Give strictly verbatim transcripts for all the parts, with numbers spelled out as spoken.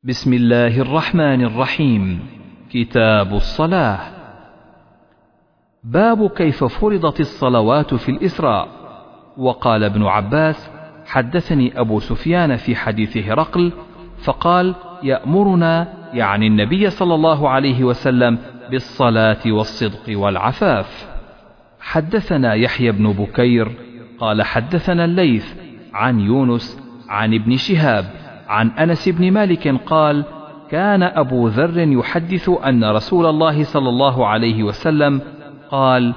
بسم الله الرحمن الرحيم. كتاب الصلاة. باب كيف فرضت الصلوات في الإسراء. وقال ابن عباس: حدثني أبو سفيان في حديث هرقل فقال: يأمرنا يعني النبي صلى الله عليه وسلم بالصلاة والصدق والعفاف. حدثنا يحيى بن بكير قال حدثنا الليث عن يونس عن ابن شهاب عن أنس بن مالك قال: كان أبو ذر يحدث أن رسول الله صلى الله عليه وسلم قال: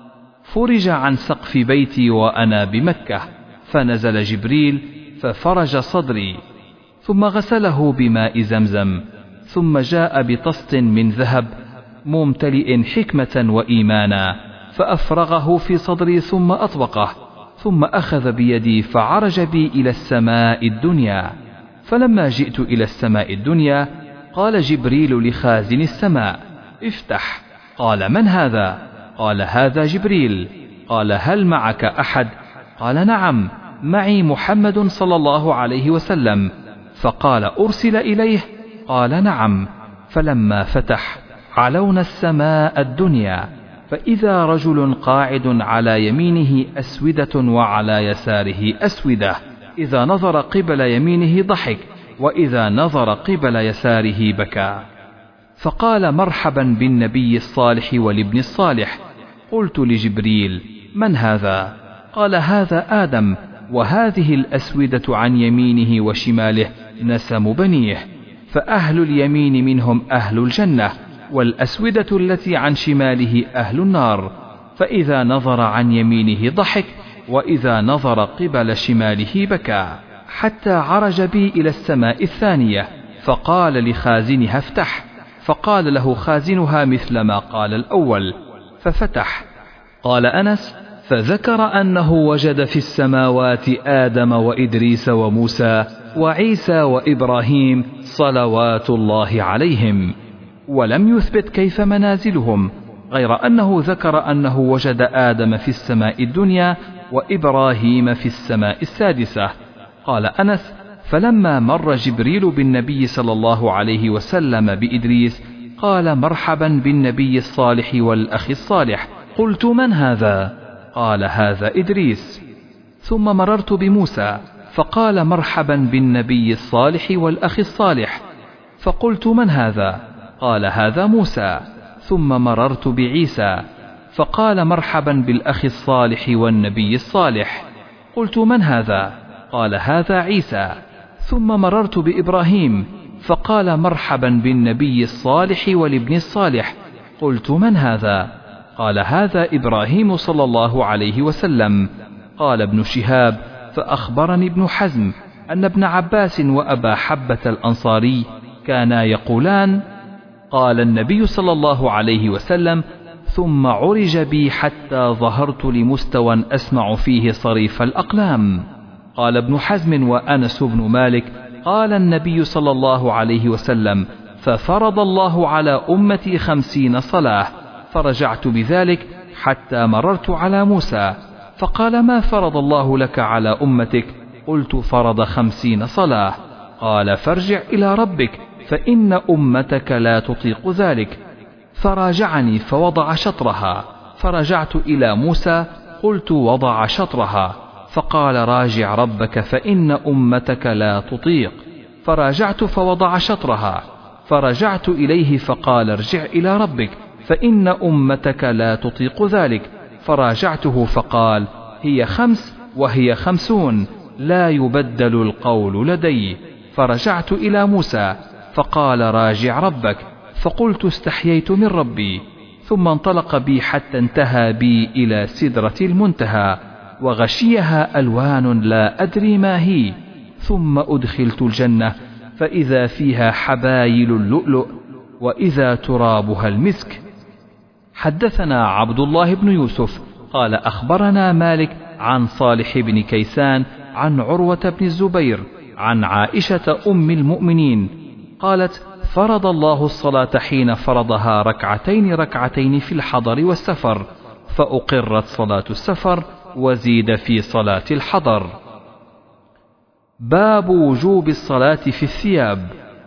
فرج عن سقف بيتي وأنا بمكة، فنزل جبريل ففرج صدري، ثم غسله بماء زمزم، ثم جاء بطست من ذهب ممتلئ حكمة وإيمانا فأفرغه في صدري ثم أطبقه، ثم أخذ بيدي فعرج بي إلى السماء الدنيا. فلما جئت إلى السماء الدنيا قال جبريل لخازن السماء: افتح. قال: من هذا؟ قال: هذا جبريل. قال: هل معك أحد؟ قال: نعم، معي محمد صلى الله عليه وسلم. فقال: أرسل إليه؟ قال: نعم. فلما فتح علونا السماء الدنيا، فإذا رجل قاعد على يمينه أسودة وعلى يساره أسودة، إذا نظر قبل يمينه ضحك، وإذا نظر قبل يساره بكى. فقال: مرحبا بالنبي الصالح والابن الصالح. قلت لجبريل: من هذا؟ قال: هذا آدم، وهذه الأسودة عن يمينه وشماله نسم بنيه، فأهل اليمين منهم أهل الجنة، والأسودة التي عن شماله أهل النار. فإذا نظر عن يمينه ضحك، وإذا نظر قبل شماله بكى، حتى عرج بي إلى السماء الثانية، فقال لخازنها: افتح. فقال له خازنها مثل ما قال الأول، ففتح. قال أنس: فذكر أنه وجد في السماوات آدم وإدريس وموسى وعيسى وإبراهيم صلوات الله عليهم، ولم يثبت كيف منازلهم، غير أنه ذكر أنه وجد آدم في السماء الدنيا وإبراهيم في السماء السادسة. قال أنس: فلما مر جبريل بالنبي صلى الله عليه وسلم بإدريس قال: مرحبا بالنبي الصالح والأخ الصالح. قلت: من هذا؟ قال: هذا إدريس. ثم مررت بموسى فقال: مرحبا بالنبي الصالح والأخ الصالح. فقلت: من هذا؟ قال: هذا موسى. ثم مررت بعيسى فقال: مرحبا بالأخ الصالح والنبي الصالح. قلت: من هذا؟ قال: هذا عيسى. ثم مررت بإبراهيم فقال: مرحبا بالنبي الصالح والابن الصالح. قلت: من هذا؟ قال: هذا إبراهيم صلى الله عليه وسلم. قال ابن شهاب: فأخبرني ابن حزم أن ابن عباس وأبا حبة الأنصاري كانا يقولان: قال النبي صلى الله عليه وسلم: ثم عرج بي حتى ظهرت لمستوى أسمع فيه صريف الأقلام. قال ابن حزم وأنس بن مالك: قال النبي صلى الله عليه وسلم: ففرض الله على أمتي خمسين صلاة، فرجعت بذلك حتى مررت على موسى، فقال: ما فرض الله لك على أمتك؟ قلت: فرض خمسين صلاة. قال: فارجع إلى ربك فإن أمتك لا تطيق ذلك. فراجعني فوضع شطرها، فرجعت إلى موسى قلت: وضع شطرها. فقال: راجع ربك فإن أمتك لا تطيق. فراجعت فوضع شطرها، فرجعت إليه فقال: ارجع إلى ربك فإن أمتك لا تطيق ذلك. فراجعته فقال: هي خمس وهي خمسون، لا يبدل القول لدي. فرجعت إلى موسى فقال: راجع ربك. فقلت: استحييت من ربي. ثم انطلق بي حتى انتهى بي إلى سدرة المنتهى، وغشيها ألوان لا أدري ما هي. ثم أدخلت الجنة فإذا فيها حبايل اللؤلؤ، وإذا ترابها المسك. حدثنا عبد الله بن يوسف قال: أخبرنا مالك عن صالح بن كيسان عن عروة بن الزبير عن عائشة أم المؤمنين قالت: فرض الله الصلاة حين فرضها ركعتين ركعتين في الحضر والسفر، فأقرت صلاة السفر وزيد في صلاة الحضر. باب وجوب الصلاة في الثياب.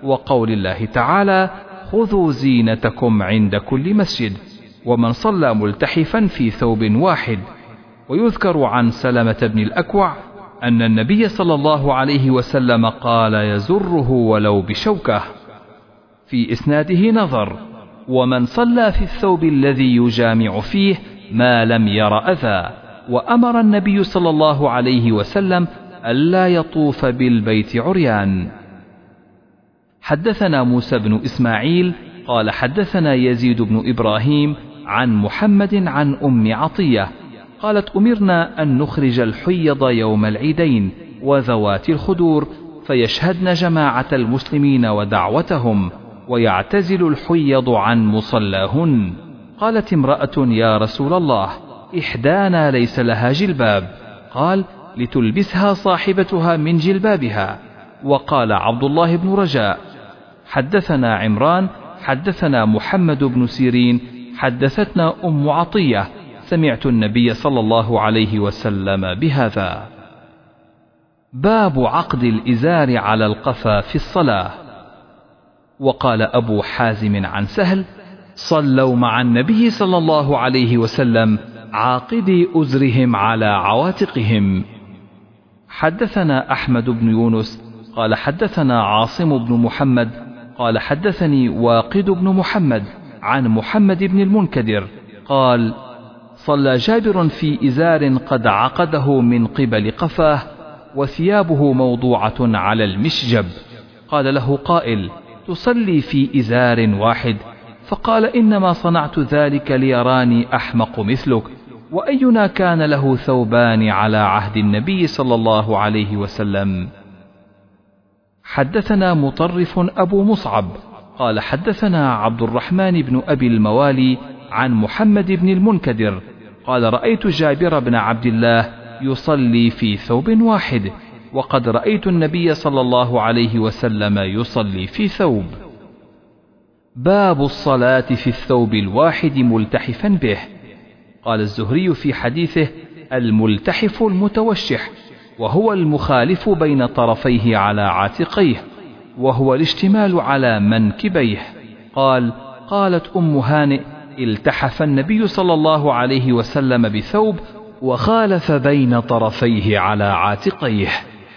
وقول الله تعالى خذوا زينتكم عند كل مسجد، ومن صلى ملتحفا في ثوب واحد. ويذكر عن سلمة بن الأكوع أن النبي صلى الله عليه وسلم قال يزره ولو بشوكة. في إسناده نظر، ومن صلى في الثوب الذي يجامع فيه ما لم ير أذى. وأمر النبي صلى الله عليه وسلم ألا يطوف بالبيت عريان. حدثنا موسى بن إسماعيل قال حدثنا يزيد بن إبراهيم عن محمد عن أم عطية قالت أمرنا أن نخرج الحيض يوم العيدين وذوات الخدور فيشهدن جماعة المسلمين ودعوتهم، ويعتزل الحيض عن مصلاهن. قالت امرأة يا رسول الله إحدانا ليس لها جلباب، قال لتلبسها صاحبتها من جلبابها. وقال عبد الله بن رجاء حدثنا عمران حدثنا محمد بن سيرين حدثتنا أم عطية سمعت النبي صلى الله عليه وسلم بهذا. باب عقد الإزار على القفا في الصلاة. وقال أبو حازم عن سهل صلوا مع النبي صلى الله عليه وسلم عاقدي أزرهم على عواتقهم. حدثنا أحمد بن يونس قال حدثنا عاصم بن محمد قال حدثني واقد بن محمد عن محمد بن المنكدر قال صلى جابر في إزار قد عقده من قبل قفاه وثيابه موضوعة على المشجب. قال له قائل تصلي في إزار واحد؟ فقال إنما صنعت ذلك ليراني أحمق مثلك، وأينا كان له ثوبان على عهد النبي صلى الله عليه وسلم. حدثنا مطرف أبو مصعب قال حدثنا عبد الرحمن بن أبي الموالي عن محمد بن المنكدر قال رأيت جابر بن عبد الله يصلي في ثوب واحد، وقد رأيت النبي صلى الله عليه وسلم يصلي في ثوب. باب الصلاة في الثوب الواحد ملتحفا به. قال الزهري في حديثه الملتحف المتوشح، وهو المخالف بين طرفيه على عاتقيه، وهو الاشتمال على منكبيه. قال قالت أم هانئ التحف النبي صلى الله عليه وسلم بثوب وخالف بين طرفيه على عاتقيه.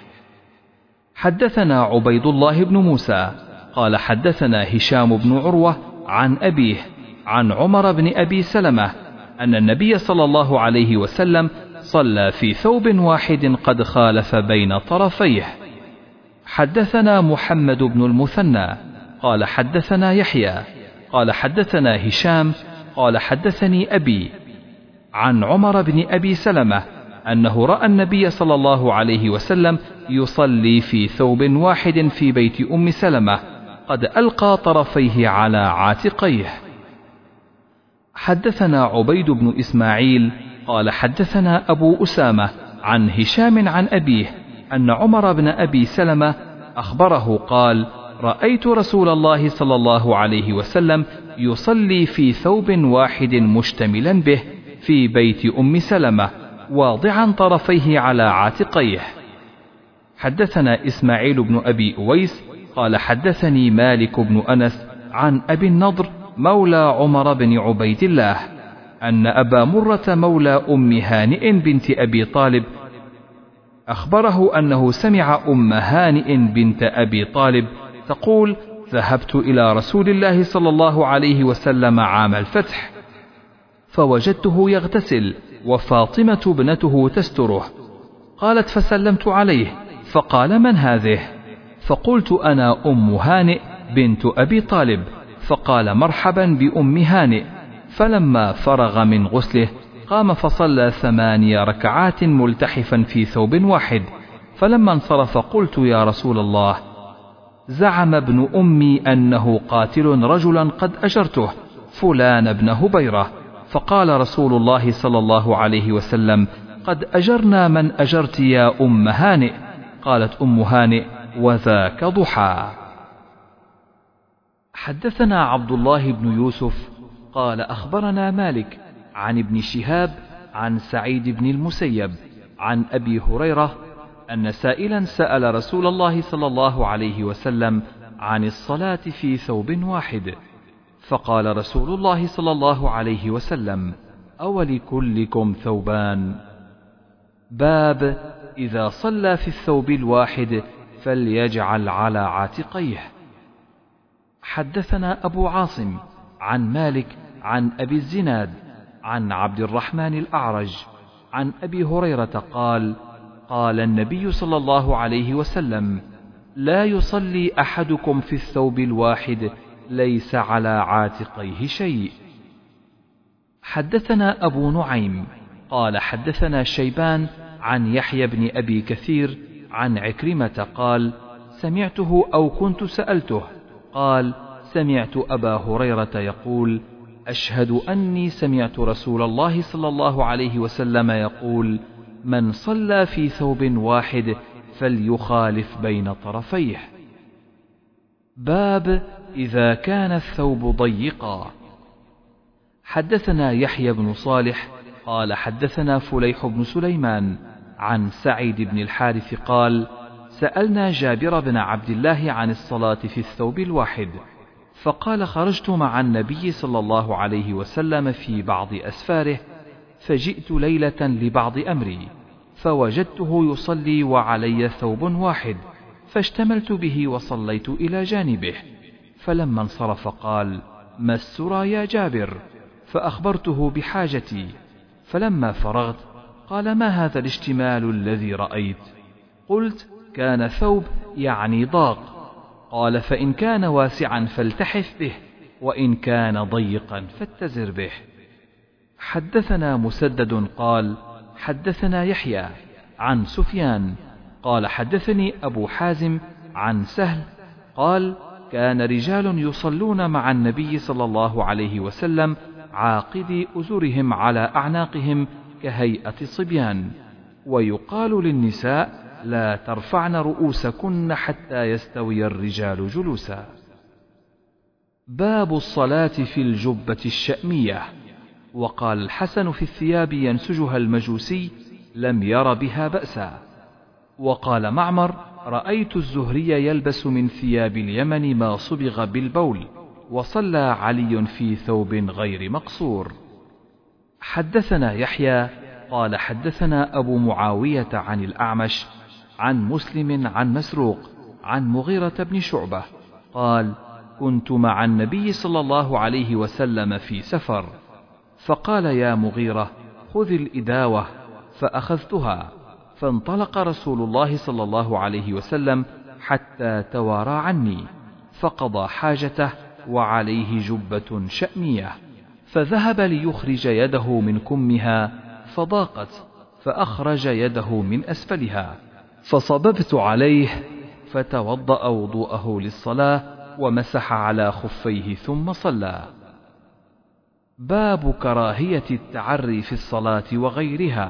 حدثنا عبيد الله بن موسى قال حدثنا هشام بن عروة عن أبيه عن عمر بن أبي سلمة أن النبي صلى الله عليه وسلم صلى في ثوب واحد قد خالف بين طرفيه. حدثنا محمد بن المثنى قال حدثنا يحيى قال حدثنا هشام قال حدثني أبي عن عمر بن أبي سلمة أنه رأى النبي صلى الله عليه وسلم يصلي في ثوب واحد في بيت أم سلمة قد ألقى طرفيه على عاتقيه. حدثنا عبيد بن إسماعيل قال حدثنا أبو أسامة عن هشام عن أبيه أن عمر بن أبي سلمة أخبره قال رأيت رسول الله صلى الله عليه وسلم يصلي في ثوب واحد مشتملا به في بيت أم سلمة واضعا طرفيه على عاتقيه. حدثنا إسماعيل بن أبي أويس قال حدثني مالك بن أنس عن أبي النضر مولى عمر بن عبيد الله أن أبا مرة مولى أم هانئ بنت أبي طالب أخبره أنه سمع أم هانئ بنت أبي طالب تقول ذهبت إلى رسول الله صلى الله عليه وسلم عام الفتح فوجدته يغتسل وفاطمة ابنته تستره. قالت فسلمت عليه فقال من هذه؟ فقلت أنا أم هانئ بنت أبي طالب. فقال مرحبا بأم هانئ. فلما فرغ من غسله قام فصلى ثماني ركعات ملتحفا في ثوب واحد. فلما انصرف قلت يا رسول الله زعم ابن أمي أنه قاتل رجلا قد أجرته فلان ابن هبيرة. فقال رسول الله صلى الله عليه وسلم قد أجرنا من أجرت يا أم هانئ. قالت أم هانئ وذاك ضحى. حدثنا عبد الله بن يوسف قال أخبرنا مالك عن ابن شهاب عن سعيد بن المسيب عن أبي هريرة أن سائلا سأل رسول الله صلى الله عليه وسلم عن الصلاة في ثوب واحد. فقال رسول الله صلى الله عليه وسلم: أولكلكم ثوبان؟ باب إذا صلى في الثوب الواحد فليجعل على عاتقيه. حدثنا أبو عاصم عن مالك عن أبي الزناد عن عبد الرحمن الأعرج عن أبي هريرة قال: قال النبي صلى الله عليه وسلم: لا يصلي أحدكم في الثوب الواحد ليس على عاتقيه شيء. حدثنا أبو نعيم قال حدثنا شيبان عن يحيى بن أبي كثير عن عكرمة قال: سمعته أو كنت سألته قال: سمعت أبا هريرة يقول: أشهد أني سمعت رسول الله صلى الله عليه وسلم يقول: من صلى في ثوب واحد فليخالف بين طرفيه. باب إذا كان الثوب ضيقا. حدثنا يحيى بن صالح قال حدثنا فليح بن سليمان عن سعيد بن الحارث قال: سألنا جابر بن عبد الله عن الصلاة في الثوب الواحد، فقال: خرجت مع النبي صلى الله عليه وسلم في بعض أسفاره، فجئت ليلة لبعض أمري، فوجدته يصلي وعلي ثوب واحد، فاشتملت به وصليت إلى جانبه، فلما انصرف قال: ما السرى يا جابر؟ فأخبرته بحاجتي، فلما فرغت قال: ما هذا الاشتمال الذي رأيت؟ قلت: كان ثوب يعني ضاق. قال: فإن كان واسعا فالتحف به، وإن كان ضيقا فاتزر به. حدثنا مسدد قال حدثنا يحيى عن سفيان قال حدثني أبو حازم عن سهل قال: كان رجال يصلون مع النبي صلى الله عليه وسلم عاقدي أزرهم على أعناقهم كهيئة الصبيان، ويقال للنساء: لا ترفعن رؤوسكن حتى يستوي الرجال جلوسا. باب الصلاة في الجبة الشأمية. وقال الحسن في الثياب ينسجها المجوسي: لم ير بها بأسا. وقال معمر: رأيت الزهري يلبس من ثياب اليمن ما صبغ بالبول، وصلى علي في ثوب غير مقصور. حدثنا يحيى قال حدثنا أبو معاوية عن الأعمش عن مسلم عن مسروق عن مغيرة بن شعبة قال: كنت مع النبي صلى الله عليه وسلم في سفر، فقال: يا مغيرة خذ الإداوة، فأخذتها، فانطلق رسول الله صلى الله عليه وسلم حتى توارى عني، فقضى حاجته وعليه جبة شأمية، فذهب ليخرج يده من كمها فضاقت، فأخرج يده من أسفلها، فصببت عليه فتوضأ وضوءه للصلاة ومسح على خفيه ثم صلى. باب كراهية التعري في الصلاة وغيرها.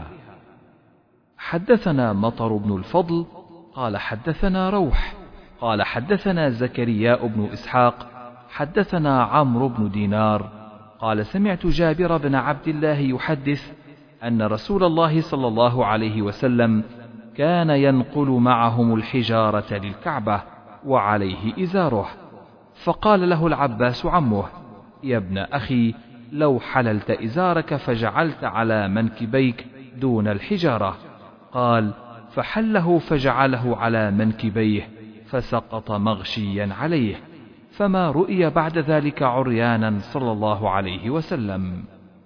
حدثنا مطر بن الفضل قال حدثنا روح قال حدثنا زكرياء بن إسحاق حدثنا عمرو بن دينار قال: سمعت جابر بن عبد الله يحدث أن رسول الله صلى الله عليه وسلم كان ينقل معهم الحجارة للكعبة وعليه إزاره، فقال له العباس عمه: يا ابن أخي، لو حللت إزارك فجعلت على منكبيك دون الحجارة. قال: فحله فجعله على منكبيه فسقط مغشيا عليه، فما رؤي بعد ذلك عريانا صلى الله عليه وسلم.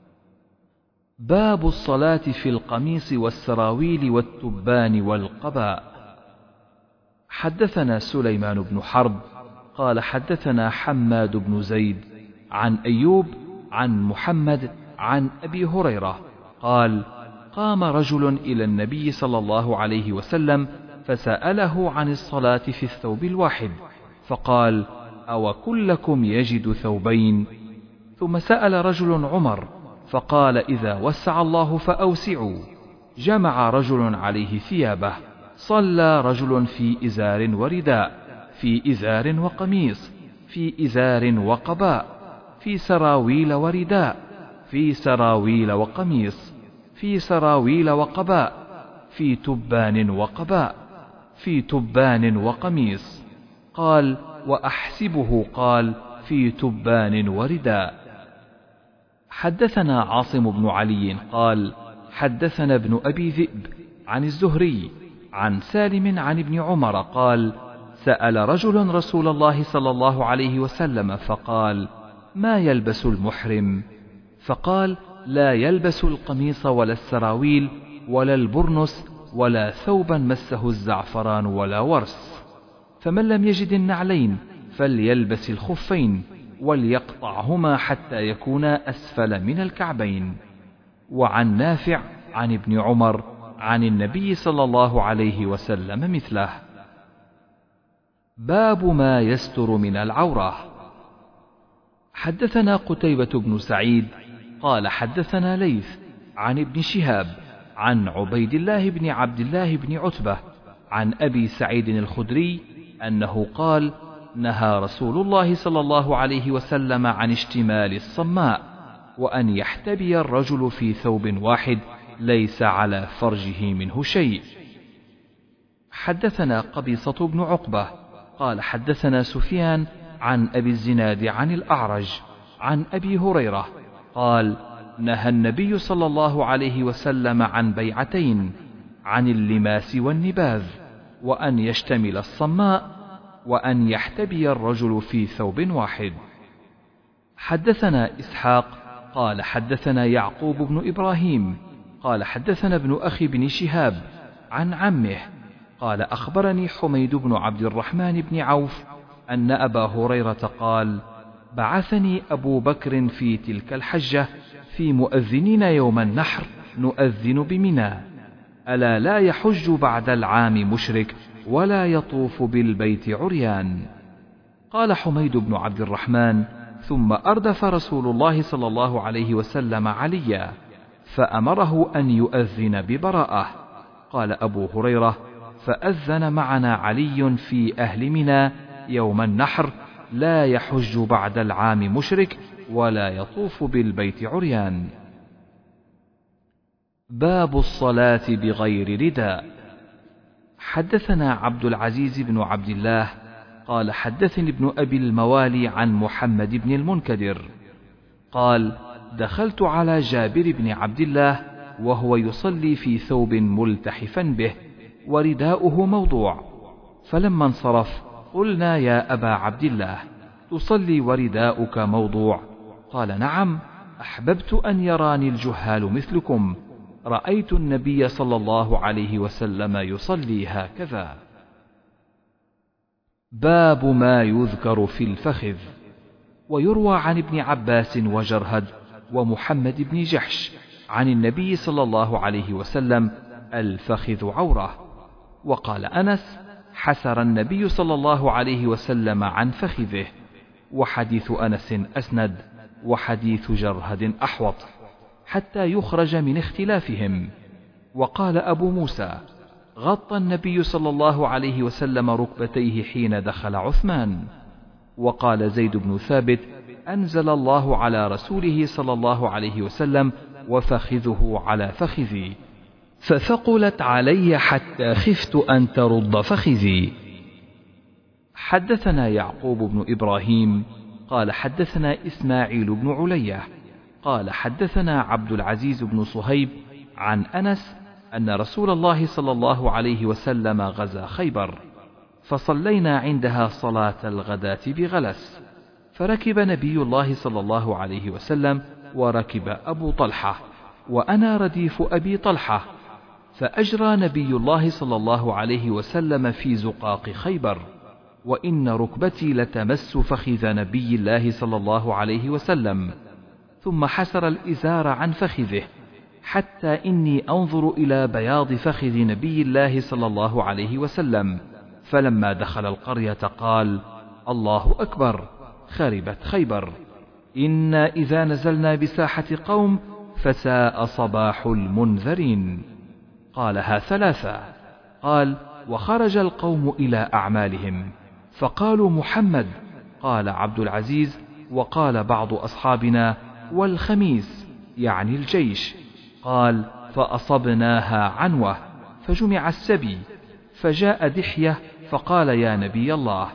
باب الصلاة في القميص والسراويل والتبان والقباء. حدثنا سليمان بن حرب قال حدثنا حماد بن زيد عن أيوب عن محمد عن أبي هريرة قال: قام رجل إلى النبي صلى الله عليه وسلم فسأله عن الصلاة في الثوب الواحد، فقال: أو كلكم يجد ثوبين؟ ثم سأل رجل عمر فقال: إذا وسع الله فأوسعوا. جمع رجل عليه ثيابه، صلى رجل في إزار ورداء، في إزار وقميص، في إزار وقباء، في سراويل ورداء، في سراويل وقميص، في سراويل وقباء، في تبان وقباء، في تبان وقميص. قال: وأحسبه قال في تبان ورداء. حدثنا عاصم بن علي قال حدثنا ابن أبي ذئب عن الزهري عن سالم عن ابن عمر قال سأل رجل رسول الله صلى الله عليه وسلم فقال ما يلبس المحرم؟ فقال لا يلبس القميص ولا السراويل ولا البرنس ولا ثوبا مسه الزعفران ولا ورس، فمن لم يجد النعلين فليلبس الخفين وليقطعهما حتى يكونا أسفل من الكعبين. وعن نافع عن ابن عمر عن النبي صلى الله عليه وسلم مثله. باب ما يستر من العورة. حدثنا قتيبة بن سعيد قال حدثنا ليث عن ابن شهاب عن عبيد الله بن عبد الله بن عتبة عن أبي سعيد الخدري أنه قال نهى رسول الله صلى الله عليه وسلم عن اشتمال الصماء، وأن يحتبي الرجل في ثوب واحد ليس على فرجه منه شيء. حدثنا قبيصة بن عقبة قال حدثنا سفيان عن أبي الزناد عن الأعرج عن أبي هريرة قال نهى النبي صلى الله عليه وسلم عن بيعتين، عن اللماس والنباذ، وأن يشتمل الصماء، وأن يحتبي الرجل في ثوب واحد. حدثنا إسحاق قال حدثنا يعقوب بن إبراهيم قال حدثنا ابن أخي بن شهاب عن عمه قال أخبرني حميد بن عبد الرحمن بن عوف أن أبا هريرة قال بعثني أبو بكر في تلك الحجة في مؤذنين يوم النحر نؤذن بمنى، ألا لا يحج بعد العام مشرك ولا يطوف بالبيت عريان. قال حميد بن عبد الرحمن ثم أردف رسول الله صلى الله عليه وسلم عليا فأمره أن يؤذن ببراءة. قال أبو هريرة فأذن معنا علي في أهل منى يوم النحر لا يحج بعد العام مشرك ولا يطوف بالبيت عريان. باب الصلاة بغير رداء. حدثنا عبد العزيز بن عبد الله قال حدثني ابن أبي الموالي عن محمد بن المنكدر قال دخلت على جابر بن عبد الله وهو يصلي في ثوب ملتحفا به ورداؤه موضوع، فلما انصرف قلنا يا أبا عبد الله تصلي ورداؤك موضوع؟ قال نعم، أحببت أن يراني الجهال مثلكم، رأيت النبي صلى الله عليه وسلم يصلي هكذا. باب ما يذكر في الفخذ. ويروى عن ابن عباس وجرهد ومحمد بن جحش عن النبي صلى الله عليه وسلم الفخذ عورة. وقال أنس حسر النبي صلى الله عليه وسلم عن فخذه. وحديث أنس أسند وحديث جرهد أحوط حتى يخرج من اختلافهم. وقال أبو موسى غطى النبي صلى الله عليه وسلم ركبتيه حين دخل عثمان. وقال زيد بن ثابت أنزل الله على رسوله صلى الله عليه وسلم وفخذه على فخذي، فثقلت علي حتى خفت أن ترد فخذي. حدثنا يعقوب بن إبراهيم قال حدثنا إسماعيل بن علية قال حدثنا عبد العزيز بن صهيب عن أنس أن رسول الله صلى الله عليه وسلم غزا خيبر، فصلينا عندها صلاة الغداة بغلس، فركب نبي الله صلى الله عليه وسلم وركب أبو طلحة وأنا رديف أبي طلحة، فأجرى نبي الله صلى الله عليه وسلم في زقاق خيبر، وإن ركبتي لتمس فخذ نبي الله صلى الله عليه وسلم، ثم حسر الإزار عن فخذه حتى إني أنظر إلى بياض فخذ نبي الله صلى الله عليه وسلم. فلما دخل القرية قال الله أكبر خربت خيبر، إنا إذا نزلنا بساحة قوم فساء صباح المنذرين. قالها ثلاثة. قال وخرج القوم إلى أعمالهم فقالوا محمد. قال عبد العزيز وقال بعض أصحابنا والخميس يعني الجيش. قال فأصبناها عنوة فجمع السبي، فجاء دحية فقال يا نبي الله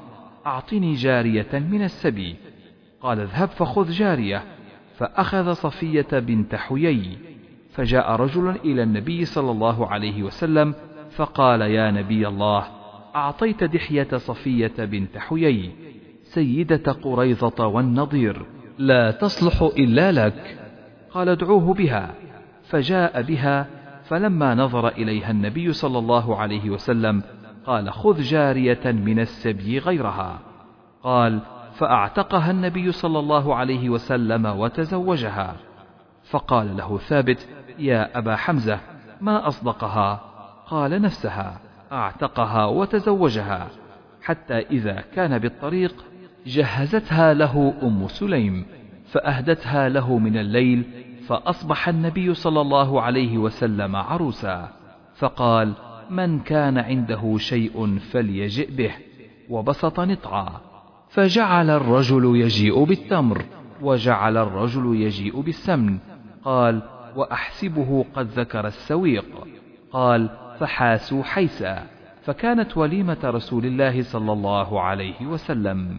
أعطني جارية من السبي. قال اذهب فخذ جارية. فأخذ صفية بنت حيي. فجاء رجل إلى النبي صلى الله عليه وسلم فقال يا نبي الله أعطيت دحية صفية بنت حيي سيدة قريظة والنضير لا تصلح إلا لك. قال ادعوه بها. فجاء بها. فلما نظر إليها النبي صلى الله عليه وسلم قال خذ جارية من السبي غيرها. قال فأعتقها النبي صلى الله عليه وسلم وتزوجها. فقال له ثابت يا أبا حمزة ما أصدقها؟ قال نفسها أعتقها وتزوجها. حتى إذا كان بالطريق جهزتها له أم سليم فأهدتها له من الليل. فأصبح النبي صلى الله عليه وسلم عروسا. فقال من كان عنده شيء فليجئ به. وبسط نطعا. فجعل الرجل يجيء بالتمر وجعل الرجل يجيء بالسمن. قال وأحسبه قد ذكر السويق. قال فحاسوا حيسا. فكانت وليمة رسول الله صلى الله عليه وسلم.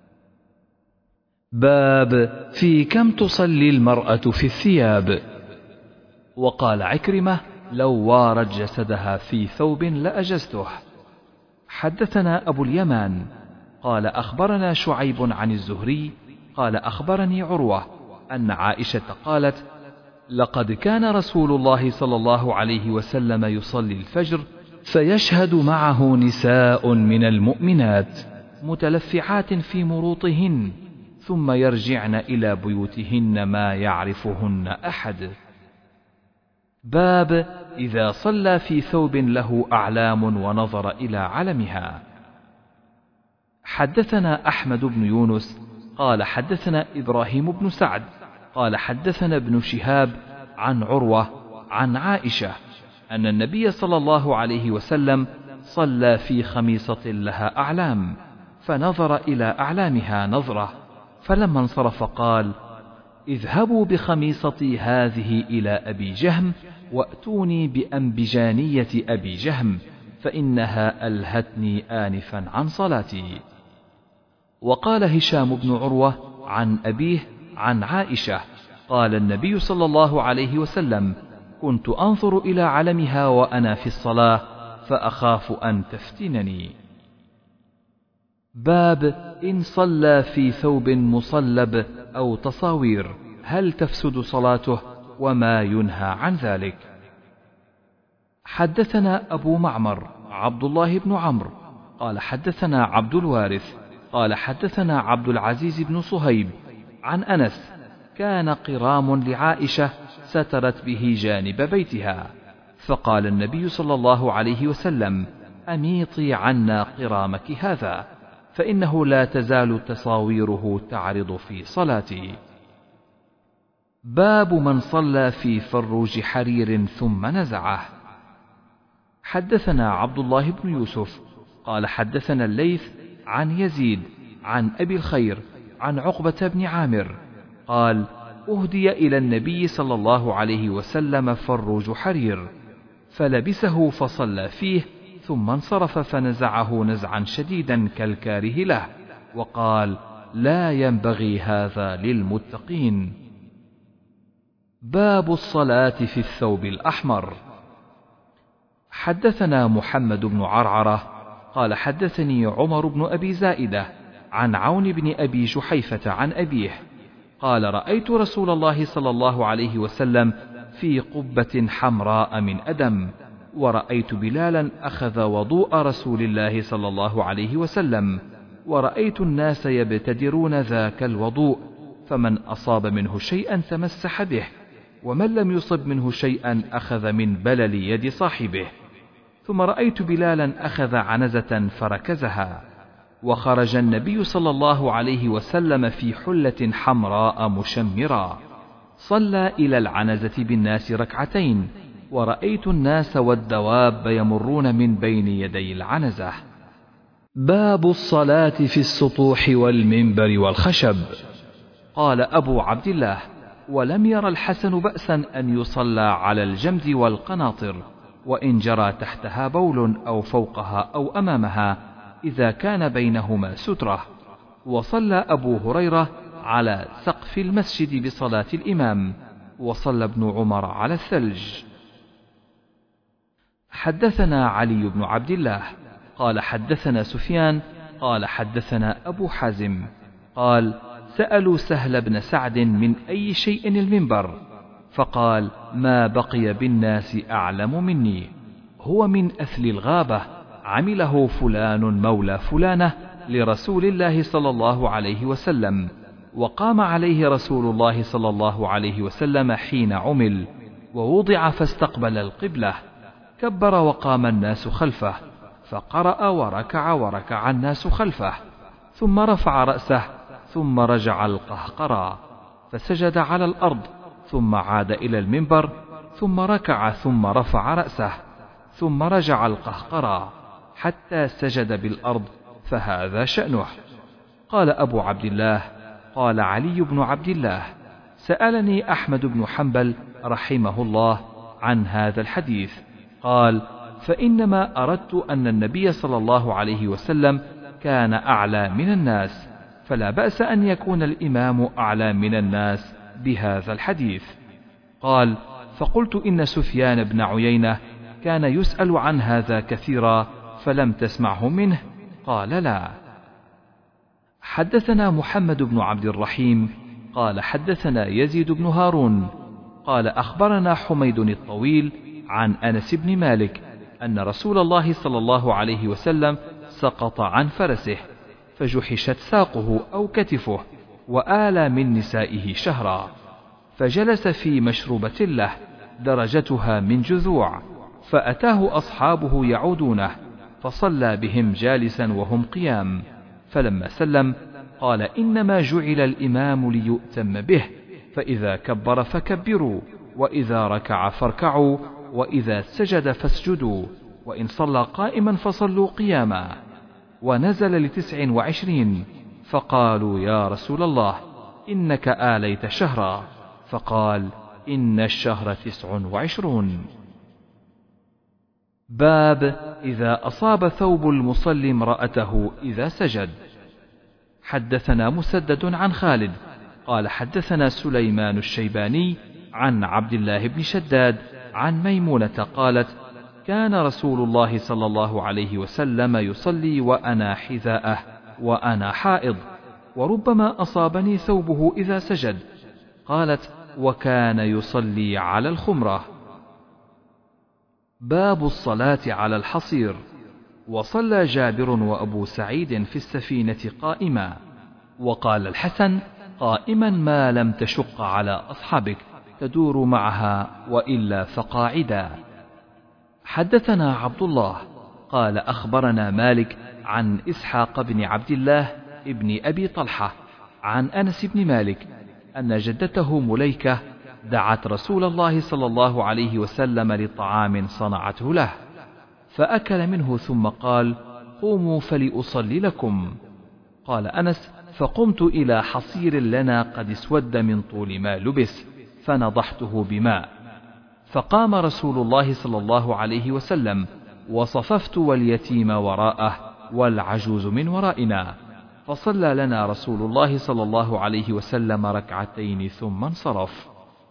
باب في كم تصلي المرأة في الثياب. وقال عكرمة لو وارت جسدها في ثوب لأجزته. حدثنا أبو اليمان قال أخبرنا شعيب عن الزهري قال أخبرني عروة أن عائشة قالت لقد كان رسول الله صلى الله عليه وسلم يصلي الفجر فيشهد معه نساء من المؤمنات متلفعات في مروطهن ثم يرجعن إلى بيوتهن ما يعرفهن أحد. باب إذا صلى في ثوب له أعلام ونظر إلى علمها. حدثنا أحمد بن يونس قال حدثنا إبراهيم بن سعد قال حدثنا ابن شهاب عن عروة عن عائشة أن النبي صلى الله عليه وسلم صلى في خميصة لها أعلام فنظر إلى أعلامها نظرة فلما انصرف قال اذهبوا بخميصتي هذه إلى أبي جهم وأتوني بأنبجانية أبي جهم فإنها ألهتني آنفا عن صلاتي. وقال هشام بن عروة عن أبيه عن عائشة قال النبي صلى الله عليه وسلم كنت أنظر إلى علمها وأنا في الصلاة فأخاف أن تفتنني. باب إن صلى في ثوب مصلب أو تصاوير هل تفسد صلاته وما ينهى عن ذلك. حدثنا أبو معمر عبد الله بن عمرو قال حدثنا عبد الوارث قال حدثنا عبد العزيز بن صهيب عن أنس كان قرام لعائشة سترت به جانب بيتها فقال النبي صلى الله عليه وسلم أميطي عنا قرامك هذا فإنه لا تزال تصاويره تعرض في صلاتي. باب من صلى في فروج حرير ثم نزعه. حدثنا عبد الله بن يوسف قال حدثنا الليث عن يزيد عن أبي الخير عن عقبة بن عامر قال أهدي إلى النبي صلى الله عليه وسلم فروج حرير فلبسه فصلى فيه ثم انصرف فنزعه نزعا شديدا كالكاره له وقال لا ينبغي هذا للمتقين. باب الصلاة في الثوب الأحمر. حدثنا محمد بن عرعرة قال حدثني عمر بن أبي زائدة عن عون بن أبي جحيفة عن أبيه قال رأيت رسول الله صلى الله عليه وسلم في قبة حمراء من أدم ورأيت بلالا أخذ وضوء رسول الله صلى الله عليه وسلم ورأيت الناس يبتدرون ذاك الوضوء فمن أصاب منه شيئا تمسح به ومن لم يصب منه شيئا أخذ من بلل يد صاحبه ثم رأيت بلالا أخذ عنزة فركزها وخرج النبي صلى الله عليه وسلم في حلة حمراء مشمرة صلى إلى العنزة بالناس ركعتين ورأيت الناس والدواب يمرون من بين يدي العنزة. باب الصلاة في السطوح والمنبر والخشب. قال أبو عبد الله ولم ير الحسن بأسا أن يصلى على الجمد والقناطر وإن جرى تحتها بول أو فوقها أو أمامها إذا كان بينهما سترة. وصلى أبو هريرة على سقف المسجد بصلاة الإمام، وصلى ابن عمر على الثلج. حدثنا علي بن عبد الله قال حدثنا سفيان قال حدثنا أبو حازم قال سألوا سهل بن سعد من أي شيء المنبر، فقال ما بقي بالناس أعلم مني، هو من أثل الغابة، عمله فلان مولى فلانة لرسول الله صلى الله عليه وسلم، وقام عليه رسول الله صلى الله عليه وسلم حين عمل، ووضع فاستقبل القبلة، كبر وقام الناس خلفه، فقرأ وركع وركع الناس خلفه، ثم رفع رأسه، ثم رجع القهقرى، فسجد على الأرض، ثم عاد إلى المنبر، ثم ركع ثم رفع رأسه، ثم رجع القهقرى حتى سجد بالأرض، فهذا شأنه. قال أبو عبد الله قال علي بن عبد الله سألني أحمد بن حنبل رحمه الله عن هذا الحديث، قال فإنما أردت أن النبي صلى الله عليه وسلم كان أعلى من الناس، فلا بأس أن يكون الإمام أعلى من الناس بهذا الحديث. قال فقلت إن سفيان بن عيينة كان يسأل عن هذا كثيرا فلم تسمعه منه؟ قال لا. حدثنا محمد بن عبد الرحيم قال حدثنا يزيد بن هارون قال أخبرنا حميد الطويل عن أنس بن مالك أن رسول الله صلى الله عليه وسلم سقط عن فرسه فجحشت ساقه أو كتفه، وآلى من نسائه شهرا، فجلس في مشروبة له درجتها من جذوع، فأتاه أصحابه يعودونه، فصلى بهم جالسا وهم قيام، فلما سلم قال إنما جعل الإمام ليؤتم به، فإذا كبر فكبروا، وإذا ركع فاركعوا، وإذا سجد فاسجدوا، وإن صلى قائما فصلوا قياما. ونزل لتسع وعشرين، فقالوا يا رسول الله إنك آليت شهرا، فقال إن الشهر تسع وعشرون. باب إذا أصاب ثوب المصلي امرأته إذا سجد. حدثنا مسدد عن خالد قال حدثنا سليمان الشيباني عن عبد الله بن شداد عن ميمونة قالت كان رسول الله صلى الله عليه وسلم يصلي وأنا حذاءه وأنا حائض، وربما أصابني ثوبه إذا سجد. قالت وكان يصلي على الخمرة. باب الصلاة على الحصير. وصلى جابر وأبو سعيد في السفينة قائما، وقال الحسن قائما ما لم تشق على أصحابك تدور معها، وإلا فقاعدا. حدثنا عبد الله قال أخبرنا مالك عن إسحاق بن عبد الله ابن أبي طلحة عن أنس بن مالك أن جدته مليكة دعت رسول الله صلى الله عليه وسلم لطعام صنعته له، فأكل منه ثم قال قوموا فلأصلي لكم. قال أنس فقمت إلى حصير لنا قد اسود من طول ما لبس، فنضحته بماء، فقام رسول الله صلى الله عليه وسلم، وصففت واليتيم وراءه والعجوز من ورائنا، فصلى لنا رسول الله صلى الله عليه وسلم ركعتين ثم انصرف.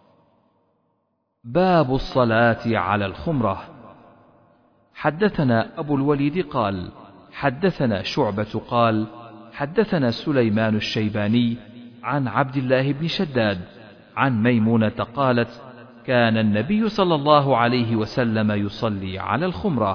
باب الصلاة على الخمرة. حدثنا أبو الوليد قال حدثنا شعبة قال حدثنا سليمان الشيباني عن عبد الله بن شداد عن ميمونة قالت كان النبي صلى الله عليه وسلم يصلي على الخمرة.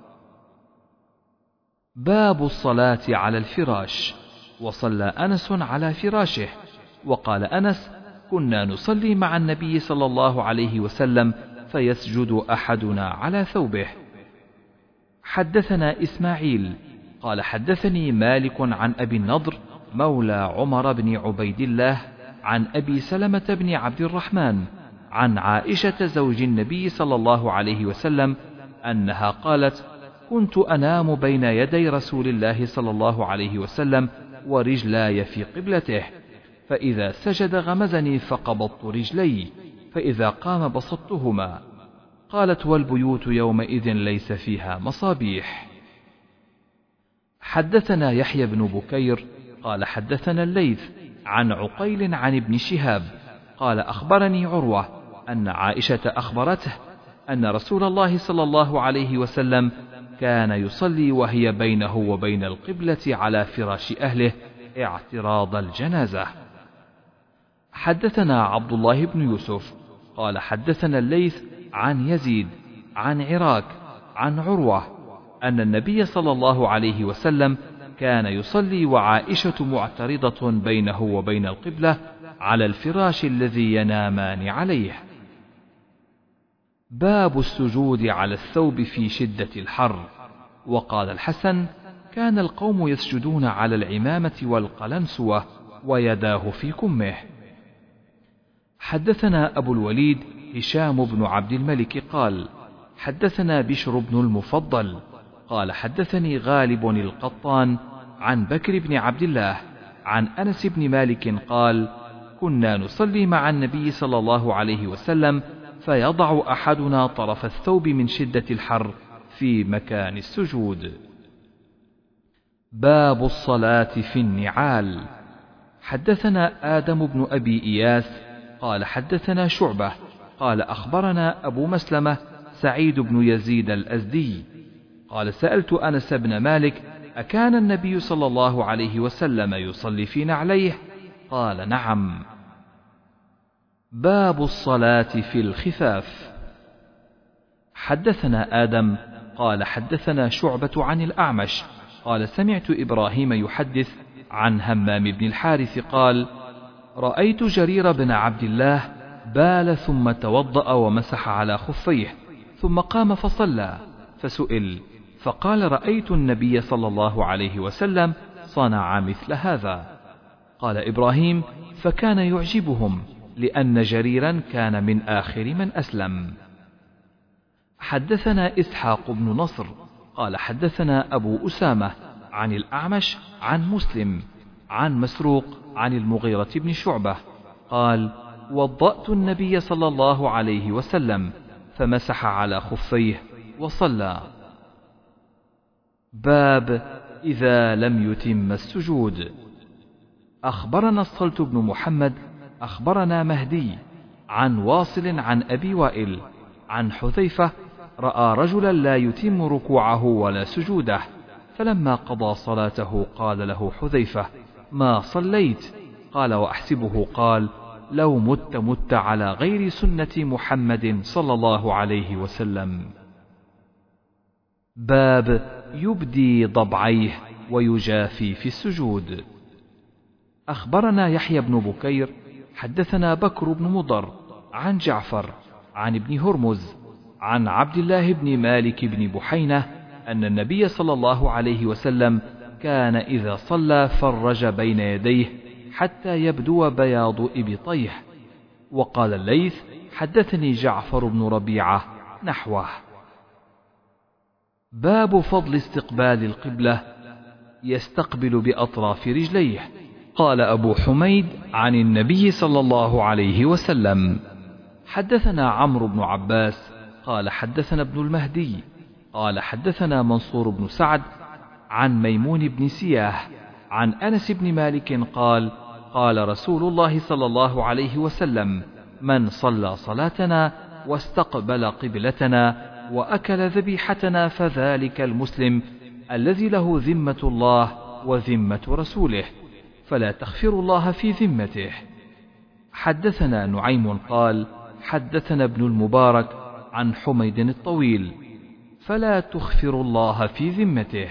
باب الصلاة على الفراش. وصلى أنس على فراشه، وقال أنس كنا نصلي مع النبي صلى الله عليه وسلم فيسجد أحدنا على ثوبه. حدثنا إسماعيل قال حدثني مالك عن أبي النضر مولى عمر بن عبيد الله عن أبي سلمة بن عبد الرحمن عن عائشة زوج النبي صلى الله عليه وسلم أنها قالت كنت أنام بين يدي رسول الله صلى الله عليه وسلم ورجلاي في قبلته، فإذا سجد غمزني فقبضت رجلي، فإذا قام بسطتهما. قالت والبيوت يومئذ ليس فيها مصابيح. حدثنا يحيى بن بكير قال حدثنا الليث عن عقيل عن ابن شهاب قال أخبرني عروة أن عائشة أخبرته أن رسول الله صلى الله عليه وسلم كان يصلي وهي بينه وبين القبلة على فراش أهله اعتراض الجنازة. حدثنا عبد الله بن يوسف قال حدثنا الليث عن يزيد عن عراك عن عروة أن النبي صلى الله عليه وسلم كان يصلي وعائشة معترضة بينه وبين القبلة على الفراش الذي ينامان عليه. باب السجود على الثوب في شدة الحر. وقال الحسن كان القوم يسجدون على العمامة والقلنسوة ويداه في كمه. حدثنا أبو الوليد هشام بن عبد الملك قال حدثنا بشر بن المفضل قال حدثني غالب القطان عن بكر بن عبد الله عن أنس بن مالك قال كنا نصلي مع النبي صلى الله عليه وسلم فيضع أحدنا طرف الثوب من شدة الحر في مكان السجود. باب الصلاة في النعال. حدثنا آدم بن أبي إياس قال حدثنا شعبة قال أخبرنا أبو مسلمة سعيد بن يزيد الأزدي قال سألت أنس بن مالك أكان النبي صلى الله عليه وسلم يصلي في نعليه؟ قال نعم. باب الصلاة في الخفاف. حدثنا آدم قال حدثنا شعبة عن الأعمش قال سمعت إبراهيم يحدث عن همام بن الحارث قال رأيت جرير بن عبد الله بال ثم توضأ ومسح على خفيه ثم قام فصلى فسئل فقال رأيت النبي صلى الله عليه وسلم صنع مثل هذا. قال إبراهيم فكان يعجبهم لأن جريرا كان من آخر من أسلم. حدثنا إسحاق بن نصر قال حدثنا أبو أسامة عن الأعمش عن مسلم عن مسروق عن المغيرة بن شعبة قال وضأت النبي صلى الله عليه وسلم فمسح على خفيه وصلى. باب إذا لم يتم السجود. أخبرنا الصلت بن محمد أخبرنا مهدي عن واصل عن أبي وائل عن حذيفة رأى رجلا لا يتم ركوعه ولا سجوده فلما قضى صلاته قال له حذيفة ما صليت؟ قال وأحسبه قال لو مت مت على غير سنة محمد صلى الله عليه وسلم. باب يبدي ضبعيه ويجافي في السجود. أخبرنا يحيى بن بكير حدثنا بكر بن مضر عن جعفر عن ابن هرمز عن عبد الله بن مالك بن بحينة أن النبي صلى الله عليه وسلم كان إذا صلى فرج بين يديه حتى يبدو بياض إبطيه. وقال الليث حدثني جعفر بن ربيعة نحوه. باب فضل استقبال القبلة يستقبل بأطراف رجليه. قال أبو حميد عن النبي صلى الله عليه وسلم حدثنا عمرو بن عباس قال حدثنا ابن المهدي قال حدثنا منصور بن سعد عن ميمون بن سياه عن أنس بن مالك قال قال رسول الله صلى الله عليه وسلم من صلى صلاتنا واستقبل قبلتنا وأكل ذبيحتنا فذلك المسلم الذي له ذمة الله وذمة رسوله فلا تغفر الله في ذمته. حدثنا نعيم قال حدثنا ابن المبارك عن حميد الطويل فلا تغفر الله في ذمته.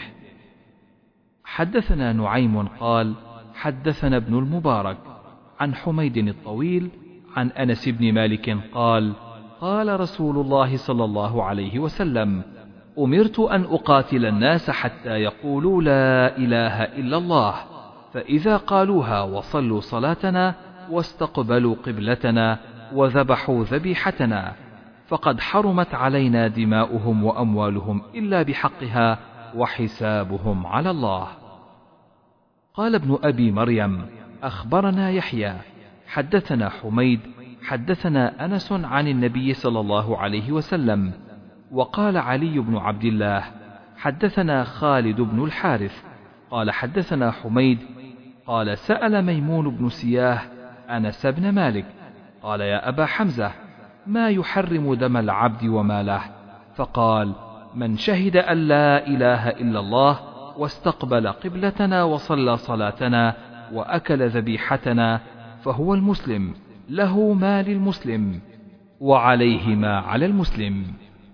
حدثنا نعيم قال حدثنا ابن المبارك عن حميد الطويل عن أنس بن مالك قال قال رسول الله صلى الله عليه وسلم أمرت أن أقاتل الناس حتى يقولوا لا إله إلا الله فإذا قالوها وصلوا صلاتنا واستقبلوا قبلتنا وذبحوا ذبيحتنا فقد حرمت علينا دماؤهم وأموالهم إلا بحقها وحسابهم على الله. قال ابن أبي مريم أخبرنا يحيى حدثنا حميد حدثنا أنس عن النبي صلى الله عليه وسلم. وقال علي بن عبد الله حدثنا خالد بن الحارث قال حدثنا حميد قال سأل ميمون بن سياه أنس بن مالك قال يا أبا حمزة ما يحرم دم العبد وماله؟ فقال من شهد أن لا إله إلا الله واستقبل قبلتنا وصلى صلاتنا وأكل ذبيحتنا فهو المسلم، له ما للمسلم وعليه ما على المسلم.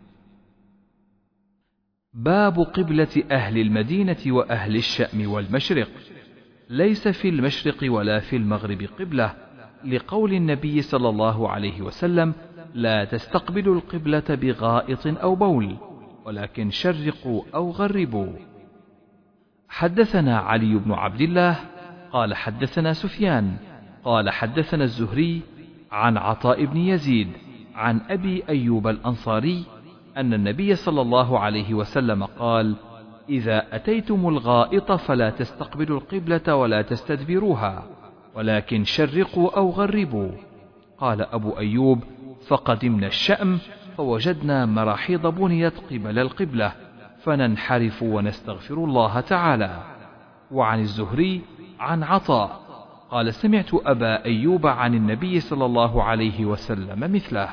باب قبلة أهل المدينة وأهل الشأم والمشرق. ليس في المشرق ولا في المغرب قبلة، لقول النبي صلى الله عليه وسلم لا تستقبلوا القبلة بغائط أو بول، ولكن شرقوا أو غربوا. حدثنا علي بن عبد الله قال حدثنا سفيان قال حدثنا الزهري عن عطاء بن يزيد عن أبي أيوب الأنصاري أن النبي صلى الله عليه وسلم قال إذا أتيتم الغائط فلا تستقبلوا القبلة ولا تستدبروها، ولكن شرقوا أو غربوا. قال أبو أيوب فقدمنا الشأم فوجدنا مراحيض بنيت قبل القبلة فننحرف ونستغفر الله تعالى. وعن الزهري عن عطاء قال سمعت أبا أيوب عن النبي صلى الله عليه وسلم مثله.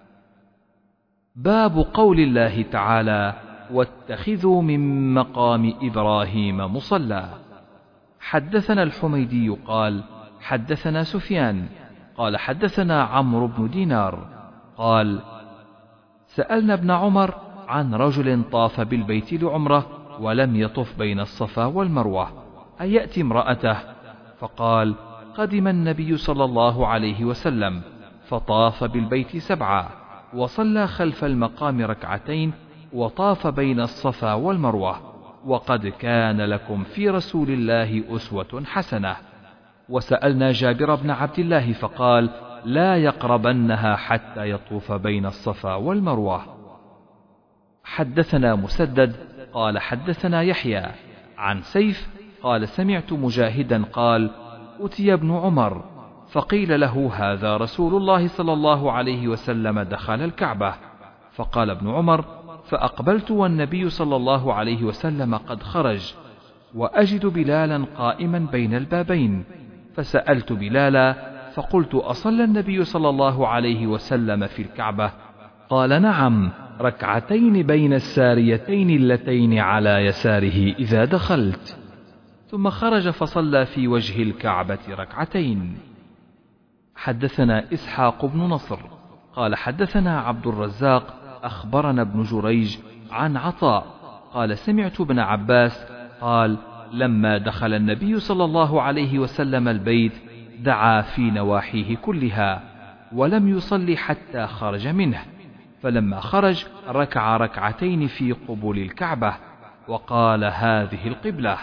باب قول الله تعالى واتخذوا من مقام إبراهيم مصلى. حدثنا الحميدي قال حدثنا سفيان قال حدثنا عمرو بن دينار قال سألنا ابن عمر عن رجل طاف بالبيت لعمره ولم يطف بين الصفا والمروة أيأتي امرأته؟ فقال قدم النبي صلى الله عليه وسلم فطاف بالبيت سبعة وصلى خلف المقام ركعتين وطاف بين الصفا والمروة، وقد كان لكم في رسول الله أسوة حسنة. وسألنا جابر بن عبد الله فقال لا يقربنها حتى يطوف بين الصفا والمروة. حدثنا مسدد قال حدثنا يحيى عن سيف قال سمعت مجاهدا قال أتي ابن عمر فقيل له هذا رسول الله صلى الله عليه وسلم دخل الكعبة، فقال ابن عمر فأقبلت والنبي صلى الله عليه وسلم قد خرج وأجد بلالا قائما بين البابين، فسألت بلالا فقلت أصلى النبي صلى الله عليه وسلم في الكعبة؟ قال نعم ركعتين بين الساريتين اللتين على يساره إذا دخلت، ثم خرج فصلى في وجه الكعبة ركعتين. حدثنا إسحاق بن نصر قال حدثنا عبد الرزاق أخبرنا ابن جريج عن عطاء قال سمعت ابن عباس قال لما دخل النبي صلى الله عليه وسلم البيت دعا في نواحيه كلها ولم يصلي حتى خرج منه، فلما خرج ركع ركعتين في قبول الكعبة وقال هذه القبلة.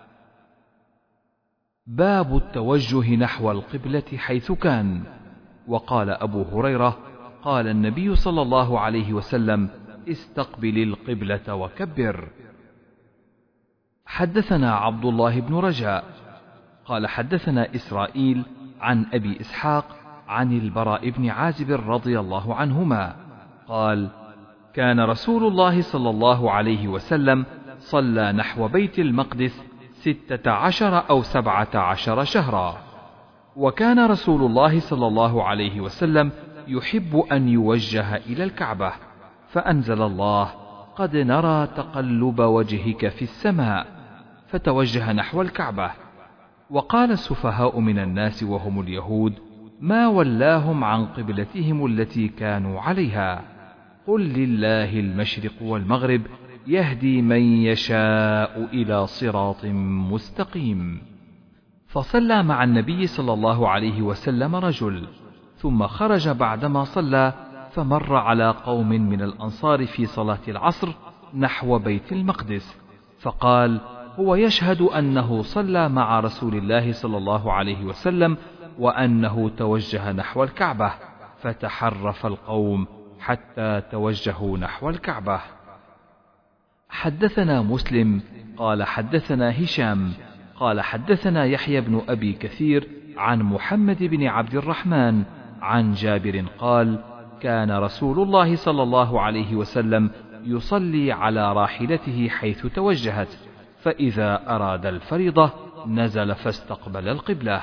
باب التوجه نحو القبلة حيث كان. وقال أبو هريرة قال النبي صلى الله عليه وسلم استقبل القبلة وكبر. حدثنا عبد الله بن رجاء قال حدثنا إسرائيل عن أبي إسحاق عن البراء بن عازب رضي الله عنهما قال كان رسول الله صلى الله عليه وسلم صلى نحو بيت المقدس ستة عشر أو سبعة عشر شهرا، وكان رسول الله صلى الله عليه وسلم يحب أن يوجه إلى الكعبة، فأنزل الله قد نرى تقلب وجهك في السماء، فتوجه نحو الكعبة. وقال السفهاء من الناس وهم اليهود ما ولاهم عن قبلتهم التي كانوا عليها، قل لله المشرق والمغرب يهدي من يشاء إلى صراط مستقيم. فصلى مع النبي صلى الله عليه وسلم رجل، ثم خرج بعدما صلى فمر على قوم من الأنصار في صلاة العصر نحو بيت المقدس، فقال هو يشهد أنه صلى مع رسول الله صلى الله عليه وسلم وأنه توجه نحو الكعبة، فتحرف القوم حتى توجهوا نحو الكعبة. حدثنا مسلم قال حدثنا هشام قال حدثنا يحيى بن أبي كثير عن محمد بن عبد الرحمن عن جابر قال كان رسول الله صلى الله عليه وسلم يصلي على راحلته حيث توجهت، فإذا أراد الفريضة نزل فاستقبل القبلة.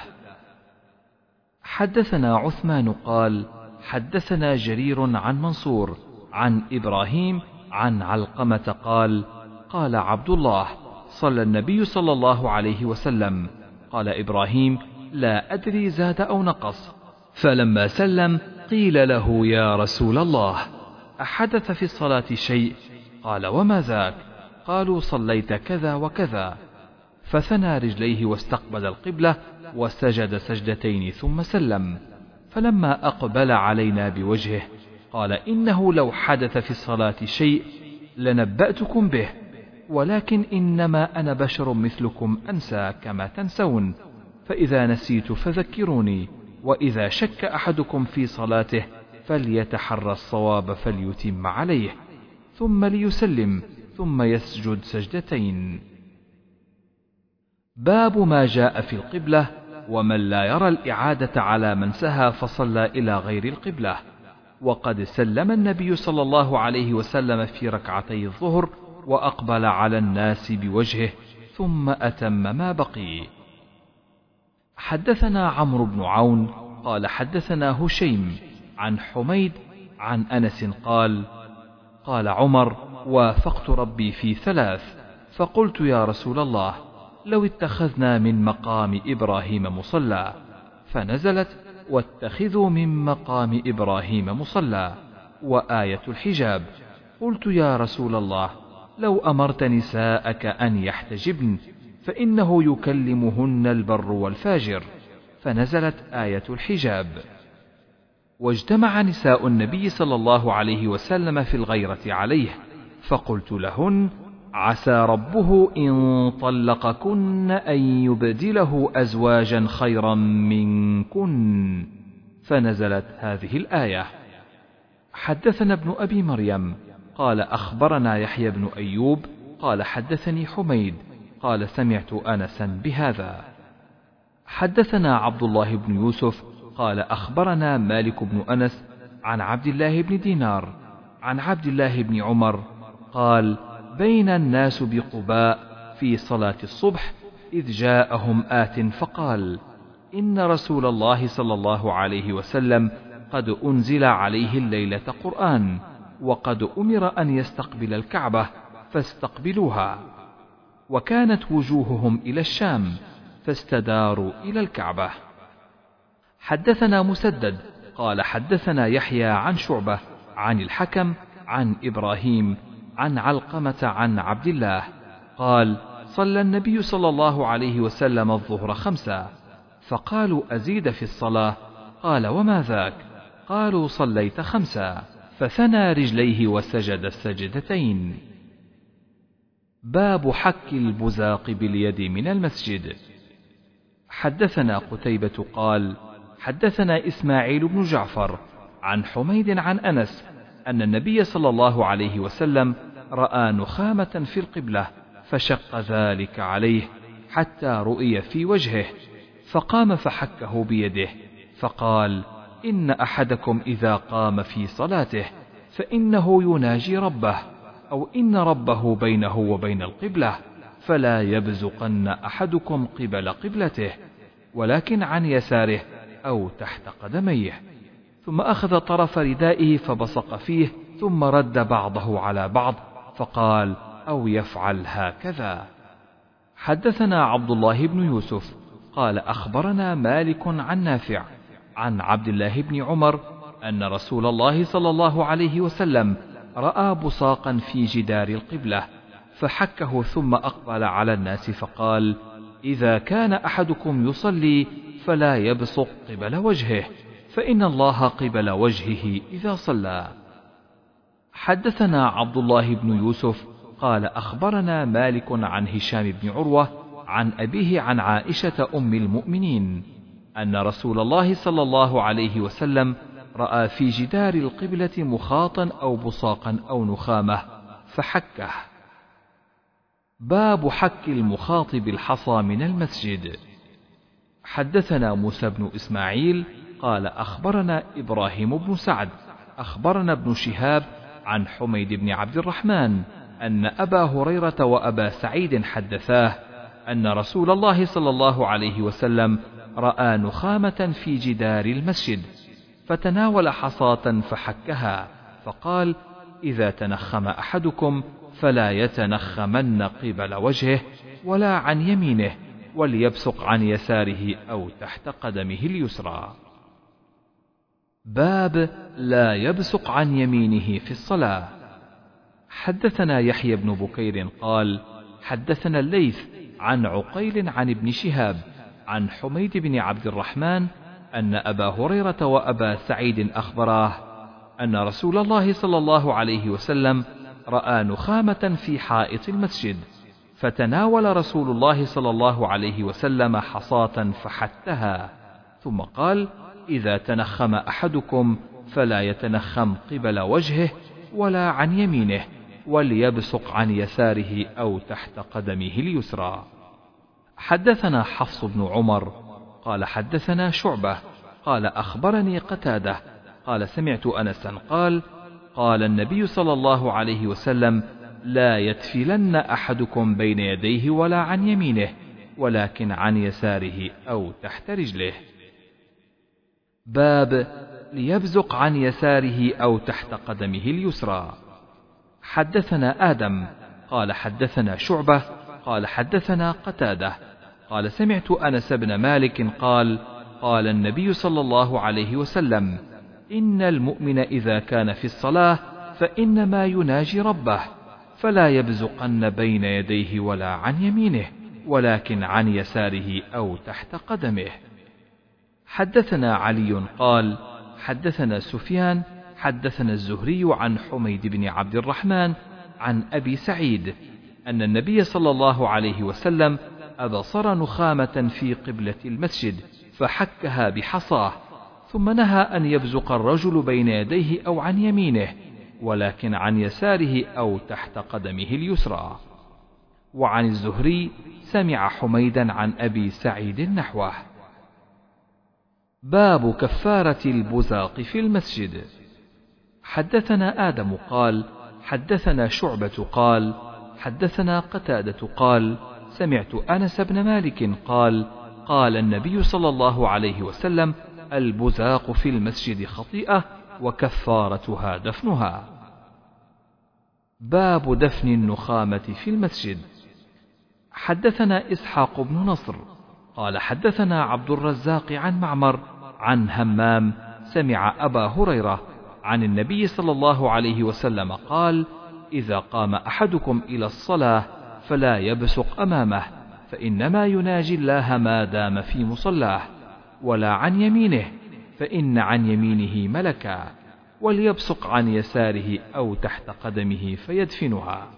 حدثنا عثمان قال حدثنا جرير عن منصور عن إبراهيم عن علقمة قال قال عبد الله صلى النبي صلى الله عليه وسلم. قال إبراهيم لا أدري زاد أو نقص. فلما سلم قيل له يا رسول الله أحدث في الصلاة شيء؟ قال وما ذاك؟ قالوا صليت كذا وكذا. فثنى رجليه واستقبل القبلة وسجد سجدتين ثم سلم. فلما أقبل علينا بوجهه قال إنه لو حدث في الصلاة شيء لنبأتكم به، ولكن إنما أنا بشر مثلكم أنسى كما تنسون، فإذا نسيت فذكروني، وإذا شك أحدكم في صلاته فليتحرى الصواب فليتم عليه، ثم ليسلم ثم يسجد سجدتين. باب ما جاء في القبلة ومن لا يرى الإعادة على من سهى فصلى إلى غير القبلة. وقد سلم النبي صلى الله عليه وسلم في ركعتي الظهر وأقبل على الناس بوجهه ثم أتم ما بقي. حدثنا عمرو بن عون قال حدثنا هشيم عن حميد عن أنس قال قال عمر وافقت ربي في ثلاث، فقلت يا رسول الله لو اتخذنا من مقام إبراهيم مصلى، فنزلت واتخذوا من مقام إبراهيم مصلى وآية الحجاب. قلت يا رسول الله لو أمرت نساءك أن يحتجبن فإنه يكلمهن البر والفاجر، فنزلت آية الحجاب. واجتمع نساء النبي صلى الله عليه وسلم في الغيرة عليه، فقلت لهن عسى ربه إن طلقكن أن يبدله أزواجا خيرا منكن، فنزلت هذه الآية. حدثنا ابن أبي مريم قال أخبرنا يحيى بن أيوب قال حدثني حميد قال سمعت أنسا بهذا. حدثنا عبد الله بن يوسف قال أخبرنا مالك بن أنس عن عبد الله بن دينار عن عبد الله بن عمر قال بين الناس بقباء في صلاة الصبح إذ جاءهم آت فقال إن رسول الله صلى الله عليه وسلم قد أنزل عليه الليلة قرآن، وقد أمر أن يستقبل الكعبة فاستقبلوها، وكانت وجوههم إلى الشام فاستداروا إلى الكعبة. حدثنا مسدد قال حدثنا يحيى عن شعبة عن الحكم عن إبراهيم عن علقمة عن عبد الله قال صلى النبي صلى الله عليه وسلم الظهر خمسة، فقالوا أزيد في الصلاة؟ قال وما ذاك؟ قالوا صليت خمسة، فثنى رجليه وسجد السجدتين. باب حك البزاق باليد من المسجد. حدثنا قتيبة قال حدثنا إسماعيل بن جعفر عن حميد عن أنس أن النبي صلى الله عليه وسلم رأى نخامة في القبلة فشق ذلك عليه حتى رؤي في وجهه، فقام فحكه بيده، فقال إن أحدكم إذا قام في صلاته فإنه يناجي ربه، أو إن ربه بينه وبين القبلة، فلا يبزقن أحدكم قبل قبلته، ولكن عن يساره أو تحت قدميه. ثم أخذ طرف ردائه فبصق فيه، ثم رد بعضه على بعض، فقال أو يفعل هكذا. حدثنا عبد الله بن يوسف قال أخبرنا مالك عن نافع عن عبد الله بن عمر أن رسول الله صلى الله عليه وسلم رأى بصاقا في جدار القبلة فحكه، ثم أقبل على الناس فقال إذا كان أحدكم يصلي فلا يبصق قبل وجهه، فإن الله قبل وجهه إذا صلى. حدثنا عبد الله بن يوسف قال أخبرنا مالك عن هشام بن عروة عن أبيه عن عائشة أم المؤمنين أن رسول الله صلى الله عليه وسلم رأى في جدار القبلة مخاطا أو بصاقا أو نخامة فحكه. باب حك المخاط بالحصى من المسجد. حدثنا موسى بن إسماعيل قال أخبرنا إبراهيم بن سعد أخبرنا ابن شهاب عن حميد بن عبد الرحمن أن أبا هريرة وأبا سعيد حدثاه أن رسول الله صلى الله عليه وسلم رأى نخامة في جدار المسجد، فتناول حصاة فحكها، فقال: إذا تنخم أحدكم فلا يتنخمن قبل وجهه ولا عن يمينه، وليبصق عن يساره أو تحت قدمه اليسرى. باب لا يبصق عن يمينه في الصلاة. حدثنا يحيى بن بكير قال: حدثنا الليث عن عقيل عن ابن شهاب عن حميد بن عبد الرحمن أن أبا هريرة وأبا سعيد أخبراه أن رسول الله صلى الله عليه وسلم رأى نخامة في حائط المسجد، فتناول رسول الله صلى الله عليه وسلم حصاة فحتها، ثم قال: إذا تنخم أحدكم فلا يتنخم قبل وجهه ولا عن يمينه، وليبصق عن يساره أو تحت قدمه اليسرى. حدثنا حفص بن عمر قال حدثنا شعبة قال أخبرني قتادة قال سمعت أنسا قال: قال النبي صلى الله عليه وسلم: لا يتفلن أحدكم بين يديه ولا عن يمينه، ولكن عن يساره أو تحت رجله. باب ليبزق عن يساره أو تحت قدمه اليسرى. حدثنا آدم قال حدثنا شعبة قال حدثنا قتادة قال سمعت أنس بن مالك قال: قال النبي صلى الله عليه وسلم: إن المؤمن إذا كان في الصلاة فإنما يناجي ربه، فلا يبزقن بين يديه ولا عن يمينه، ولكن عن يساره أو تحت قدمه. حدثنا علي قال حدثنا سفيان حدثنا الزهري عن حميد بن عبد الرحمن عن أبي سعيد أن النبي صلى الله عليه وسلم أبصر نخامة في قبلة المسجد فحكها بحصاه، ثم نهى أن يبزق الرجل بين يديه أو عن يمينه، ولكن عن يساره أو تحت قدمه اليسرى. وعن الزهري سمع حميدا عن أبي سعيد نحوه. باب كفارة البزاق في المسجد. حدثنا آدم قال حدثنا شعبة قال حدثنا قتادة قال: سمعت أنس بن مالك قال: قال النبي صلى الله عليه وسلم: البزاق في المسجد خطيئة وكفارتها دفنها. باب دفن النخامة في المسجد. حدثنا إسحاق بن نصر قال حدثنا عبد الرزاق عن معمر عن همام سمع أبا هريرة عن النبي صلى الله عليه وسلم قال: إذا قام أحدكم إلى الصلاة فلا يبصق أمامه، فإنما يناجي الله ما دام في مصلاه، ولا عن يمينه، فإن عن يمينه ملكا، وليبصق عن يساره أو تحت قدمه فيدفنها.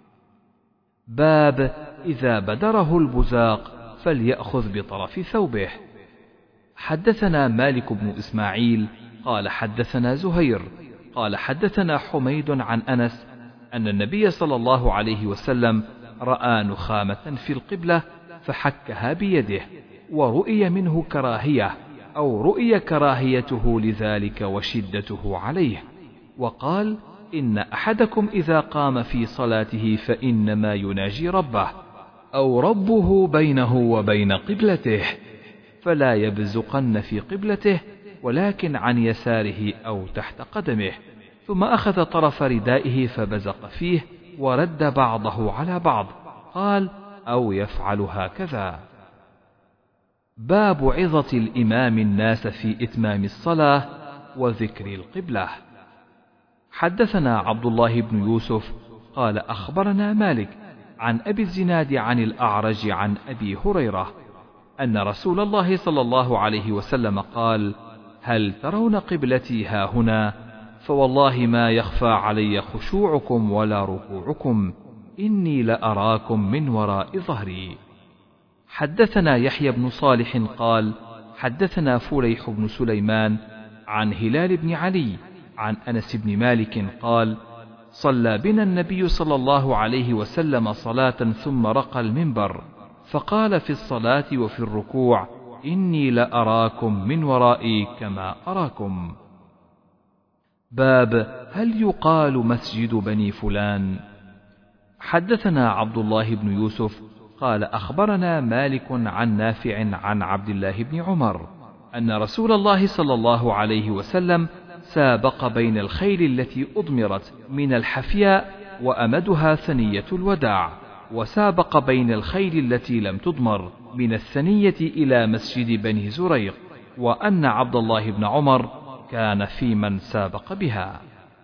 باب إذا بدره البزاق فليأخذ بطرف ثوبه. حدثنا مالك بن إسماعيل قال حدثنا زهير قال حدثنا حميد عن أنس أن النبي صلى الله عليه وسلم رأى نخامة في القبلة فحكها بيده، ورؤي منه كراهية أو رؤي كراهيته لذلك وشدته عليه، وقال: إن أحدكم إذا قام في صلاته فإنما يناجي ربه، أو ربه بينه وبين قبلته، فلا يبزقن في قبلته، ولكن عن يساره أو تحت قدمه. ثم أخذ طرف ردائه فبزق فيه ورد بعضه على بعض، قال: أو يفعل هكذا. باب عظة الإمام الناس في إتمام الصلاة وذكر القبلة. حدثنا عبد الله بن يوسف قال أخبرنا مالك عن أبي الزناد عن الأعرج عن أبي هريرة أن رسول الله صلى الله عليه وسلم قال: هل ترون قبلتي هاهنا؟ فوالله ما يخفى علي خشوعكم ولا ركوعكم، إني لأراكم من وراء ظهري. حدثنا يحيى بن صالح قال حدثنا فليح بن سليمان عن هلال بن علي عن أنس بن مالك قال: صلى بنا النبي صلى الله عليه وسلم صلاة ثم رقى المنبر فقال في الصلاة وفي الركوع: إني لأراكم من ورائي كما أراكم. باب هل يقال مسجد بني فلان؟ حدثنا عبد الله بن يوسف قال أخبرنا مالك عن نافع عن عبد الله بن عمر أن رسول الله صلى الله عليه وسلم سابق بين الخيل التي أضمرت من الحفياء وأمدها ثنية الوداع، وسابق بين الخيل التي لم تضمر من الثنية إلى مسجد بني زريق، وأن عبد الله بن عمر كان في من سابق بها.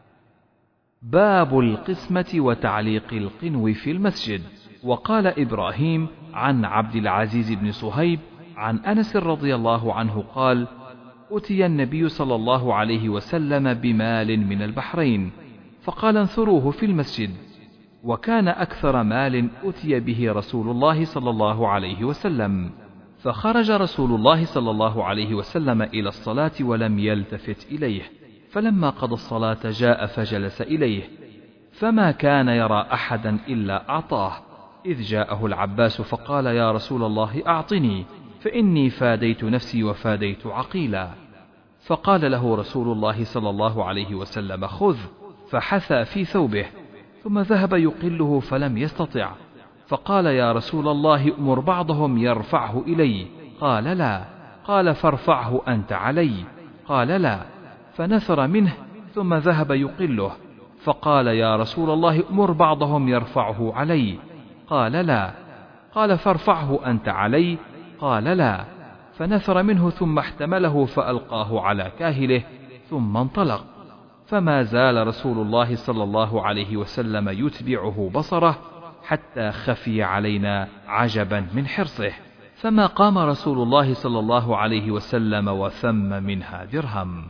باب القسمة وتعليق القنو في المسجد. وقال إبراهيم عن عبد العزيز بن صهيب عن أنس رضي الله عنه قال: أتي النبي صلى الله عليه وسلم بمال من البحرين فقال: انثروه في المسجد. وكان أكثر مال أتي به رسول الله صلى الله عليه وسلم، فخرج رسول الله صلى الله عليه وسلم إلى الصلاة ولم يلتفت إليه، فلما قضى الصلاة جاء فجلس إليه، فما كان يرى أحدا إلا أعطاه، إذ جاءه العباس فقال: يا رسول الله أعطني، فإني فاديت نفسي وفاديت عقيلا. فقال له رسول الله صلى الله عليه وسلم: خذ، فحثى في ثوبه، ثم ذهب يقله فلم يستطع، فقال: يا رسول الله أمر بعضهم يرفعه إلي. قال: لا. قال: فارفعه أنت علي. قال: لا. فنثر منه ثم ذهب يقله، فقال: يا رسول الله أمر بعضهم يرفعه علي. قال: لا. قال: فارفعه أنت علي. قال: لا. فنثر منه ثم احتمله فألقاه على كاهله ثم انطلق، فما زال رسول الله صلى الله عليه وسلم يتبعه بصره حتى خفي علينا عجبا من حرصه، فما قام رسول الله صلى الله عليه وسلم وثم منها درهم.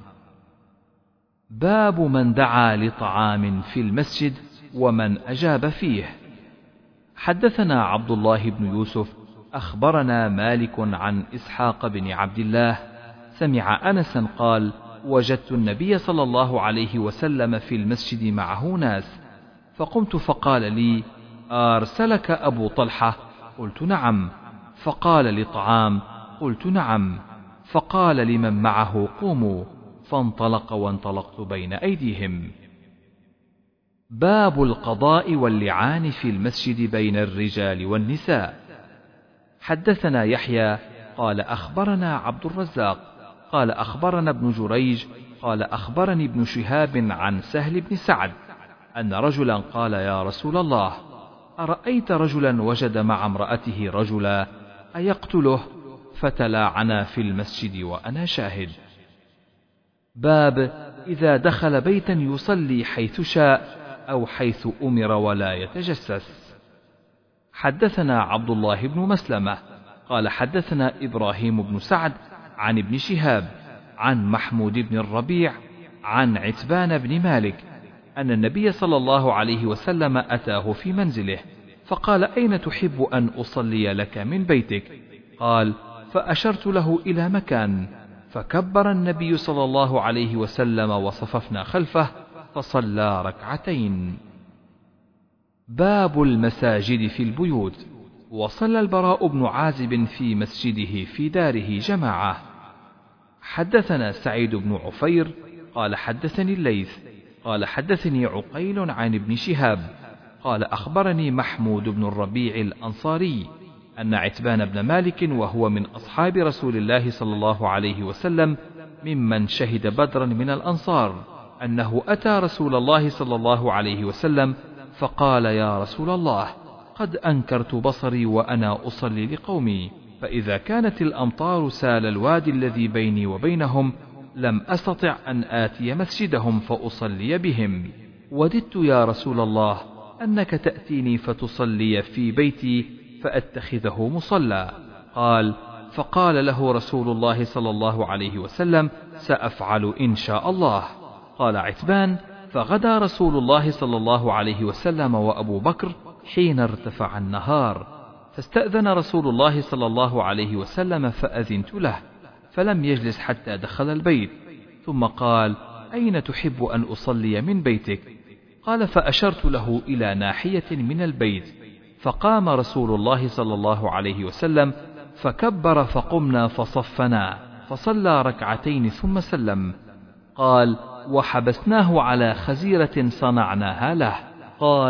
باب من دعا لطعام في المسجد ومن أجاب فيه. حدثنا عبد الله بن يوسف أخبرنا مالك عن إسحاق بن عبد الله سمع أنسا قال: وجدت النبي صلى الله عليه وسلم في المسجد معه ناس، فقمت فقال لي: أرسلك أبو طلحة؟ قلت: نعم. فقال: لطعام؟ قلت: نعم. فقال لمن معه: قوموا، فانطلق وانطلقت بين أيديهم. باب القضاء واللعان في المسجد بين الرجال والنساء. حدثنا يحيى قال أخبرنا عبد الرزاق قال أخبرنا ابن جريج قال أخبرني ابن شهاب عن سهل بن سعد أن رجلا قال: يا رسول الله، أرأيت رجلا وجد مع امرأته رجلا أيقتله؟ فتلاعنا في المسجد وأنا شاهد. باب إذا دخل بيتا يصلي حيث شاء أو حيث أمر ولا يتجسس. حدثنا عبد الله بن مسلمة قال حدثنا إبراهيم بن سعد عن ابن شهاب عن محمود بن الربيع عن عتبان بن مالك أن النبي صلى الله عليه وسلم أتاه في منزله فقال: أين تحب أن أصلي لك من بيتك؟ قال: فأشرت له إلى مكان، فكبر النبي صلى الله عليه وسلم وصففنا خلفه فصلى ركعتين. باب المساجد في البيوت. وصلى البراء بن عازب في مسجده في داره جماعة. حدثنا سعيد بن عفير قال حدثني الليث قال حدثني عقيل عن ابن شهاب قال أخبرني محمود بن الربيع الأنصاري أن عتبان بن مالك وهو من أصحاب رسول الله صلى الله عليه وسلم ممن شهد بدرا من الأنصار أنه أتى رسول الله صلى الله عليه وسلم فقال: يا رسول الله، قد أنكرت بصري وأنا أصلي لقومي، فإذا كانت الأمطار سال الوادي الذي بيني وبينهم لم أستطع أن آتي مسجدهم فأصلي بهم، وددت يا رسول الله أنك تأتيني فتصلي في بيتي فأتخذه مصلى. قال: فقال له رسول الله صلى الله عليه وسلم: سأفعل إن شاء الله. قال عتبان: فغدا رسول الله صلى الله عليه وسلم وأبو بكر حين ارتفع النهار، فاستأذن رسول الله صلى الله عليه وسلم فأذنت له، فلم يجلس حتى دخل البيت، ثم قال: أين تحب أن أصلي من بيتك؟ قال: فأشرت له إلى ناحية من البيت، فقام رسول الله صلى الله عليه وسلم فكبر فقمنا فصفنا فصلى ركعتين ثم سلم. قال: وحبسناه على خزيرة صنعناها له. قال: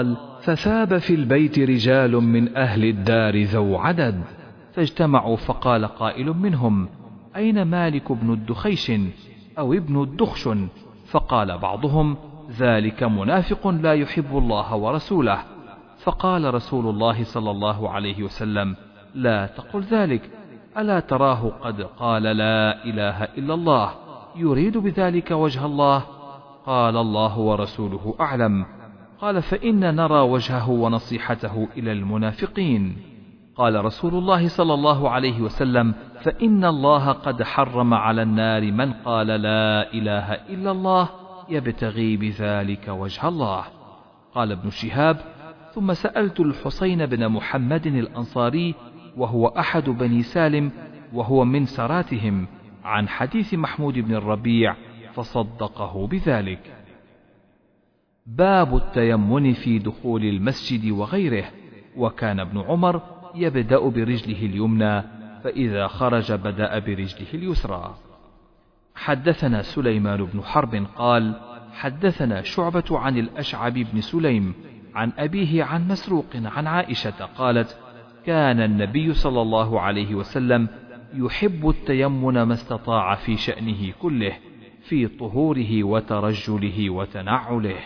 فثاب في البيت رجال من أهل الدار ذو عدد، فاجتمعوا فقال قائل منهم: أين مالك بن الدخيش أو ابن الدخشن؟ فقال بعضهم: ذلك منافق لا يحب الله ورسوله. فقال رسول الله صلى الله عليه وسلم: لا تقل ذلك، ألا تراه قد قال لا إله إلا الله يريد بذلك وجه الله؟ قال: الله ورسوله أعلم. قال: فإن نرى وجهه ونصيحته إلى المنافقين. قال رسول الله صلى الله عليه وسلم: فإن الله قد حرم على النار من قال لا إله إلا الله يبتغي بذلك وجه الله. قال ابن شهاب: ثم سألت الحسين بن محمد الأنصاري وهو أحد بني سالم وهو من سراتهم عن حديث محمود بن الربيع فصدقه بذلك. باب التيمن في دخول المسجد وغيره. وكان ابن عمر يبدأ برجله اليمنى، فإذا خرج بدأ برجله اليسرى. حدثنا سليمان بن حرب قال: حدثنا شعبة عن الأشعب بن سليم عن أبيه عن مسروق عن عائشة قالت: كان النبي صلى الله عليه وسلم يحب التيمن ما استطاع في شأنه كله، في طهوره وترجله وتنعله.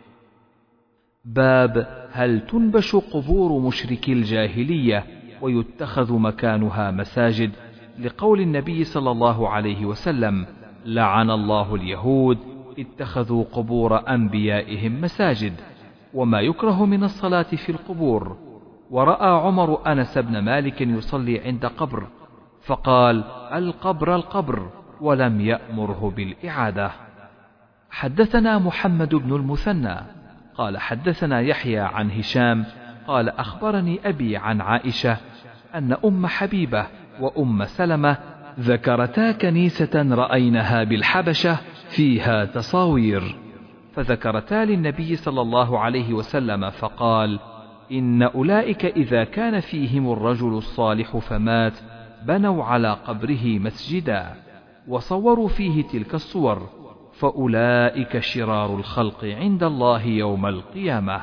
باب هل تنبش قبور مشركي الجاهلية ويتخذ مكانها مساجد، لقول النبي صلى الله عليه وسلم: لعن الله اليهود اتخذوا قبور أنبيائهم مساجد. وما يكره من الصلاة في القبور. ورأى عمر أنس بن مالك يصلي عند قبر فقال: القبر القبر، ولم يأمره بالإعادة. حدثنا محمد بن المثنى قال حدثنا يحيى عن هشام قال أخبرني أبي عن عائشة أن أم حبيبة وأم سلمة ذكرتا كنيسة رأينها بالحبشة فيها تصاوير، فذكرتا للنبي صلى الله عليه وسلم فقال: إن أولئك إذا كان فيهم الرجل الصالح فمات بنوا على قبره مسجدا وصوروا فيه تلك الصور، فأولئك شرار الخلق عند الله يوم القيامة.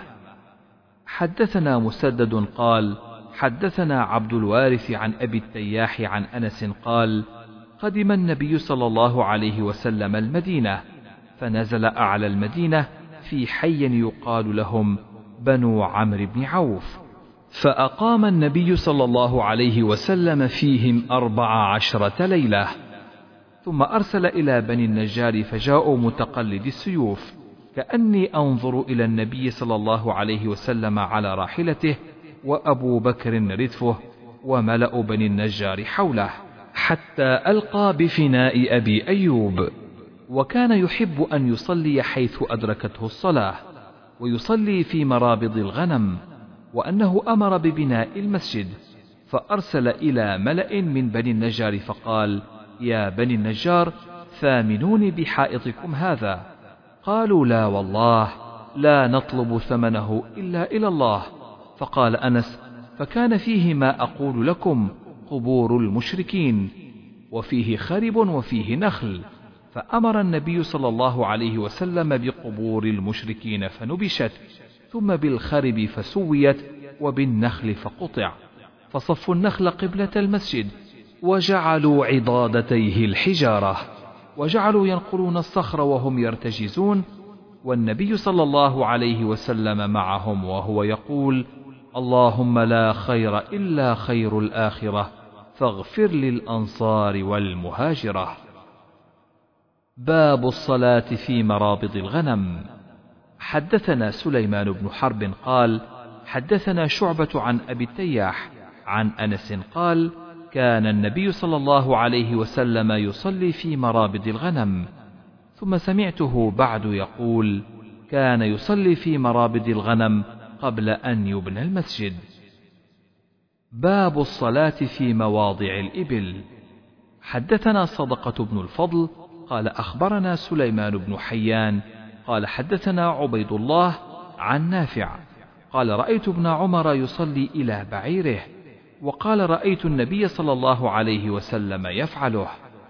حدثنا مسدد قال حدثنا عبد الوارث عن أبي التياح عن أنس قال: قدم النبي صلى الله عليه وسلم المدينة، فنزل أعلى المدينة في حي يقال لهم بنو عمرو بن عوف، فأقام النبي صلى الله عليه وسلم فيهم أربع عشرة ليلة، ثم أرسل إلى بني النجار فجاءوا متقلد السيوف، كأني أنظر إلى النبي صلى الله عليه وسلم على راحلته وأبو بكر ردفه وملأ بني النجار حوله، حتى ألقى بفناء أبي أيوب. وكان يحب أن يصلي حيث أدركته الصلاة، ويصلي في مرابض الغنم، وأنه أمر ببناء المسجد، فأرسل إلى ملأ من بني النجار فقال: يا بني النجار ثامنوني بحائطكم هذا. قالوا: لا والله، لا نطلب ثمنه إلا إلى الله. فقال أنس: فكان فيه ما أقول لكم قبور المشركين، وفيه خرب وفيه نخل، فأمر النبي صلى الله عليه وسلم بقبور المشركين فنبشت، ثم بالخرب فسويت، وبالنخل فقطع، فصفوا النخل قبلة المسجد، وجعلوا عضادتيه الحجارة، وجعلوا ينقلون الصخر وهم يرتجزون، والنبي صلى الله عليه وسلم معهم وهو يقول: اللهم لا خير إلا خير الآخرة، فاغفر للأنصار والمهاجرة. باب الصلاة في مرابض الغنم. حدثنا سليمان بن حرب قال حدثنا شعبة عن أبي التياح عن أنس قال: كان النبي صلى الله عليه وسلم يصلي في مرابض الغنم. ثم سمعته بعد يقول: كان يصلي في مرابض الغنم قبل أن يبنى المسجد. باب الصلاة في مواضع الإبل. حدثنا صدقة بن الفضل قال أخبرنا سليمان بن حيان قال حدثنا عبيد الله عن نافع قال: رأيت ابن عمر يصلي إلى بعيره، وقال: رأيت النبي صلى الله عليه وسلم يفعله.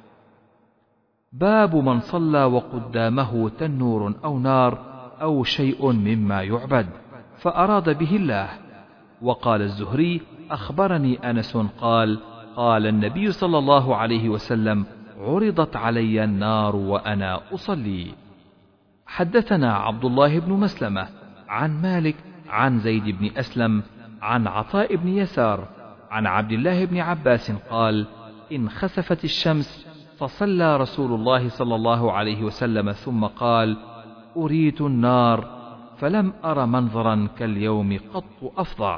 باب من صلى وقدامه تنور أو نار أو شيء مما يعبد، فأراد به الله. وقال الزهري: أخبرني أنس قال: قال النبي صلى الله عليه وسلم: عرضت علي النار وأنا أصلي. حدثنا عبد الله بن مسلمة عن مالك عن زيد بن أسلم عن عطاء بن يسار عن عبد الله بن عباس قال: إن خسفت الشمس فصلى رسول الله صلى الله عليه وسلم ثم قال: أريت النار فلم أر منظرا كاليوم قط أفظع.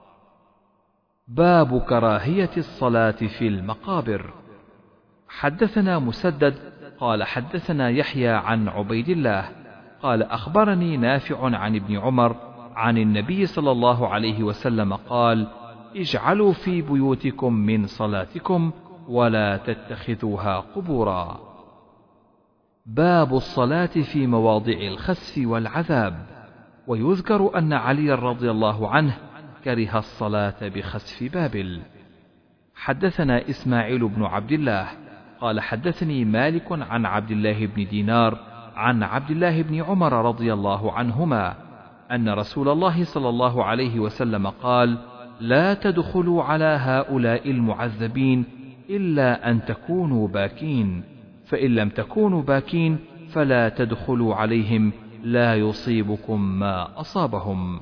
باب كراهية الصلاة في المقابر. حدثنا مسدد قال حدثنا يحيى عن عبيد الله قال أخبرني نافع عن ابن عمر عن النبي صلى الله عليه وسلم قال: اجعلوا في بيوتكم من صلاتكم ولا تتخذوها قبورا. باب الصلاة في مواضع الخسف والعذاب. ويذكر أن علي رضي الله عنه كره الصلاة بخسف بابل. حدثنا إسماعيل بن عبد الله قال حدثني مالك عن عبد الله بن دينار عن عبد الله بن عمر رضي الله عنهما أن رسول الله صلى الله عليه وسلم قال: لا تدخلوا على هؤلاء المعذبين إلا أن تكونوا باكين، فإن لم تكونوا باكين فلا تدخلوا عليهم لا يصيبكم ما أصابهم.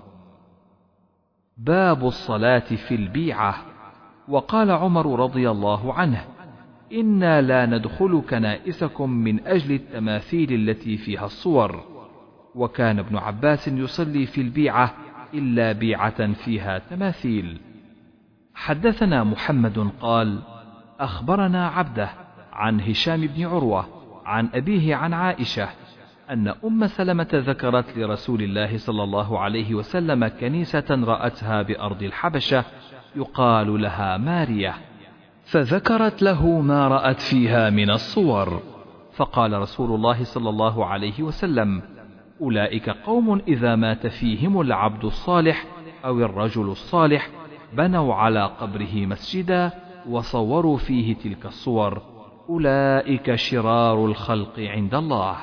باب الصلاة في البيعة. وقال عمر رضي الله عنه: إنا لا ندخل كنائسكم من أجل التماثيل التي فيها الصور. وكان ابن عباس يصلي في البيعة إلا بيعة فيها تماثيل. حدثنا محمد قال أخبرنا عبده عن هشام بن عروة عن أبيه عن عائشة أن أم سلمة ذكرت لرسول الله صلى الله عليه وسلم كنيسة رأتها بأرض الحبشة يقال لها مارية، فذكرت له ما رأت فيها من الصور، فقال رسول الله صلى الله عليه وسلم: أولئك قوم إذا مات فيهم العبد الصالح أو الرجل الصالح بنوا على قبره مسجدا وصوروا فيه تلك الصور، أولئك شرار الخلق عند الله.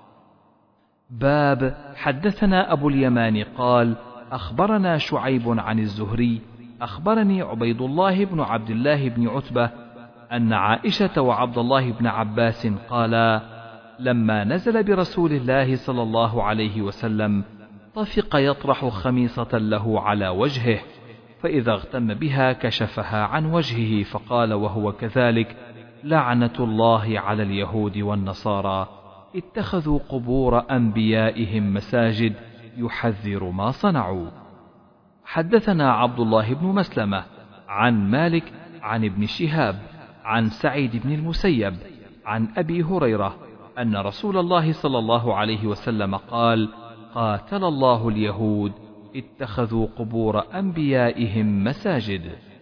باب حدثنا أبو اليمان قال أخبرنا شعيب عن الزهري أخبرني عبيد الله بن عبد الله بن عتبة أن عائشة وعبد الله بن عباس قالا: لما نزل برسول الله صلى الله عليه وسلم طفق يطرح خميصة له على وجهه، فإذا اغتم بها كشفها عن وجهه فقال وهو كذلك: لعنة الله على اليهود والنصارى اتخذوا قبور أنبيائهم مساجد يحذر ما صنعوا. حدثنا عبد الله بن مسلمة عن مالك عن ابن شهاب عن سعيد بن المسيب عن أبي هريرة أن رسول الله صلى الله عليه وسلم قال: قاتل الله اليهود اتخذوا قبور أنبيائهم مساجد.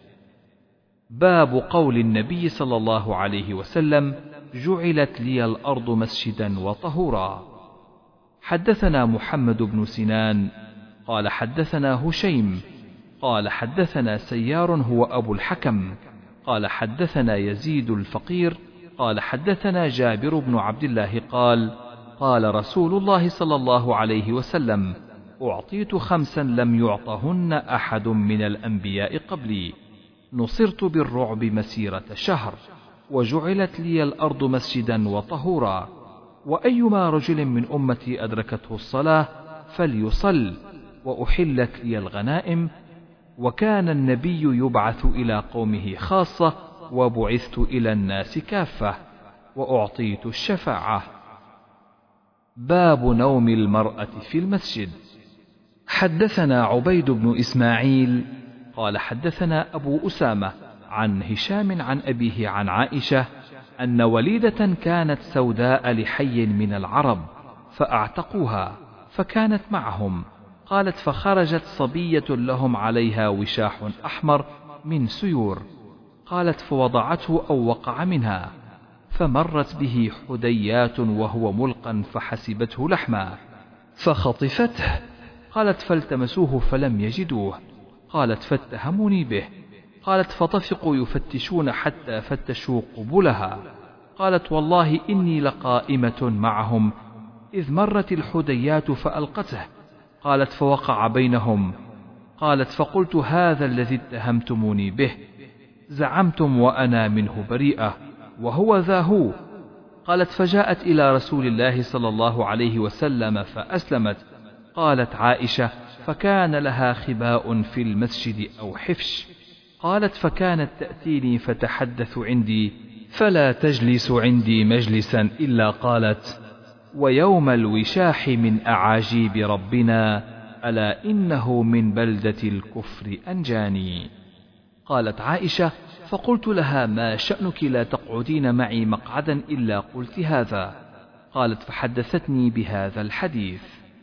باب قول النبي صلى الله عليه وسلم: جعلت لي الأرض مسجدا وطهورا. حدثنا محمد بن سنان قال حدثنا هشيم قال حدثنا سيار هو أبو الحكم قال حدثنا يزيد الفقير قال حدثنا جابر بن عبد الله قال: قال رسول الله صلى الله عليه وسلم: أعطيت خمسا لم يعطهن أحد من الأنبياء قبلي، نصرت بالرعب مسيرة شهر، وجعلت لي الأرض مسجدا وطهورا، وأيما رجل من أمتي أدركته الصلاة فليصل، وأحلت لي الغنائم، وكان النبي يبعث إلى قومه خاصة وبعثت إلى الناس كافة، وأعطيت الشفاعة. باب نوم المرأة في المسجد. حدثنا عبيد بن إسماعيل قال حدثنا أبو أسامة عن هشام عن أبيه عن عائشة أن وليدة كانت سوداء لحي من العرب فأعتقوها فكانت معهم، قالت: فخرجت صبية لهم عليها وشاح أحمر من سيور، قالت: فوضعته أو وقع منها، فمرت به حديات وهو ملقا فحسبته لحما فخطفته، قالت: فالتمسوه فلم يجدوه، قالت: فاتهموني به، قالت: فطفقوا يفتشون حتى فتشوا قبلها، قالت: والله إني لقائمة معهم إذ مرت الحديات فألقته، قالت فوقع بينهم. قالت فقلت هذا الذي اتهمتموني به زعمتم وأنا منه بريئة وهو ذا هو. قالت فجاءت إلى رسول الله صلى الله عليه وسلم فأسلمت. قالت عائشة فكان لها خباء في المسجد أو حفش. قالت فكانت تأتيني فتحدث عندي فلا تجلس عندي مجلسا إلا قالت ويوم الوشاح من أعاجيب ربنا ألا إنه من بلدة الكفر أنجاني. قالت عائشة فقلت لها ما شأنك لا تقعدين معي مقعدا إلا قلت هذا. قالت فحدثتني بهذا الحديث.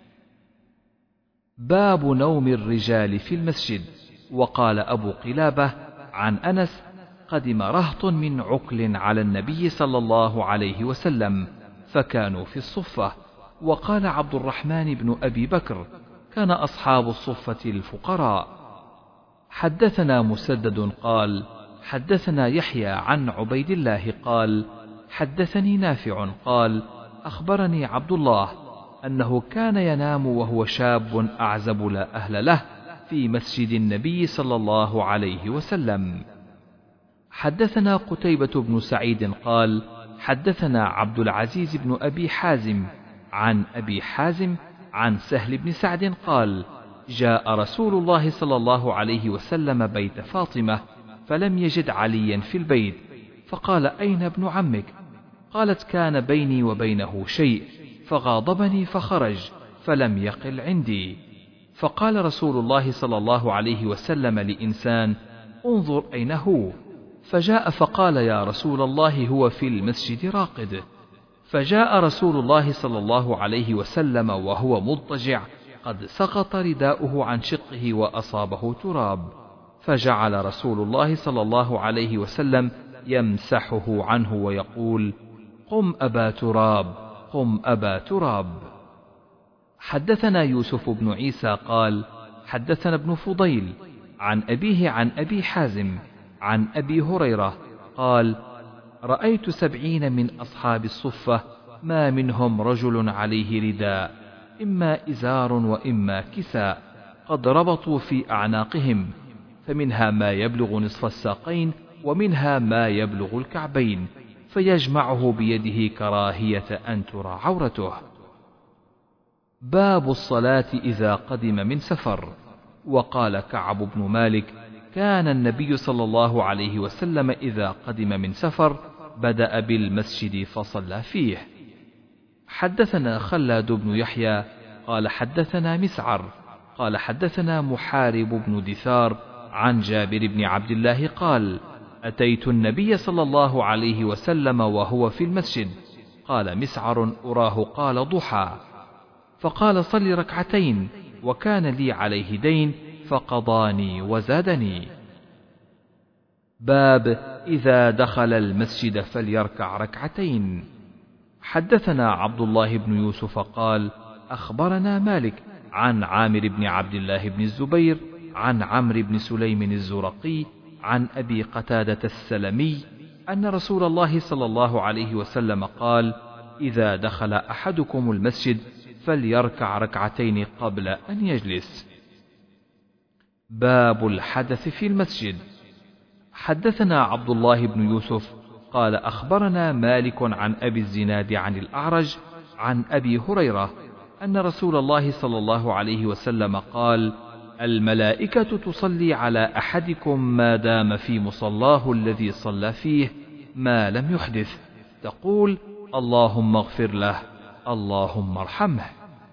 باب نوم الرجال في المسجد. وقال أبو قلابة عن أنس قدم رهط من عقل على النبي صلى الله عليه وسلم فكانوا في الصفة. وقال عبد الرحمن بن أبي بكر كان أصحاب الصفة الفقراء. حدثنا مسدد قال حدثنا يحيى عن عبيد الله قال حدثني نافع قال أخبرني عبد الله أنه كان ينام وهو شاب أعزب لا أهل له في مسجد النبي صلى الله عليه وسلم. حدثنا قتيبة بن سعيد قال حدثنا عبد العزيز بن أبي حازم عن أبي حازم عن سهل بن سعد قال جاء رسول الله صلى الله عليه وسلم بيت فاطمة فلم يجد عليا في البيت فقال أين ابن عمك؟ قالت كان بيني وبينه شيء فغاضبني فخرج فلم يقل عندي. فقال رسول الله صلى الله عليه وسلم لإنسان انظر أين هو؟ فجاء فقال يا رسول الله هو في المسجد راقد. فجاء رسول الله صلى الله عليه وسلم وهو مضطجع قد سقط رداؤه عن شقه وأصابه تراب. فجعل رسول الله صلى الله عليه وسلم يمسحه عنه ويقول قم أبا تراب قم أبا تراب. حدثنا يوسف بن عيسى قال حدثنا ابن فضيل عن أبيه عن أبي حازم عن أبي هريرة قال رأيت سبعين من أصحاب الصفة ما منهم رجل عليه رداء إما إزار وإما كساء قد ربطوا في أعناقهم فمنها ما يبلغ نصف الساقين ومنها ما يبلغ الكعبين فيجمعه بيده كراهية أن ترى عورته. باب الصلاة إذا قدم من سفر. وقال كعب بن مالك كان النبي صلى الله عليه وسلم إذا قدم من سفر بدأ بالمسجد فصلى فيه. حدثنا خلاد بن يحيى قال حدثنا مسعر قال حدثنا محارب بن دثار عن جابر بن عبد الله قال أتيت النبي صلى الله عليه وسلم وهو في المسجد. قال مسعر أراه قال ضحى. فقال صل ركعتين وكان لي عليه دين فقضاني وزادني. باب إذا دخل المسجد فليركع ركعتين. حدثنا عبد الله بن يوسف قال أخبرنا مالك عن عامر بن عبد الله بن الزبير عن عمرو بن سليم الزرقي عن أبي قتادة السلمي أن رسول الله صلى الله عليه وسلم قال إذا دخل أحدكم المسجد فليركع ركعتين قبل أن يجلس. باب الحدث في المسجد. حدثنا عبد الله بن يوسف قال أخبرنا مالك عن أبي الزناد عن الأعرج عن أبي هريرة أن رسول الله صلى الله عليه وسلم قال الملائكة تصلي على أحدكم ما دام في مصلاه الذي صلى فيه ما لم يحدث تقول اللهم اغفر له اللهم ارحمه.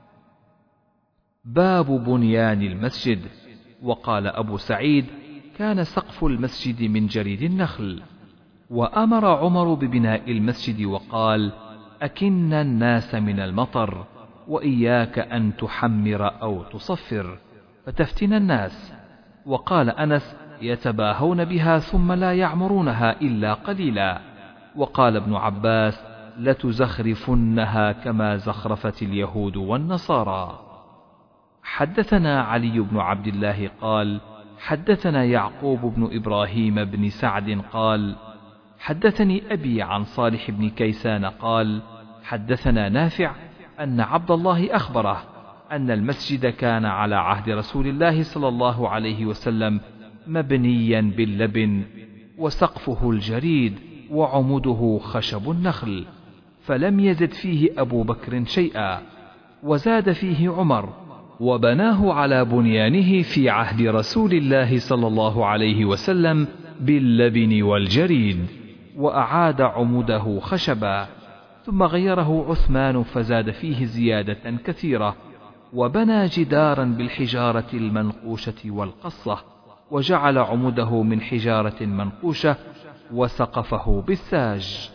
باب بنيان المسجد. وقال أبو سعيد كان سقف المسجد من جريد النخل. وأمر عمر ببناء المسجد وقال أكن الناس من المطر وإياك أن تحمر أو تصفر فتفتن الناس. وقال أنس يتباهون بها ثم لا يعمرونها إلا قليلا. وقال ابن عباس لتزخرفنها كما زخرفت اليهود والنصارى. حدثنا علي بن عبد الله قال حدثنا يعقوب بن إبراهيم بن سعد قال حدثني أبي عن صالح بن كيسان قال حدثنا نافع أن عبد الله أخبره أن المسجد كان على عهد رسول الله صلى الله عليه وسلم مبنيا باللبن، وسقفه الجريد، وعمده خشب النخل، فلم يزد فيه أبو بكر شيئا، وزاد فيه عمر، وبناه على بنيانه في عهد رسول الله صلى الله عليه وسلم باللبن والجريد، وأعاد عمده خشبا، ثم غيره عثمان فزاد فيه زيادة كثيرة، وبنى جدارا بالحجارة المنقوشة والقصة، وجعل عمده من حجارة منقوشة، وسقفه بالساج.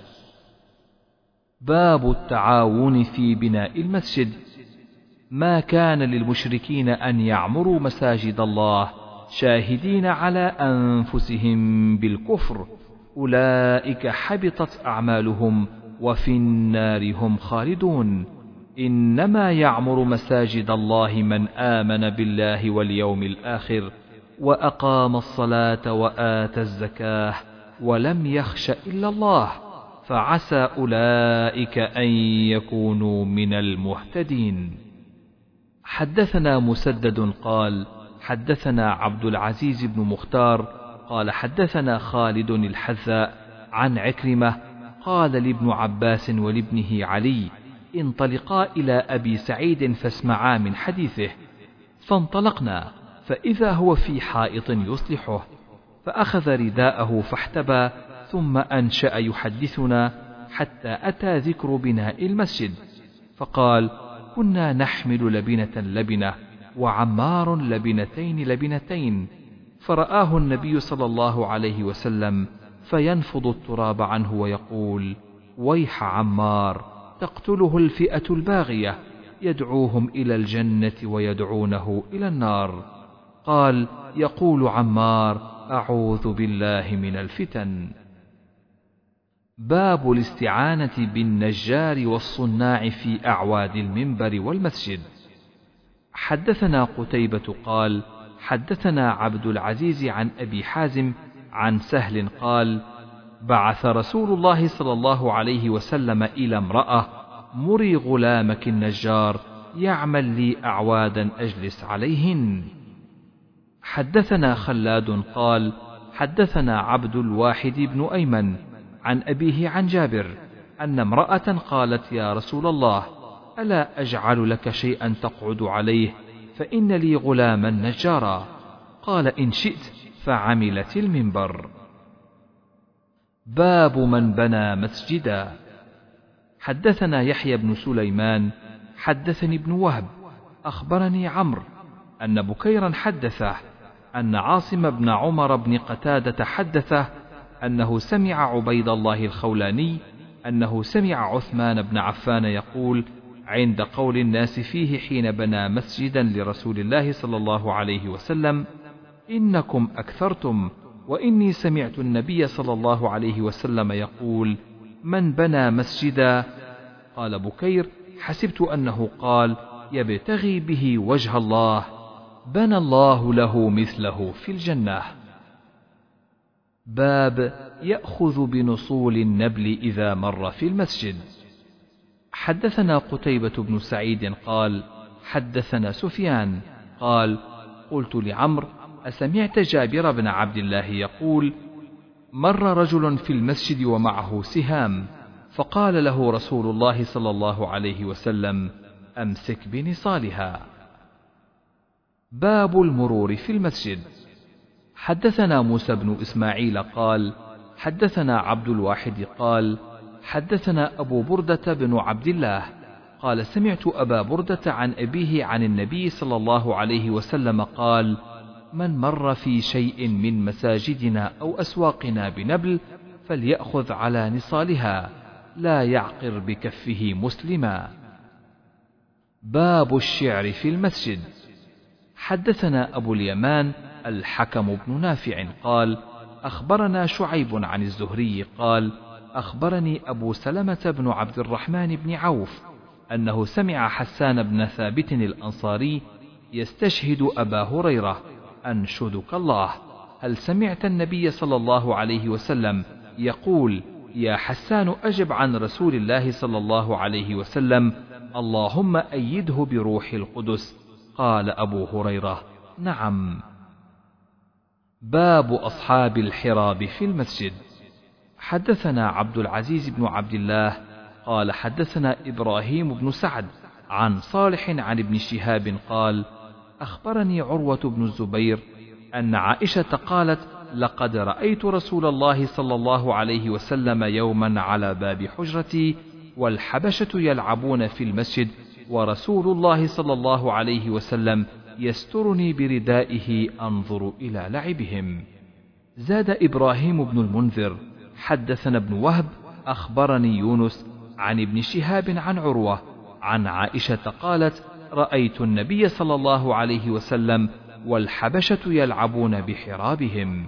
باب التعاون في بناء المسجد. ما كان للمشركين أن يعمروا مساجد الله شاهدين على أنفسهم بالكفر، أولئك حبطت أعمالهم وفي النار هم خالدون. إنما يعمر مساجد الله من آمن بالله واليوم الآخر، وأقام الصلاة وآتى الزكاة، ولم يخش إلا الله، فعسى أولئك أن يكونوا من المهتدين. حدثنا مسدد قال حدثنا عبد العزيز بن مختار قال حدثنا خالد الحذاء عن عكرمة قال لابن عباس ولابنه علي: انطلقا إلى أبي سعيد فاسمعا من حديثه. فانطلقنا، فإذا هو في حائط يصلحه، فأخذ رداءه فاحتبى، ثم أنشأ يحدثنا حتى أتى ذكر بناء المسجد، فقال: كنا نحمل لبنة لبنة، وعمار لبنتين لبنتين، فرآه النبي صلى الله عليه وسلم فينفض التراب عنه ويقول: ويح عمار، تقتله الفئة الباغية، يدعوهم إلى الجنة ويدعونه إلى النار. قال: يقول عمار: أعوذ بالله من الفتن. باب الاستعانة بالنجار والصناع في أعواد المنبر والمسجد. حدثنا قتيبة قال حدثنا عبد العزيز عن أبي حازم عن سهل قال: بعث رسول الله صلى الله عليه وسلم إلى امرأة: مري غلامك النجار يعمل لي أعوادا أجلس عليهن. حدثنا خلاد قال حدثنا عبد الواحد بن أيمن عن أبيه عن جابر أن امرأة قالت: يا رسول الله، ألا أجعل لك شيئا تقعد عليه، فإن لي غلاما نجارا. قال: إن شئت. فعملت المنبر. باب من بنى مسجدا. حدثنا يحيى بن سليمان حدثني ابن وهب أخبرني عمرو أن بكيرا حدثه أن عاصم بن عمر بن قتادة حدثه أنه سمع عبيد الله الخولاني أنه سمع عثمان بن عفان يقول عند قول الناس فيه حين بنى مسجدا لرسول الله صلى الله عليه وسلم: إنكم أكثرتم، وإني سمعت النبي صلى الله عليه وسلم يقول: من بنى مسجدا. قال بكير: حسبت أنه قال: يبتغي به وجه الله، بنى الله له مثله في الجنة. باب يأخذ بنصول النبل إذا مر في المسجد. حدثنا قتيبة بن سعيد قال حدثنا سفيان قال: قلت لعمرو: أسمعت جابر بن عبد الله يقول: مر رجل في المسجد ومعه سهام، فقال له رسول الله صلى الله عليه وسلم: أمسك بنصالها. باب المرور في المسجد. حدثنا موسى بن إسماعيل قال حدثنا عبد الواحد قال حدثنا أبو بردة بن عبد الله قال: سمعت أبا بردة عن أبيه عن النبي صلى الله عليه وسلم قال: من مر في شيء من مساجدنا أو أسواقنا بنبل فليأخذ على نصالها، لا يعقر بكفه مسلما. باب الشعر في المسجد. حدثنا أبو اليمان الحكم بن نافع قال أخبرنا شعيب عن الزهري قال أخبرني أبو سلمة بن عبد الرحمن بن عوف أنه سمع حسان بن ثابت الأنصاري يستشهد أبا هريرة: أنشدك الله، هل سمعت النبي صلى الله عليه وسلم يقول: يا حسان أجب عن رسول الله صلى الله عليه وسلم، اللهم أيده بروح القدس. قال أبو هريرة: نعم. باب أصحاب الحراب في المسجد. حدثنا عبد العزيز بن عبد الله قال حدثنا إبراهيم بن سعد عن صالح عن ابن شهاب قال: أخبرني عروة بن الزبير أن عائشة قالت: لقد رأيت رسول الله صلى الله عليه وسلم يوما على باب حجرتي والحبشة يلعبون في المسجد ورسول الله صلى الله عليه وسلم يسترني بردائه أنظر إلى لعبهم. زاد إبراهيم بن المنذر: حدثنا ابن وهب أخبرني يونس عن ابن شهاب عن عروة عن عائشة قالت: رأيت النبي صلى الله عليه وسلم والحبشة يلعبون بحرابهم.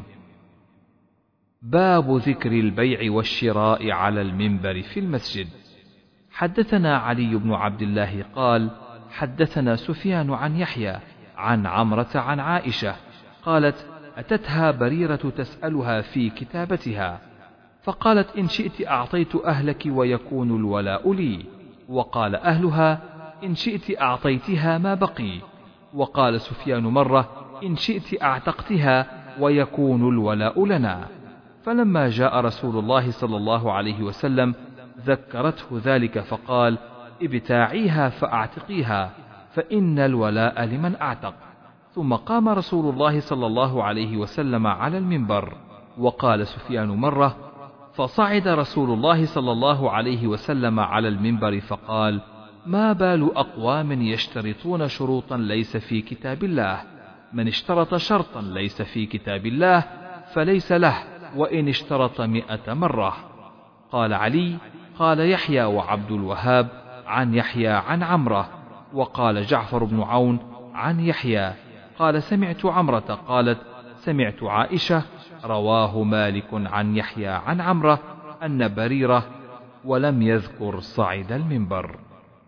باب ذكر البيع والشراء على المنبر في المسجد. حدثنا علي بن عبد الله قال: حدثنا سفيان عن يحيى عن عمرة عن عائشة قالت: أتتها بريرة تسألها في كتابتها فقالت: إن شئت أعطيت أهلك ويكون الولاء لي. وقال أهلها: إن شئت أعطيتها ما بقي. وقال سفيان مرة: إن شئت أعتقتها ويكون الولاء لنا. فلما جاء رسول الله صلى الله عليه وسلم ذكرته ذلك فقال: ابتاعيها فأعتقيها فإن الولاء لمن أعتق. ثم قام رسول الله صلى الله عليه وسلم على المنبر. وقال سفيان مرة: فصعد رسول الله صلى الله عليه وسلم على المنبر فقال: ما بال أقوام يشترطون شروطا ليس في كتاب الله، من اشترط شرطا ليس في كتاب الله فليس له وإن اشترط مئة مرة. قال علي: قال يحيى وعبد الوهاب عن يحيى عن عمرة. وقال جعفر بن عون عن يحيى قال: سمعت عمرة قالت: سمعت عائشة. رواه مالك عن يحيى عن عمرة أن بريرة، ولم يذكر صعد المنبر.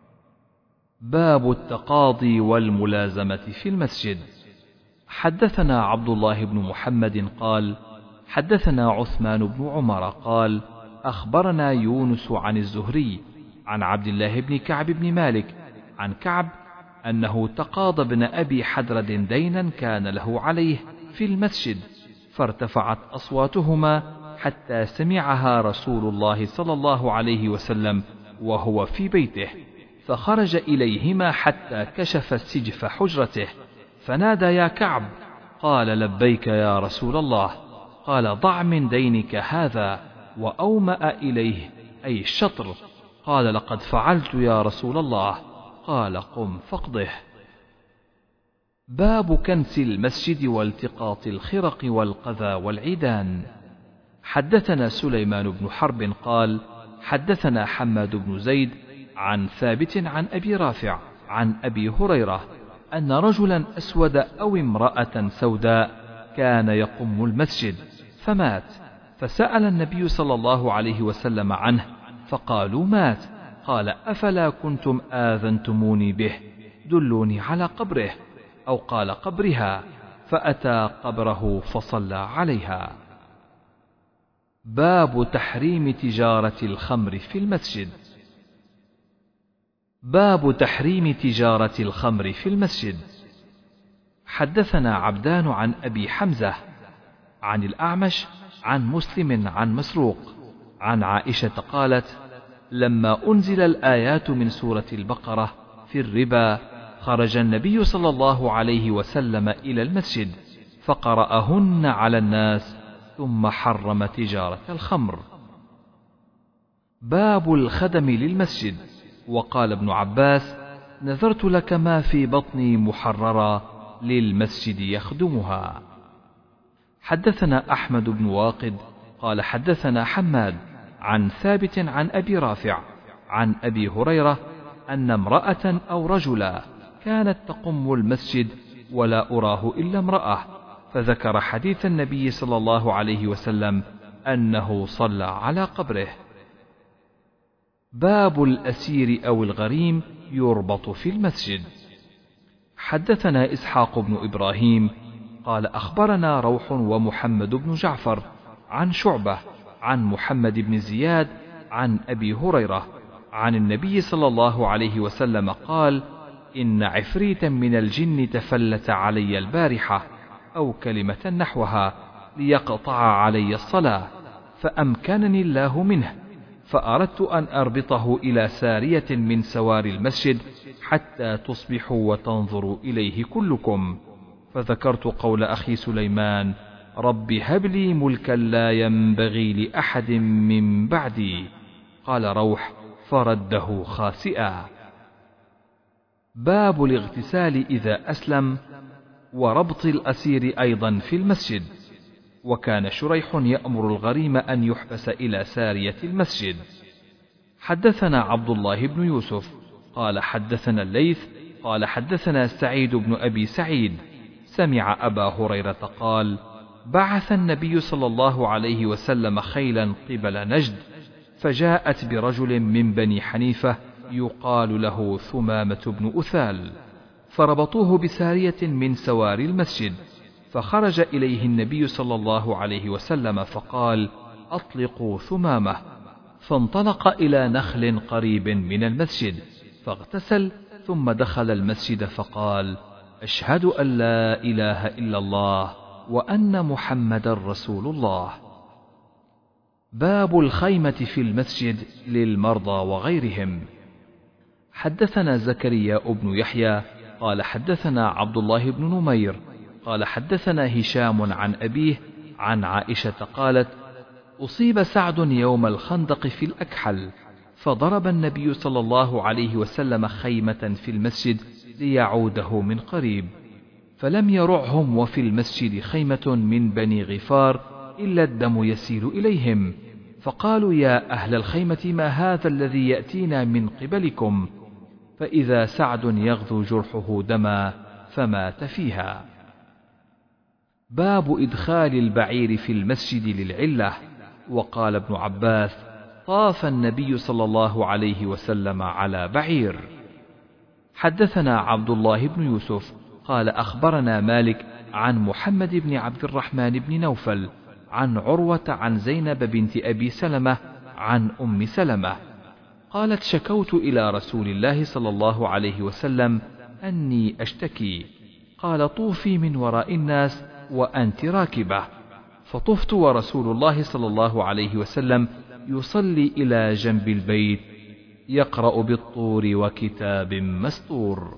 باب التقاضي والملازمة في المسجد. حدثنا عبد الله بن محمد قال: حدثنا عثمان بن عمر قال: أخبرنا يونس عن الزهري عن عبد الله بن كعب بن مالك عن كعب أنه تقاضى ابن أبي حدرد دينا كان له عليه في المسجد، فارتفعت أصواتهما حتى سمعها رسول الله صلى الله عليه وسلم وهو في بيته، فخرج إليهما حتى كشف سجف حجرته فنادى: يا كعب. قال: لبيك يا رسول الله. قال: ضع من دينك هذا، وأومأ إليه أي الشطر. قال: لقد فعلت يا رسول الله. قال: قم فاقضه. باب كنس المسجد والتقاط الخرق والقذى والعيدان. حدثنا سليمان بن حرب قال: حدثنا حماد بن زيد عن ثابت عن أبي رافع عن أبي هريرة أن رجلا أسود أو امرأة سوداء كان يقم المسجد فمات، فسأل النبي صلى الله عليه وسلم عنه فقالوا: مات. قال: أفلا كنتم آذنتموني به؟ دلوني على قبره. أو قال: قبرها. فأتى قبره فصلى عليها. باب تحريم تجارة الخمر في المسجد. باب تحريم تجارة الخمر في المسجد. حدثنا عبدان عن أبي حمزة عن الأعمش عن مسلم عن مسروق عن عائشة قالت: لما أنزل الآيات من سورة البقرة في الربا خرج النبي صلى الله عليه وسلم إلى المسجد فقرأهن على الناس ثم حرم تجارة الخمر. باب الخدم للمسجد. وقال ابن عباس: نذرت لك ما في بطني محررا للمسجد يخدمها. حدثنا أحمد بن واقد قال: حدثنا حماد عن ثابت عن أبي رافع عن أبي هريرة أن امرأة أو رجلا كانت تقم المسجد ولا أراه إلا امرأة، فذكر حديث النبي صلى الله عليه وسلم أنه صلى على قبره. باب الأسير أو الغريم يربط في المسجد. حدثنا إسحاق بن إبراهيم قال: أخبرنا روح ومحمد بن جعفر عن شعبة عن محمد بن زياد عن أبي هريرة عن النبي صلى الله عليه وسلم قال: إن عفريتا من الجن تفلت علي البارحة، أو كلمة نحوها، ليقطع علي الصلاة، فأمكنني الله منه، فأردت أن أربطه إلى سارية من سواري المسجد حتى تصبحوا وتنظروا إليه كلكم. فذكرت قول أخي سليمان: رب هب لي ملكا لا ينبغي لأحد من بعدي. قال روح: فرده خاسئا. باب الاغتسال إذا أسلم، وربط الأسير أيضا في المسجد. وكان شريح يأمر الغريم أن يحبس إلى سارية المسجد. حدثنا عبد الله بن يوسف قال حدثنا الليث قال حدثنا سعيد بن أبي سعيد سمع أبا هريرة قال: بعث النبي صلى الله عليه وسلم خيلا قبل نجد، فجاءت برجل من بني حنيفة يقال له ثمامة بن أثال، فربطوه بسارية من سواري المسجد، فخرج إليه النبي صلى الله عليه وسلم فقال: أطلقوا ثمامة. فانطلق إلى نخل قريب من المسجد فاغتسل، ثم دخل المسجد فقال: أشهد أن لا إله إلا الله وأن محمدا رسول الله. باب الخيمة في المسجد للمرضى وغيرهم. حدثنا زكريا بن يحيى قال حدثنا عبد الله بن نمير قال حدثنا هشام عن أبيه عن عائشة قالت: أصيب سعد يوم الخندق في الأكحل، فضرب النبي صلى الله عليه وسلم خيمة في المسجد ليعوده من قريب، فلم يرعهم وفي المسجد خيمة من بني غفار إلا الدم يسيل إليهم، فقالوا: يا أهل الخيمة ما هذا الذي يأتينا من قبلكم؟ فإذا سعد يغذو جرحه دما فمات فيها. باب إدخال البعير في المسجد للعلة. وقال ابن عباس: طاف النبي صلى الله عليه وسلم على بعير. حدثنا عبد الله بن يوسف قال أخبرنا مالك عن محمد بن عبد الرحمن بن نوفل عن عروة عن زينب بنت أبي سلمة عن أم سلمة قالت: شكوت إلى رسول الله صلى الله عليه وسلم أني أشتكي، قال: طوفي من وراء الناس وأنت راكبة، فطفت ورسول الله صلى الله عليه وسلم يصلي إلى جنب البيت يقرأ بالطور وكتاب مسطور.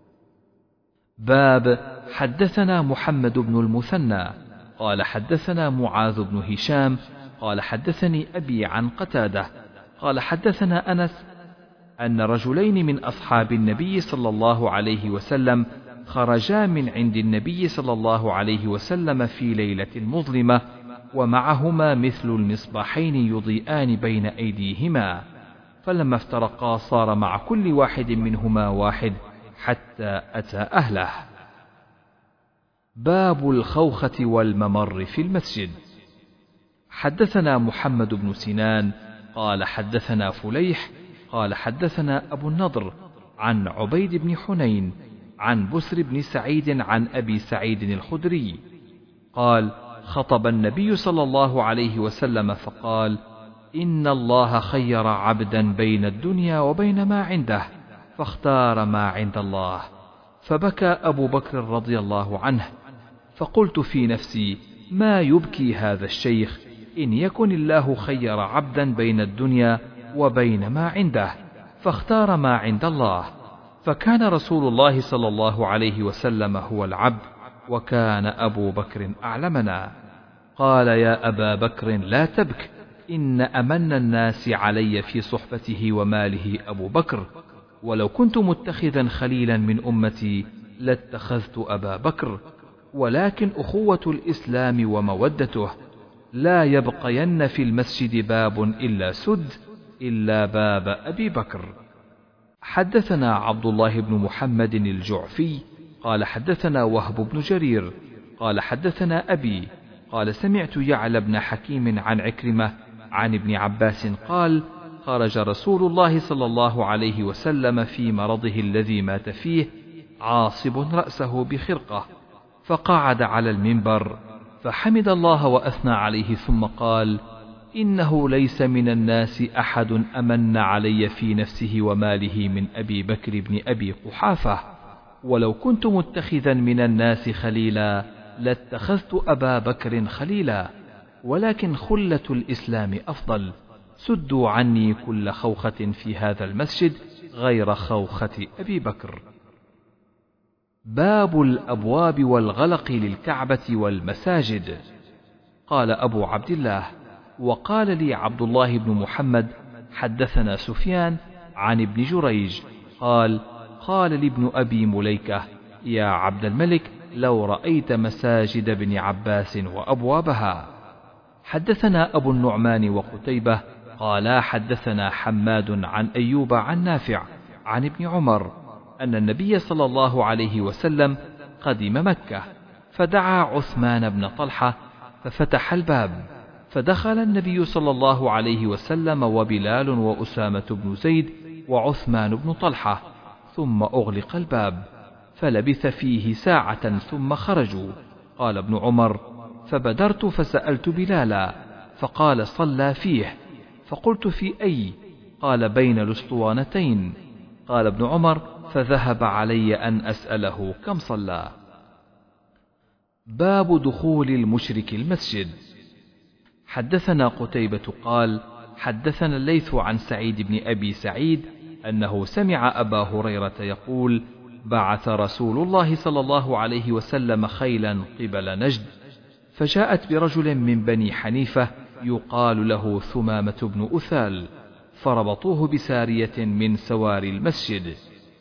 باب حدثنا محمد بن المثنى قال حدثنا معاذ بن هشام قال حدثني أبي عن قتادة قال حدثنا أنس أن رجلين من أصحاب النبي صلى الله عليه وسلم خرجا من عند النبي صلى الله عليه وسلم في ليلة مظلمة، ومعهما مثل المصباحين يضيئان بين أيديهما، فلما افترقا صار مع كل واحد منهما واحد حتى أتى أهله. باب الخوخة والممر في المسجد. حدثنا محمد بن سنان قال حدثنا فليح قال حدثنا أبو النضر عن عبيد بن حنين عن بسر بن سعيد عن أبي سعيد الخدري قال: خطب النبي صلى الله عليه وسلم فقال: إن الله خير عبدا بين الدنيا وبين ما عنده، فاختار ما عند الله، فبكى أبو بكر رضي الله عنه، فقلت في نفسي: ما يبكي هذا الشيخ؟ إن يكن الله خير عبدا بين الدنيا وبين ما عنده، فاختار ما عند الله، فكان رسول الله صلى الله عليه وسلم هو العبد، وكان أبو بكر أعلمنا. قال: يا أبا بكر لا تبك، إن أمن الناس علي في صحبته وماله أبو بكر، ولو كنت متخذا خليلا من أمتي لاتخذت أبا بكر، ولكن أخوة الإسلام ومودته، لا يبقين في المسجد باب إلا سد إلا باب أبي بكر. حدثنا عبد الله بن محمد الجعفي قال حدثنا وهب بن جرير قال حدثنا أبي قال: سمعت يعلى بن حكيم عن عكرمة عن ابن عباس قال: خرج رسول الله صلى الله عليه وسلم في مرضه الذي مات فيه عاصب رأسه بخرقة، فقعد على المنبر فحمد الله وأثنى عليه، ثم قال: إنه ليس من الناس أحد أمن علي في نفسه وماله من أبي بكر بن أبي قحافة، ولو كنت متخذا من الناس خليلا لاتخذت أبا بكر خليلا، ولكن خلة الإسلام أفضل. سدوا عني كل خوخة في هذا المسجد غير خوخة أبي بكر. باب الأبواب والغلق للكعبة والمساجد. قال أبو عبد الله: وقال لي عبد الله بن محمد حدثنا سفيان عن ابن جريج قال: قال لي ابن أبي مليكة: يا عبد الملك، لو رأيت مساجد ابن عباس وأبوابها. حدثنا أبو النعمان وقتيبة قالا حدثنا حماد عن أيوب عن نافع عن ابن عمر أن النبي صلى الله عليه وسلم قدم مكة، فدعا عثمان بن طلحة ففتح الباب، فدخل النبي صلى الله عليه وسلم وبلال وأسامة بن زيد وعثمان بن طلحة، ثم أغلق الباب، فلبث فيه ساعة ثم خرجوا. قال ابن عمر: فبدرت فسألت بلالا فقال: صلى فيه. فقلت: في أي؟ قال: بين الأسطوانتين. قال ابن عمر: فذهب علي أن أسأله كم صلى. باب دخول المشرك المسجد. حدثنا قتيبة قال: حدثنا الليث عن سعيد بن أبي سعيد أنه سمع أبا هريرة يقول: بعث رسول الله صلى الله عليه وسلم خيلا قبل نجد، فجاءت برجل من بني حنيفة يقال له ثمامة بن أثال، فربطوه بسارية من سواري المسجد.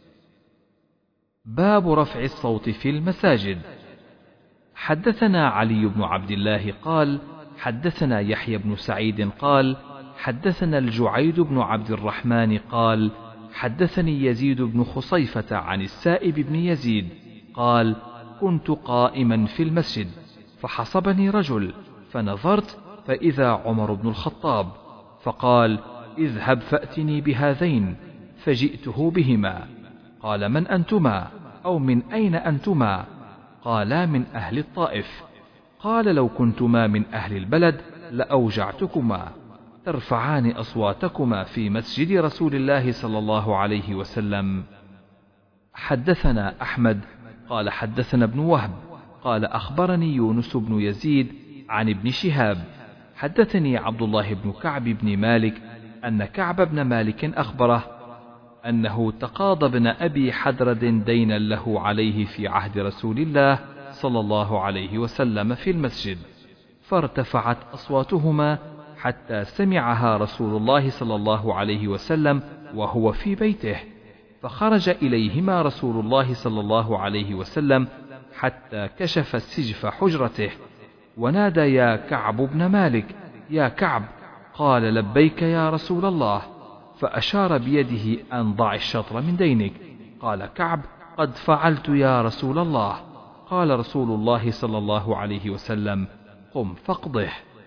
باب رفع الصوت في المساجد. حدثنا علي بن عبد الله قال: حدثنا يحيى بن سعيد قال: حدثنا الجعيد بن عبد الرحمن قال: حدثني يزيد بن خصيفة عن السائب بن يزيد قال: كنت قائما في المسجد فحصبني رجل، فنظرت فإذا عمر بن الخطاب، فقال: اذهب فأتني بهذين، فجئته بهما. قال: من أنتما؟ أو من أين أنتما؟ قالا: من أهل الطائف. قال: لو كنتما من أهل البلد لأوجعتكما، ترفعان أصواتكما في مسجد رسول الله صلى الله عليه وسلم. حدثنا أحمد قال: حدثنا ابن وهب قال: أخبرني يونس بن يزيد عن ابن شهاب حدثني عبد الله بن كعب بن مالك أن كعب بن مالك أخبره أنه تقاضى ابن أبي حدرد دينا له عليه في عهد رسول الله صلى الله عليه وسلم في المسجد، فارتفعت أصواتهما حتى سمعها رسول الله صلى الله عليه وسلم وهو في بيته، فخرج إليهما رسول الله صلى الله عليه وسلم حتى كشف السجف حجرته، ونادى: يا كعب بن مالك، يا كعب. قال: لبيك يا رسول الله، فأشار بيده أن ضع الشطر من دينك. قال كعب: قد فعلت يا رسول الله. قال رسول الله صلى الله عليه وسلم: قم فاقضه.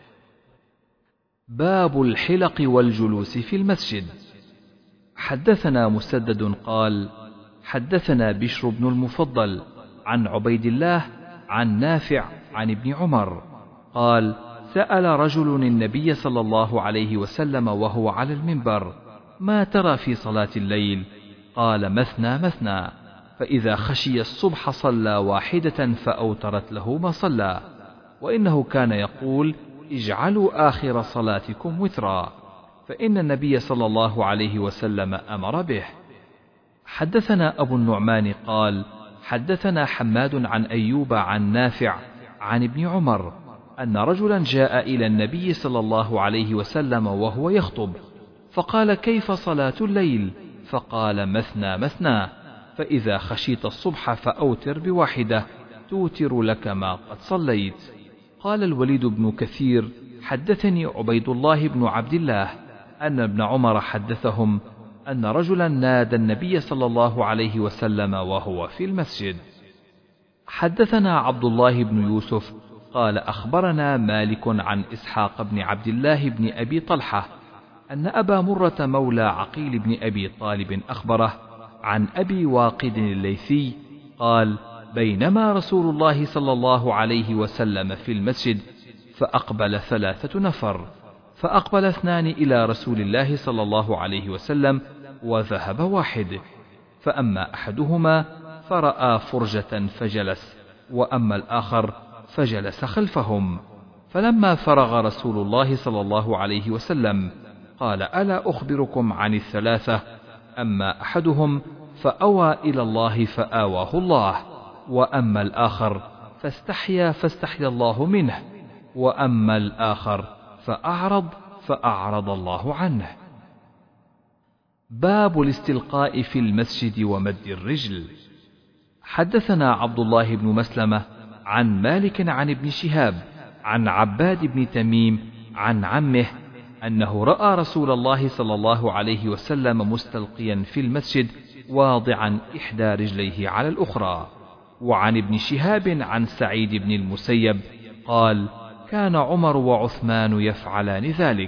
باب الحلق والجلوس في المسجد. حدثنا مسدد قال: حدثنا بشر بن المفضل عن عبيد الله عن نافع عن ابن عمر قال: سأل رجل النبي صلى الله عليه وسلم وهو على المنبر: ما ترى في صلاة الليل؟ قال: مثنى مثنى، فإذا خشي الصبح صلى واحدة فأوترت له ما صلى، وإنه كان يقول: اجعلوا آخر صلاتكم وترا، فإن النبي صلى الله عليه وسلم أمر به. حدثنا أبو النعمان قال: حدثنا حماد عن أيوب عن نافع عن ابن عمر أن رجلا جاء إلى النبي صلى الله عليه وسلم وهو يخطب، فقال: كيف صلاة الليل؟ فقال: مثنى مثنى، فإذا خشيت الصبح فأوتر بواحدة توتر لك ما قد صليت. قال الوليد بن كثير: حدثني عبيد الله بن عبد الله أن ابن عمر حدثهم أن رجلا نادى النبي صلى الله عليه وسلم وهو في المسجد. حدثنا عبد الله بن يوسف قال: أخبرنا مالك عن إسحاق بن عبد الله بن أبي طلحة أن أبا مرة مولى عقيل بن أبي طالب أخبره عن أبي واقد الليثي قال: بينما رسول الله صلى الله عليه وسلم في المسجد فأقبل ثلاثة نفر، فأقبل اثنان إلى رسول الله صلى الله عليه وسلم وذهب واحد، فأما أحدهما فرأى فرجة فجلس، وأما الآخر فجلس خلفهم. فلما فرغ رسول الله صلى الله عليه وسلم قال: ألا أخبركم عن الثلاثة؟ أما أحدهم فأوى إلى الله فآواه الله، وأما الآخر فاستحيا فاستحيا الله منه، وأما الآخر فأعرض فأعرض الله عنه. باب الاستلقاء في المسجد ومد الرجل. حدثنا عبد الله بن مسلمة عن مالك عن ابن شهاب عن عباد بن تميم عن عمه أنه رأى رسول الله صلى الله عليه وسلم مستلقيا في المسجد واضعا إحدى رجليه على الأخرى. وعن ابن شهاب عن سعيد بن المسيب قال: كان عمر وعثمان يفعلان ذلك.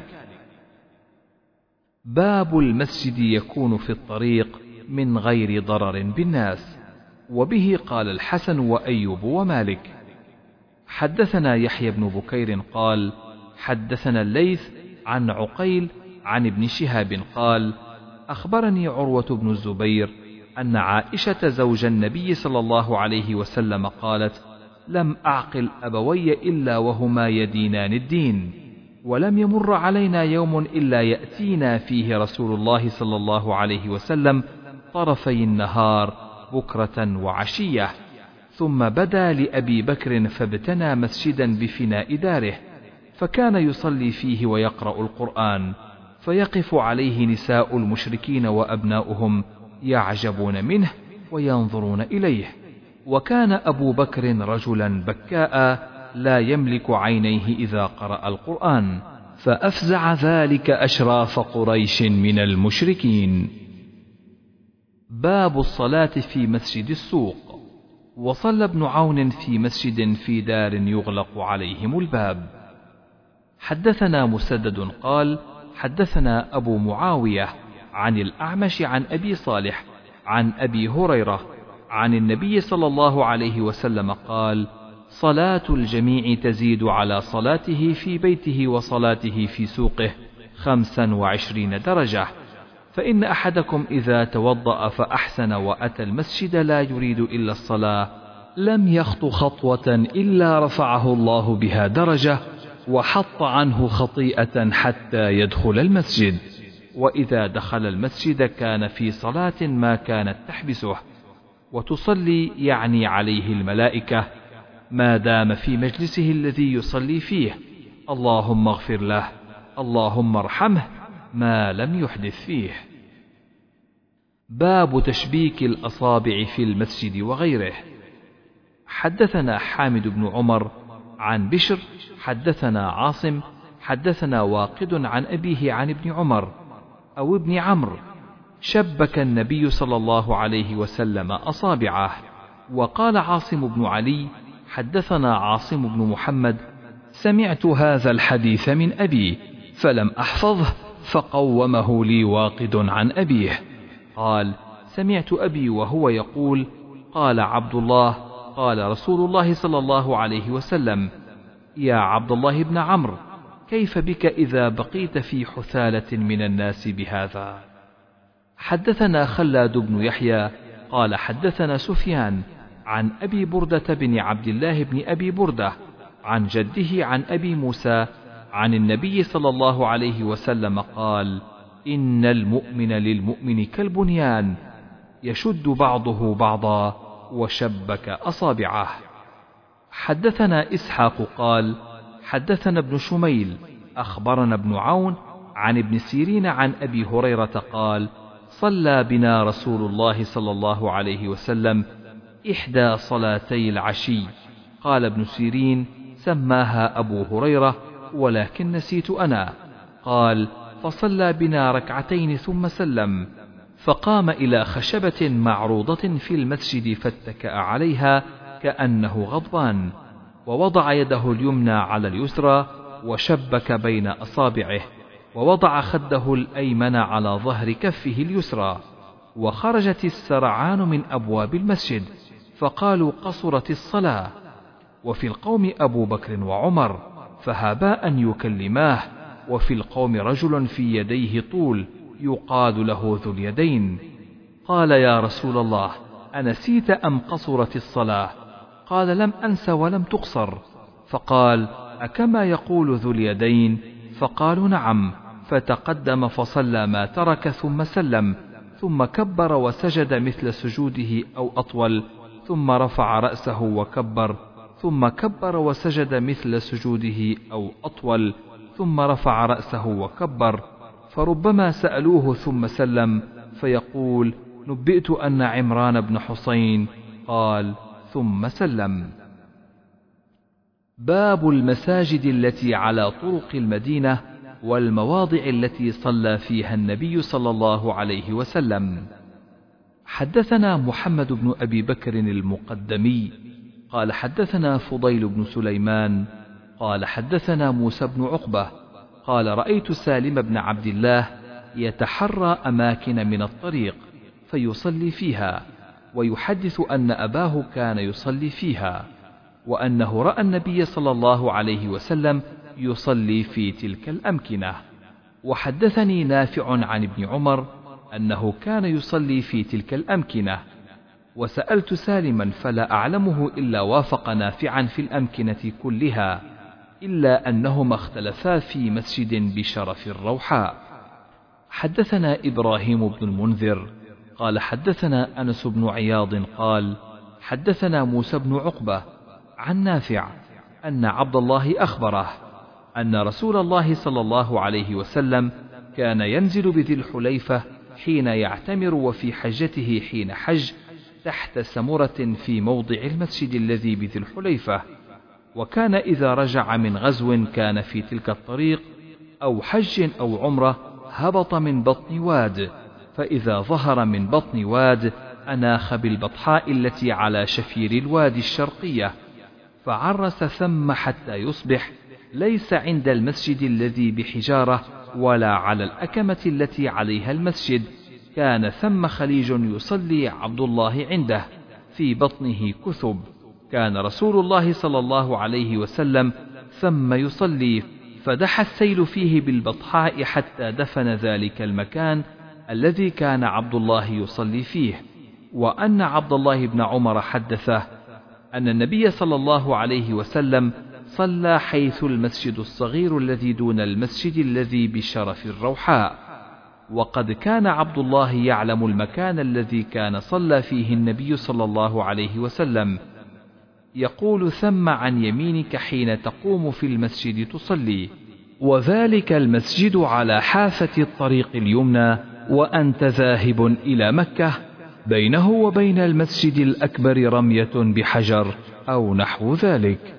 باب المسجد يكون في الطريق من غير ضرر بالناس. وبه قال الحسن وأيوب ومالك. حدثنا يحيى بن بكير قال: حدثنا الليث عن عقيل عن ابن شهاب قال: أخبرني عروة بن الزبير أن عائشة زوج النبي صلى الله عليه وسلم قالت: لم أعقل أبوي إلا وهما يدينان الدين، ولم يمر علينا يوم إلا يأتينا فيه رسول الله صلى الله عليه وسلم طرفي النهار بكرة وعشية. ثم بدا لأبي بكر فابتنى مسجدا بفناء داره، فكان يصلي فيه ويقرأ القرآن، فيقف عليه نساء المشركين وأبناؤهم يعجبون منه وينظرون إليه. وكان أبو بكر رجلا بكاء لا يملك عينيه إذا قرأ القرآن، فأفزع ذلك أشراف قريش من المشركين. باب الصلاة في مسجد السوق. وصلى ابن عون في مسجد في دار يغلق عليهم الباب. حدثنا مسدد قال: حدثنا أبو معاوية عن الأعمش عن أبي صالح عن أبي هريرة عن النبي صلى الله عليه وسلم قال: صلاة الجميع تزيد على صلاته في بيته وصلاته في سوقه خمسا وعشرين درجة، فإن أحدكم إذا توضأ فأحسن وأتى المسجد لا يريد إلا الصلاة لم يخط خطوة إلا رفعه الله بها درجة وحط عنه خطيئة حتى يدخل المسجد. وإذا دخل المسجد كان في صلاة ما كانت تحبسه، وتصلي يعني عليه الملائكة ما دام في مجلسه الذي يصلي فيه: اللهم اغفر له، اللهم ارحمه، ما لم يحدث فيه. باب تشبيك الأصابع في المسجد وغيره. حدثنا حامد بن عمر عن بشر حدثنا عاصم حدثنا واقد عن أبيه عن ابن عمر أو ابن عمرو: شبك النبي صلى الله عليه وسلم أصابعه. وقال عاصم بن علي: حدثنا عاصم بن محمد: سمعت هذا الحديث من أبي فلم أحفظه فقومه لي واقد عن أبيه. قال: سمعت أبي وهو يقول: قال عبد الله: قال رسول الله صلى الله عليه وسلم: يا عبد الله بن عمرو، كيف بك إذا بقيت في حثالة من الناس بهذا؟ حدثنا خلاد بن يحيى قال: حدثنا سفيان عن أبي بردة بن عبد الله بن أبي بردة عن جده عن أبي موسى عن النبي صلى الله عليه وسلم قال: إن المؤمن للمؤمن كالبنيان يشد بعضه بعضا وشبك أصابعه. حدثنا إسحاق قال: حدثنا ابن شميل أخبرنا ابن عون عن ابن سيرين عن أبي هريرة قال: صلى بنا رسول الله صلى الله عليه وسلم إحدى صلاتي العشي. قال ابن سيرين: سماها أبو هريرة ولكن نسيت أنا. قال: فصلى بنا ركعتين ثم سلم، فقام إلى خشبة معروضة في المسجد فاتكأ عليها كأنه غضبان، ووضع يده اليمنى على اليسرى وشبك بين أصابعه، ووضع خده الأيمن على ظهر كفه اليسرى. وخرجت السرعان من أبواب المسجد، فقالوا: قصرت الصلاة. وفي القوم أبو بكر وعمر، فهابا أن يكلماه، وفي القوم رجل في يديه طول يقال له ذو اليدين. قال: يا رسول الله، أنسيت أم قصرت الصلاة؟ قال: لم أنس ولم تقصر. فقال: أكما يقول ذو اليدين؟ فقالوا: نعم. فتقدم فصلى ما ترك ثم سلم، ثم كبر وسجد مثل سجوده أو أطول، ثم رفع رأسه وكبر، ثم كبر وسجد مثل سجوده أو أطول، ثم رفع رأسه وكبر. فربما سألوه ثم سلم فيقول: نبئت أن عمران بن حسين قال ثم سلم. باب المساجد التي على طرق المدينة والمواضع التي صلى فيها النبي صلى الله عليه وسلم. حدثنا محمد بن أبي بكر المقدمي قال حدثنا فضيل بن سليمان قال حدثنا موسى بن عقبة قال: رأيت سالم بن عبد الله يتحرى أماكن من الطريق فيصلي فيها، ويحدث أن أباه كان يصلي فيها، وأنه رأى النبي صلى الله عليه وسلم يصلي في تلك الأمكنة. وحدثني نافع عن ابن عمر أنه كان يصلي في تلك الأمكنة. وسألت سالما فلا أعلمه إلا وافق نافعا في الأمكنة كلها، إلا أنهما اختلفا في مسجد بشرف الروحاء. حدثنا إبراهيم بن المنذر قال حدثنا أنس بن عياض قال حدثنا موسى بن عقبة عن نافع أن عبد الله أخبره أن رسول الله صلى الله عليه وسلم كان ينزل بذي الحليفة حين يعتمر وفي حجته حين حج تحت سمرة في موضع المسجد الذي بذي الحليفة، وكان إذا رجع من غزو كان في تلك الطريق أو حج أو عمرة هبط من بطن واد، فإذا ظهر من بطن واد أناخ بالبطحاء التي على شفير الوادي الشرقية، فعرس ثم حتى يصبح، ليس عند المسجد الذي بحجارة ولا على الأكمة التي عليها المسجد، كان ثم خليج يصلي عبد الله عنده في بطنه كثب، كان رسول الله صلى الله عليه وسلم ثم يصلي، فدحى السيل فيه بالبطحاء حتى دفن ذلك المكان الذي كان عبد الله يصلي فيه. وأن عبد الله بن عمر حدثه أن النبي صلى الله عليه وسلم صلى حيث المسجد الصغير الذي دون المسجد الذي بشرف الروحاء، وقد كان عبد الله يعلم المكان الذي كان صلى فيه النبي صلى الله عليه وسلم، يقول: ثم عن يمينك حين تقوم في المسجد تصلي، وذلك المسجد على حافة الطريق اليمنى، وأنت ذاهب إلى مكة، بينه وبين المسجد الأكبر رمية بحجر أو نحو ذلك.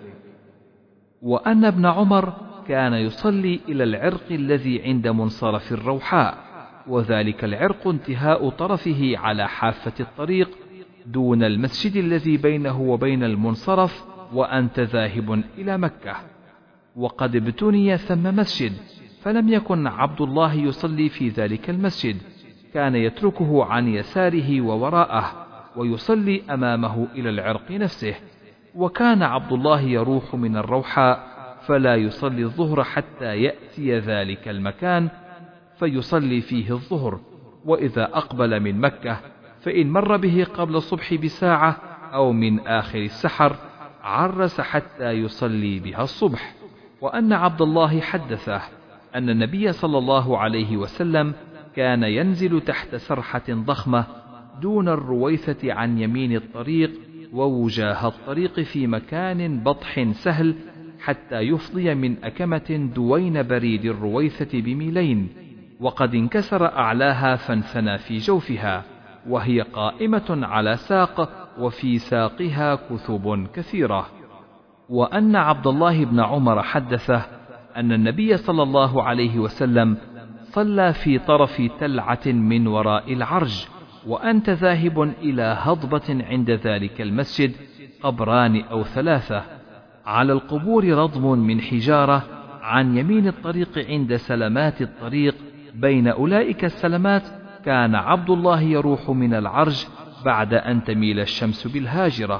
وأن ابن عمر كان يصلي إلى العرق الذي عند منصرف الروحاء، وذلك العرق انتهاء طرفه على حافة الطريق دون المسجد الذي بينه وبين المنصرف، وأنت ذاهب إلى مكة. وقد ابتني ثم مسجد، فلم يكن عبد الله يصلي في ذلك المسجد، كان يتركه عن يساره ووراءه ويصلي أمامه إلى العرق نفسه. وكان عبد الله يروح من الروحاء فلا يصلي الظهر حتى يأتي ذلك المكان فيصلي فيه الظهر، وإذا أقبل من مكة فإن مر به قبل الصبح بساعة أو من آخر السحر عرس حتى يصلي بها الصبح. وأن عبد الله حدثه أن النبي صلى الله عليه وسلم كان ينزل تحت سرحة ضخمة دون الرويثة عن يمين الطريق ووجاه الطريق في مكان بطح سهل حتى يفضي من أكمة دوين بريد الرويثة بميلين، وقد انكسر أعلاها فانثنى في جوفها، وهي قائمة على ساق وفي ساقها كثب كثيرة. وأن عبد الله بن عمر حدثه أن النبي صلى الله عليه وسلم صلى في طرف تلعة من وراء العرج، وأنت ذاهب إلى هضبة عند ذلك المسجد، قبران أو ثلاثة، على القبور رضم من حجارة عن يمين الطريق عند سلمات الطريق، بين أولئك السلمات كان عبد الله يروح من العرج بعد أن تميل الشمس بالهاجرة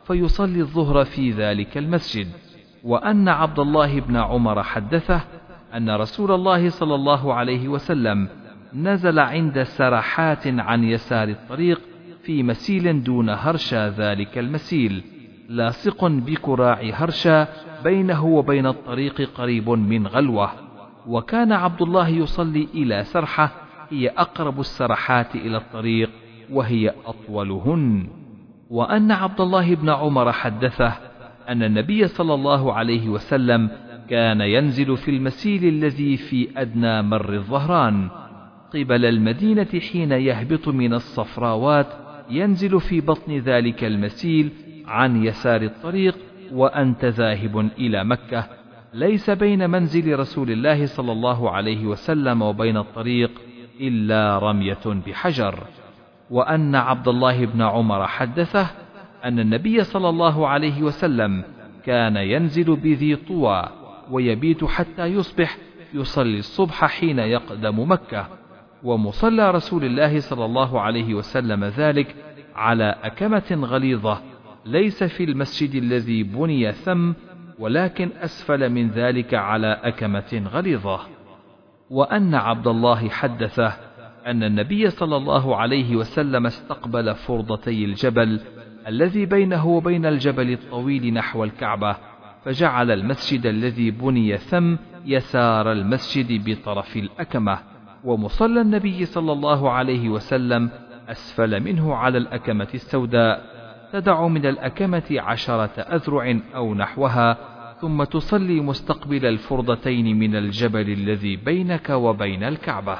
فيصلي الظهر في ذلك المسجد. وأن عبد الله بن عمر حدثه أن رسول الله صلى الله عليه وسلم نزل عند سرحات عن يسار الطريق في مسيل دون هرشا، ذلك المسيل لاصق بكراع هرشا بينه وبين الطريق قريب من غلوة. وكان عبد الله يصلي إلى سرحة هي أقرب السرحات إلى الطريق وهي أطولهن. وأن عبد الله بن عمر حدثه أن النبي صلى الله عليه وسلم كان ينزل في المسيل الذي في أدنى مر الظهران قبل المدينة حين يهبط من الصفراوات، ينزل في بطن ذلك المسيل عن يسار الطريق وأنت ذاهب إلى مكة، ليس بين منزل رسول الله صلى الله عليه وسلم وبين الطريق إلا رمية بحجر. وأن عبد الله بن عمر حدثه أن النبي صلى الله عليه وسلم كان ينزل بذي طوى ويبيت حتى يصبح يصلي الصبح حين يقدم مكة، ومصلى رسول الله صلى الله عليه وسلم ذلك على أكمة غليظة ليس في المسجد الذي بني ثم، ولكن أسفل من ذلك على أكمة غليظة. وأن عبد الله حدثه أن النبي صلى الله عليه وسلم استقبل فرضتي الجبل الذي بينه وبين الجبل الطويل نحو الكعبة، فجعل المسجد الذي بني ثم يسار المسجد بطرف الأكمة، ومصلى النبي صلى الله عليه وسلم أسفل منه على الأكمة السوداء، تدع من الأكمة عشرة أذرع أو نحوها، ثم تصلي مستقبل الفرضتين من الجبل الذي بينك وبين الكعبة.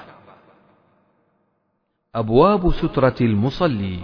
أبواب سترة المصلي.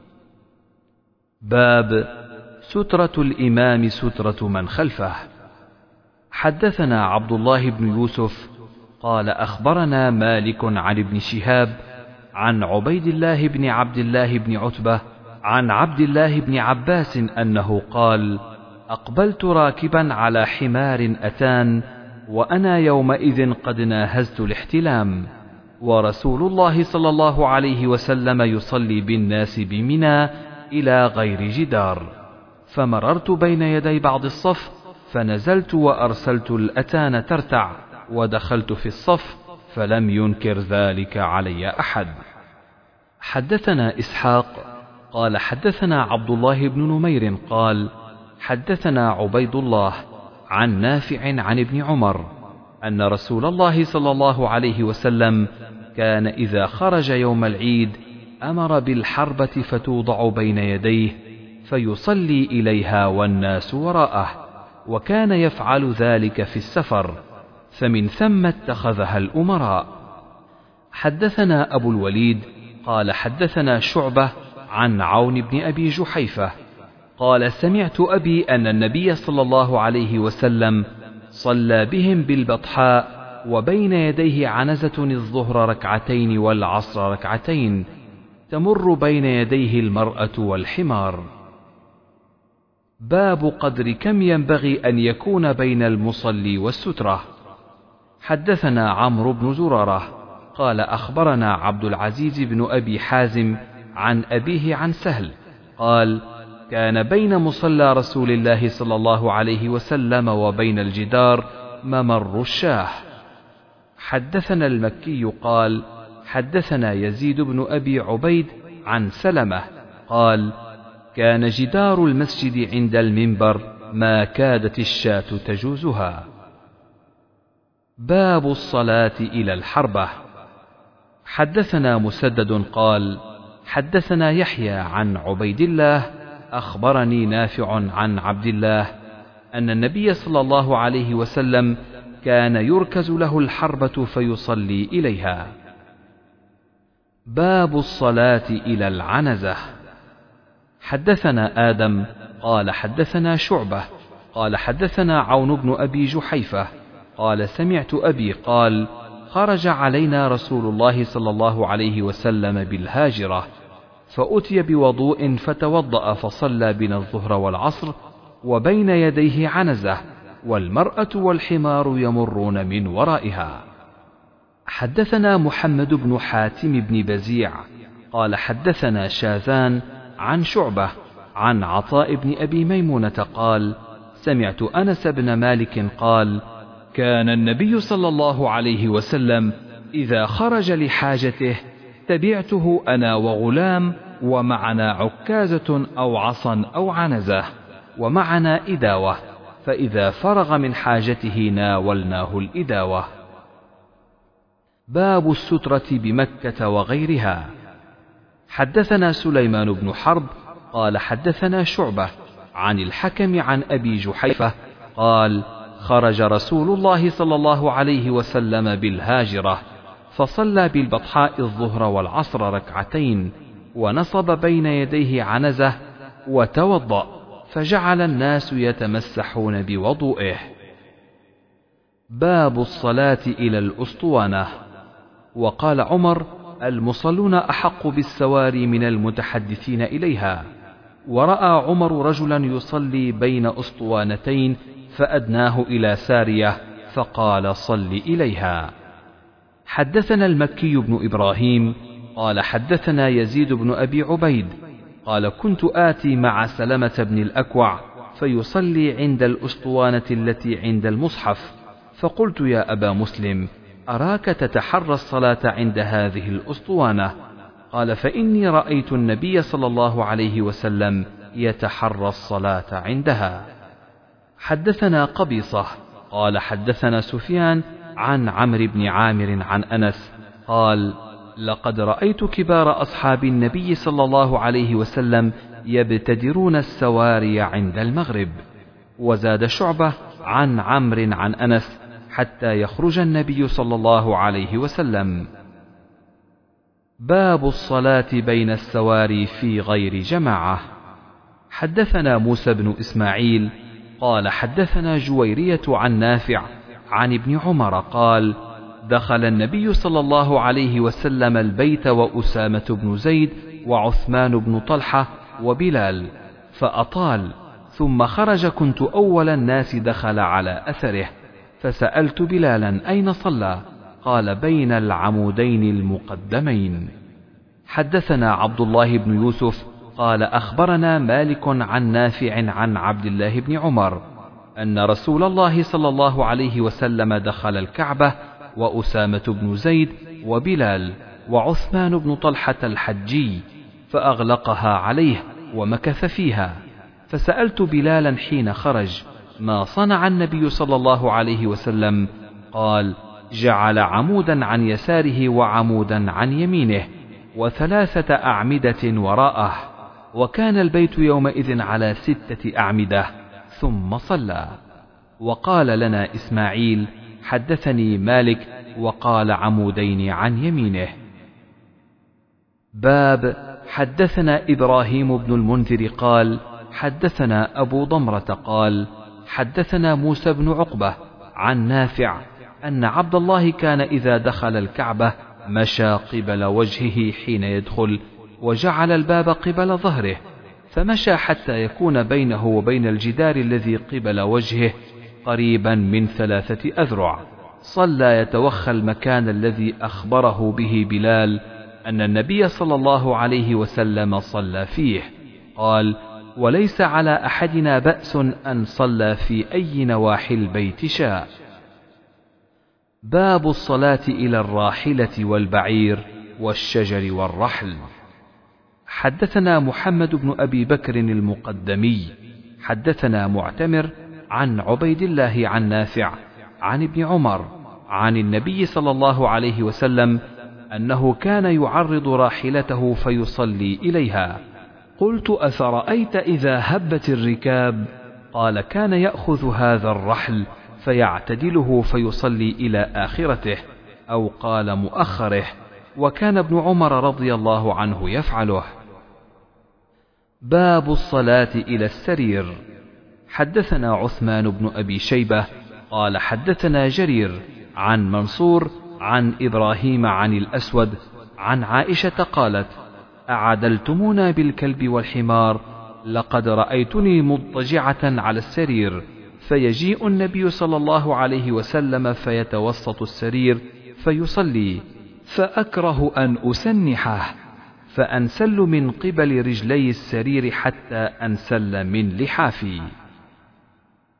باب سترة الإمام سترة من خلفه. حدثنا عبد الله بن يوسف قال أخبرنا مالك عن ابن شهاب عن عبيد الله بن عبد الله بن عتبة عن عبد الله بن عباس أنه قال: أقبلت راكبا على حمار أتان، وأنا يومئذ قد ناهزت الاحتلام، ورسول الله صلى الله عليه وسلم يصلي بالناس بمنى إلى غير جدار، فمررت بين يدي بعض الصف فنزلت وأرسلت الأتان ترتع، ودخلت في الصف فلم ينكر ذلك علي أحد. حدثنا إسحاق قال حدثنا عبد الله بن نمير قال حدثنا عبيد الله عن نافع عن ابن عمر أن رسول الله صلى الله عليه وسلم كان إذا خرج يوم العيد أمر بالحربة فتوضع بين يديه فيصلي إليها والناس وراءه، وكان يفعل ذلك في السفر، فمن ثم اتخذها الأمراء. حدثنا أبو الوليد قال حدثنا شعبة عن عون بن أبي جحيفة قال سمعت أبي أن النبي صلى الله عليه وسلم صلى بهم بالبطحاء وبين يديه عنزة الظهر ركعتين والعصر ركعتين، تمر بين يديه المرأة والحمار. باب قدر كم ينبغي أن يكون بين المصلي والسترة. حدثنا عمرو بن زرارة قال أخبرنا عبد العزيز بن أبي حازم عن أبيه عن سهل قال كان بين مصلى رسول الله صلى الله عليه وسلم وبين الجدار ممر الشاه. حدثنا المكي قال حدثنا يزيد بن أبي عبيد عن سلمة قال كان جدار المسجد عند المنبر ما كادت الشاة تجوزها. باب الصلاة إلى الحربة. حدثنا مسدد قال حدثنا يحيى عن عبيد الله أخبرني نافع عن عبد الله أن النبي صلى الله عليه وسلم كان يركز له الحربة فيصلي إليها. باب الصلاة إلى العنزة. حدثنا آدم قال حدثنا شعبة قال حدثنا عون بن أبي جحيفة قال سمعت أبي قال خرج علينا رسول الله صلى الله عليه وسلم بالهاجرة، فأتي بوضوء فتوضأ فصلى بنا الظهر والعصر وبين يديه عنزة، والمرأة والحمار يمرون من ورائها. حدثنا محمد بن حاتم بن بزيع قال حدثنا شاذان عن شعبة عن عطاء بن أبي ميمونة قال سمعت أنس بن مالك قال كان النبي صلى الله عليه وسلم إذا خرج لحاجته تبعته أنا وغلام، ومعنا عكازة أو عصا أو عنزة، ومعنا إداوة، فإذا فرغ من حاجته ناولناه الإداوة. باب السترة بمكة وغيرها. حدثنا سليمان بن حرب قال حدثنا شعبة عن الحكم عن أبي جحيفة قال خرج رسول الله صلى الله عليه وسلم بالهاجرة فصلى بالبطحاء الظهر والعصر ركعتين، ونصب بين يديه عنزة وتوضأ، فجعل الناس يتمسحون بوضوئه. باب الصلاة إلى الأسطوانة. وقال عمر المصلون أحق بالسواري من المتحدثين إليها. ورأى عمر رجلا يصلي بين أسطوانتين فأدناه إلى سارية فقال صل إليها. حدثنا المكي بن إبراهيم قال حدثنا يزيد بن أبي عبيد قال كنت آتي مع سلمة بن الأكوع فيصلي عند الأسطوانة التي عند المصحف، فقلت يا أبا مسلم أراك تتحرى الصلاة عند هذه الأسطوانة. قال فإني رأيت النبي صلى الله عليه وسلم يتحرى الصلاة عندها. حدثنا قبيصة قال حدثنا سفيان عن عمرو بن عامر عن أنس قال لقد رأيت كبار أصحاب النبي صلى الله عليه وسلم يبتدرون السواري عند المغرب. وزاد شعبة عن عمرو عن أنس حتى يخرج النبي صلى الله عليه وسلم. باب الصلاة بين السواري في غير جماعة. حدثنا موسى بن إسماعيل قال حدثنا جويرية عن نافع عن ابن عمر قال دخل النبي صلى الله عليه وسلم البيت وأسامة بن زيد وعثمان بن طلحة وبلال فأطال، ثم خرج كنت أول الناس دخل على أثره، فسألت بلالا أين صلى؟ قال بين العمودين المقدمين. حدثنا عبد الله بن يوسف قال أخبرنا مالك عن نافع عن عبد الله بن عمر أن رسول الله صلى الله عليه وسلم دخل الكعبة وأسامة بن زيد وبلال وعثمان بن طلحة الحجي فأغلقها عليه ومكث فيها، فسألت بلالا حين خرج ما صنع النبي صلى الله عليه وسلم؟ قال جعل عمودا عن يساره وعمودا عن يمينه وثلاثة أعمدة وراءه، وكان البيت يومئذ على ستة أعمدة، ثم صلى. وقال لنا إسماعيل حدثني مالك وقال عمودين عن يمينه. باب حدثنا إبراهيم بن المنذر قال حدثنا أبو ضمرة قال حدثنا موسى بن عقبة عن نافع أن عبد الله كان إذا دخل الكعبة مشى قبل وجهه حين يدخل، وجعل الباب قبل ظهره، فمشى حتى يكون بينه وبين الجدار الذي قبل وجهه قريبا من ثلاثة أذرع. صلى يتوخى المكان الذي أخبره به بلال أن النبي صلى الله عليه وسلم صلى فيه. قال وليس على أحدنا بأس أن صلى في أي نواحي البيت شاء. باب الصلاة إلى الراحلة والبعير والشجر والرحل. حدثنا محمد بن أبي بكر المقدمي حدثنا معتمر عن عبيد الله عن نافع عن ابن عمر عن النبي صلى الله عليه وسلم أنه كان يعرض راحلته فيصلي إليها. قلت أفرأيت إذا هبت الركاب؟ قال كان يأخذ هذا الرحل فيعتدله فيصلي إلى آخرته، أو قال مؤخره، وكان ابن عمر رضي الله عنه يفعله. باب الصلاة إلى السرير. حدثنا عثمان بن أبي شيبة قال حدثنا جرير عن منصور عن إبراهيم عن الأسود عن عائشة قالت أعدلتمونا بالكلب والحمار، لقد رأيتني مضطجعة على السرير، فيجيء النبي صلى الله عليه وسلم فيتوسط السرير فيصلي، فأكره أن أسنحه، فأنسل من قبل رجلي السرير حتى أنسل من لحافي.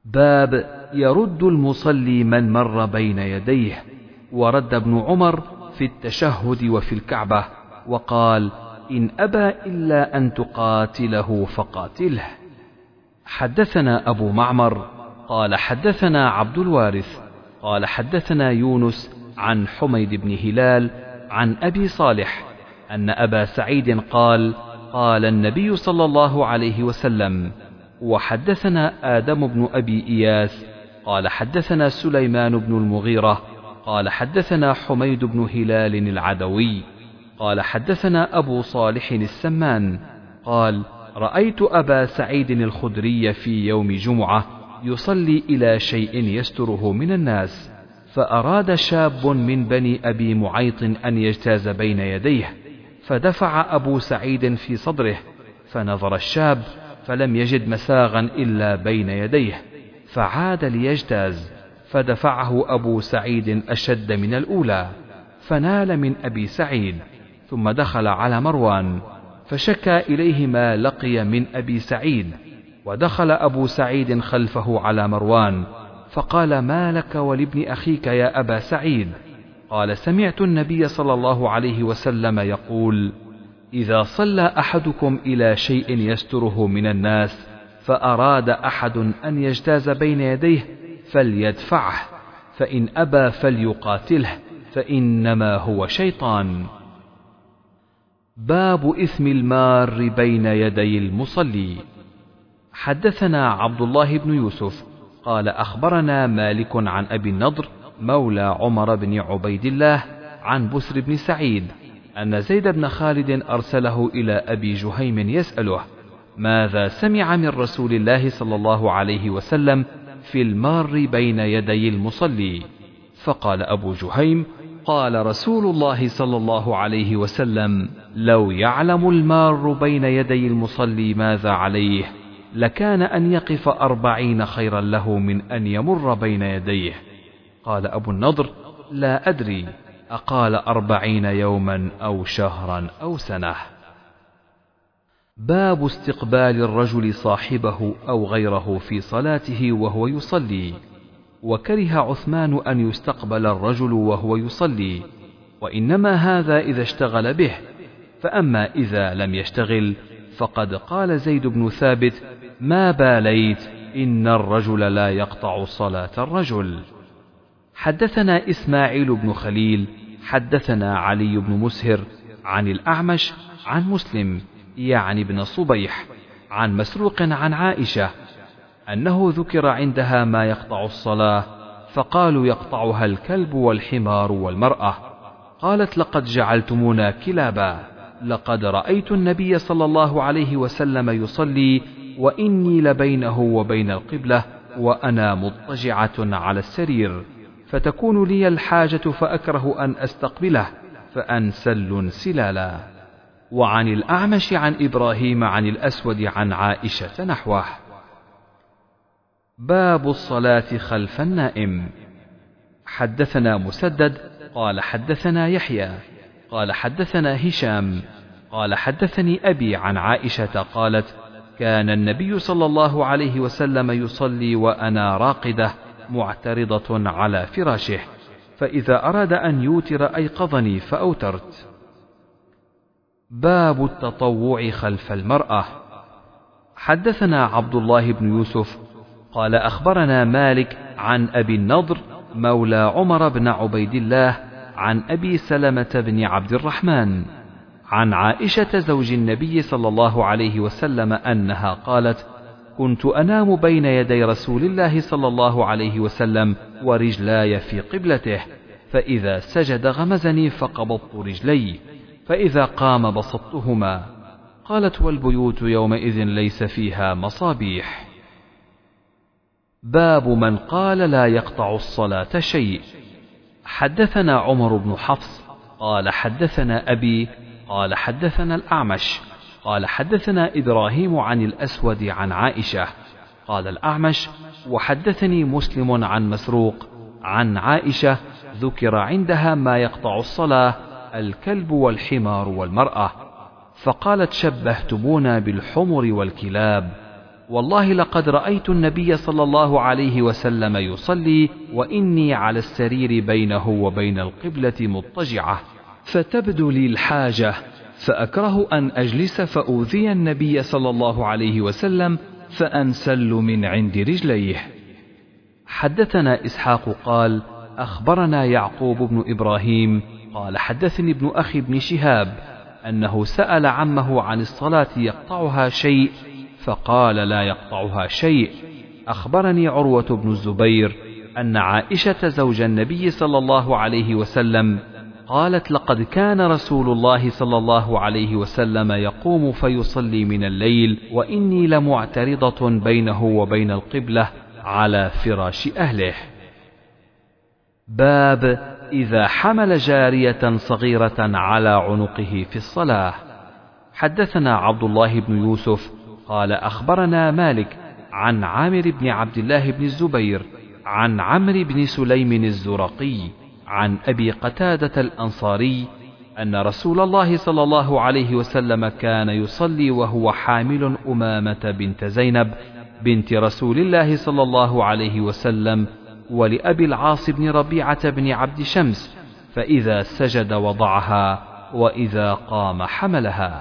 باب يرد المصلي من مر بين يديه. ورد ابن عمر في التشهد وفي الكعبة وقال: إن أبى إلا أن تقاتله فقاتله. حدثنا أبو معمر قال حدثنا عبد الوارث قال حدثنا يونس عن حميد بن هلال عن أبي صالح أن أبا سعيد قال: قال النبي صلى الله عليه وسلم. وحدثنا آدم بن أبي إياس قال حدثنا سليمان بن المغيرة قال حدثنا حميد بن هلال العدوي قال حدثنا أبو صالح السمان قال: رأيت أبا سعيد الخدري في يوم جمعة يصلي إلى شيء يستره من الناس، فأراد شاب من بني أبي معيط أن يجتاز بين يديه، فدفع أبو سعيد في صدره، فنظر الشاب فلم يجد مساغا إلا بين يديه، فعاد ليجتاز، فدفعه أبو سعيد أشد من الأولى، فنال من أبي سعيد، ثم دخل على مروان فشكى إليه ما لقي من أبي سعيد، ودخل أبو سعيد خلفه على مروان فقال: ما لك ولابن أخيك يا أبا سعيد؟ قال: سمعت النبي صلى الله عليه وسلم يقول: إذا صلى أحدكم إلى شيء يستره من الناس فأراد أحد أن يجتاز بين يديه فليدفعه، فإن أبى فليقاتله، فإنما هو شيطان. باب إثم المار بين يدي المصلي. حدثنا عبد الله بن يوسف قال أخبرنا مالك عن أبي النضر مولى عمر بن عبيد الله عن بسر بن سعيد أن زيد بن خالد أرسله إلى أبي جهيم يسأله: ماذا سمع من رسول الله صلى الله عليه وسلم في المار بين يدي المصلي؟ فقال أبو جهيم: قال رسول الله صلى الله عليه وسلم: لو يعلم المار بين يدي المصلي ماذا عليه لكان أن يقف أربعين خيرا له من أن يمر بين يديه. قال أبو النضر: لا أدري أقال أربعين يوما أو شهرا أو سنة. باب استقبال الرجل صاحبه أو غيره في صلاته وهو يصلي. وكره عثمان أن يستقبل الرجل وهو يصلي، وإنما هذا إذا اشتغل به، فأما إذا لم يشتغل فقد قال زيد بن ثابت: ما باليت إن الرجل لا يقطع صلاة الرجل. حدثنا إسماعيل بن خليل حدثنا علي بن مسهر عن الأعمش عن مسلم يعني بن صبيح عن مسروق عن عائشة أنه ذكر عندها ما يقطع الصلاة، فقالوا: يقطعها الكلب والحمار والمرأة. قالت: لقد جعلتمونا كلابا، لقد رأيت النبي صلى الله عليه وسلم يصلي وإني لبينه وبين القبلة وأنا مضطجعة على السرير، فتكون لي الحاجة فأكره أن أستقبله فأنسل انسلالا. وعن الأعمش عن إبراهيم عن الأسود عن عائشة نحوه. باب الصلاة خلف النائم. حدثنا مسدد قال حدثنا يحيى قال حدثنا هشام قال حدثني أبي عن عائشة قالت: كان النبي صلى الله عليه وسلم يصلي وأنا راقدة معترضة على فراشه، فإذا أراد أن يوتر أيقظني فأوترت. باب التطوع خلف المرأة. حدثنا عبد الله بن يوسف قال أخبرنا مالك عن أبي النضر مولى عمر بن عبيد الله عن أبي سلمة بن عبد الرحمن عن عائشة زوج النبي صلى الله عليه وسلم أنها قالت: كنت أنام بين يدي رسول الله صلى الله عليه وسلم ورجلاي في قبلته، فإذا سجد غمزني فقبضت رجلي، فإذا قام بسطتهما. قالت: والبيوت يومئذ ليس فيها مصابيح. باب من قال لا يقطع الصلاة شيء. حدثنا عمر بن حفص قال حدثنا أبي قال حدثنا الأعمش قال حدثنا إبراهيم عن الأسود عن عائشة. قال الأعمش: وحدثني مسلم عن مسروق عن عائشة ذكر عندها ما يقطع الصلاة الكلب والحمار والمرأة، فقالت: شبهتمونا بالحمر والكلاب. والله لقد رأيت النبي صلى الله عليه وسلم يصلي وإني على السرير بينه وبين القبلة مضطجعة، فتبدو لي الحاجة فأكره أن أجلس فأوذي النبي صلى الله عليه وسلم فأنسل من عند رجليه. حدثنا إسحاق قال أخبرنا يعقوب بن إبراهيم قال حدثني ابن أخي بن شهاب أنه سأل عمه عن الصلاة يقطعها شيء فقال لا يقطعها شيء. أخبرني عروة بن الزبير أن عائشة زوج النبي صلى الله عليه وسلم قالت لقد كان رسول الله صلى الله عليه وسلم يقوم فيصلي من الليل وإني لمعترضة بينه وبين القبلة على فراش أهله. باب إذا حمل جارية صغيرة على عنقه في الصلاة. حدثنا عبد الله بن يوسف قال أخبرنا مالك عن عامر بن عبد الله بن الزبير عن عمرو بن سليم الزرقي عن أبي قتادة الأنصاري أن رسول الله صلى الله عليه وسلم كان يصلي وهو حامل أمامة بنت زينب بنت رسول الله صلى الله عليه وسلم ولأبي العاص بن ربيعة بن عبد شمس، فإذا سجد وضعها وإذا قام حملها.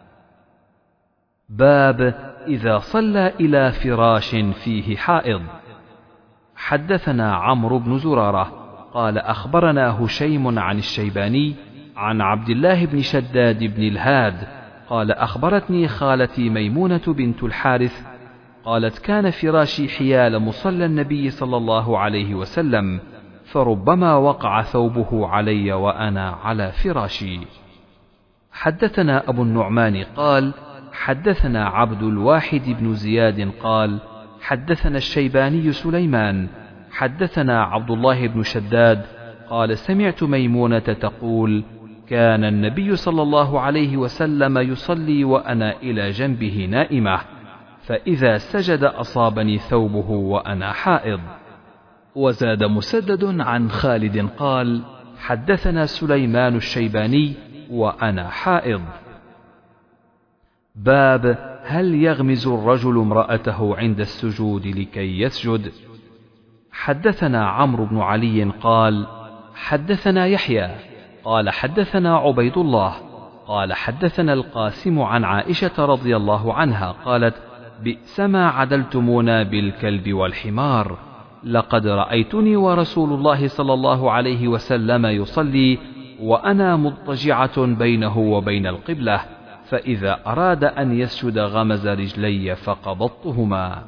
باب إذا صلى إلى فراش فيه حائض. حدثنا عمرو بن زرارة قال أخبرنا هشيم عن الشيباني عن عبد الله بن شداد بن الهاد قال أخبرتني خالتي ميمونة بنت الحارث قالت كان فراشي حيال مصلى النبي صلى الله عليه وسلم فربما وقع ثوبه علي وأنا على فراشي. حدثنا أبو النعمان قال حدثنا عبد الواحد بن زياد قال حدثنا الشيباني سليمان حدثنا عبد الله بن شداد قال سمعت ميمونة تقول كان النبي صلى الله عليه وسلم يصلي وأنا إلى جنبه نائمة فإذا سجد أصابني ثوبه وأنا حائض. وزاد مسدد عن خالد قال حدثنا سليمان الشيباني وأنا حائض. باب هل يغمز الرجل امرأته عند السجود لكي يسجد. حدثنا عمرو بن علي قال حدثنا يحيى قال حدثنا عبيد الله قال حدثنا القاسم عن عائشة رضي الله عنها قالت بئس ما عدلتمونا بالكلب والحمار، لقد رأيتني ورسول الله صلى الله عليه وسلم يصلي وأنا مضطجعة بينه وبين القبلة، فإذا أراد أن يسجد غمز رجلي فقبضتهما.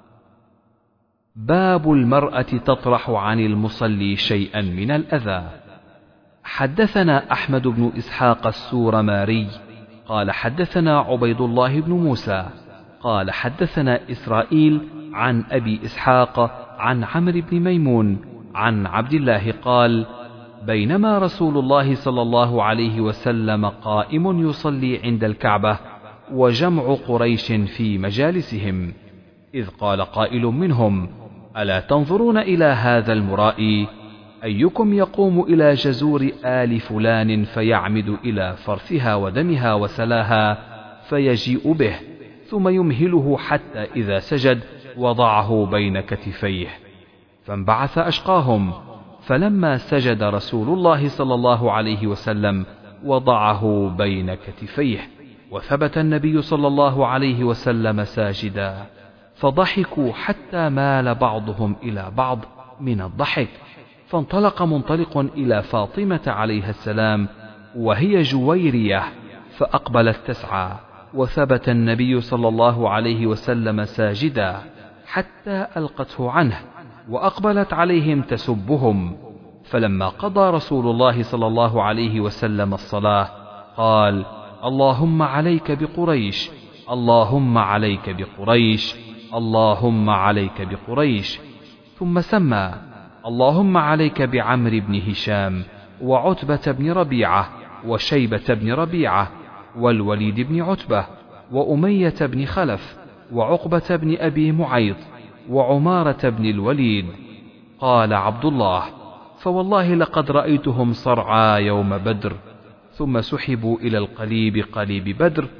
باب المرأة تطرح عن المصلي شيئا من الأذى. حدثنا أحمد بن إسحاق السورماري قال حدثنا عبيد الله بن موسى قال حدثنا إسرائيل عن أبي إسحاق عن عمرو بن ميمون عن عبد الله قال بينما رسول الله صلى الله عليه وسلم قائم يصلي عند الكعبة وجمع قريش في مجالسهم، إذ قال قائل منهم ألا تنظرون إلى هذا المرائي؟ أيكم يقوم إلى جزور آل فلان فيعمد إلى فرثها ودمها وسلاها فيجيء به ثم يمهله حتى إذا سجد وضعه بين كتفيه، فانبعث أشقاهم، فلما سجد رسول الله صلى الله عليه وسلم وضعه بين كتفيه، وثبت النبي صلى الله عليه وسلم ساجدا، فضحكوا حتى مال بعضهم إلى بعض من الضحك، فانطلق منطلق إلى فاطمة عليها السلام وهي جويرية فأقبلت تسعى، وثبت النبي صلى الله عليه وسلم ساجدا حتى ألقته عنه، وأقبلت عليهم تسبهم، فلما قضى رسول الله صلى الله عليه وسلم الصلاة قال اللهم عليك بقريش، اللهم عليك بقريش، اللهم عليك بقريش، ثم سمى اللهم عليك بعمرو بن هشام وعتبة بن ربيعة وشيبة بن ربيعة والوليد بن عتبة وأمية بن خلف وعقبة بن أبي معيط وعمارة بن الوليد. قال عبد الله فوالله لقد رأيتهم صرعى يوم بدر، ثم سحبوا إلى القليب قليب بدر،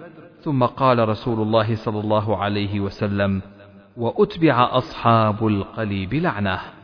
ثم قال رسول الله صلى الله عليه وسلم: وأتبع أصحاب القليب لعنة.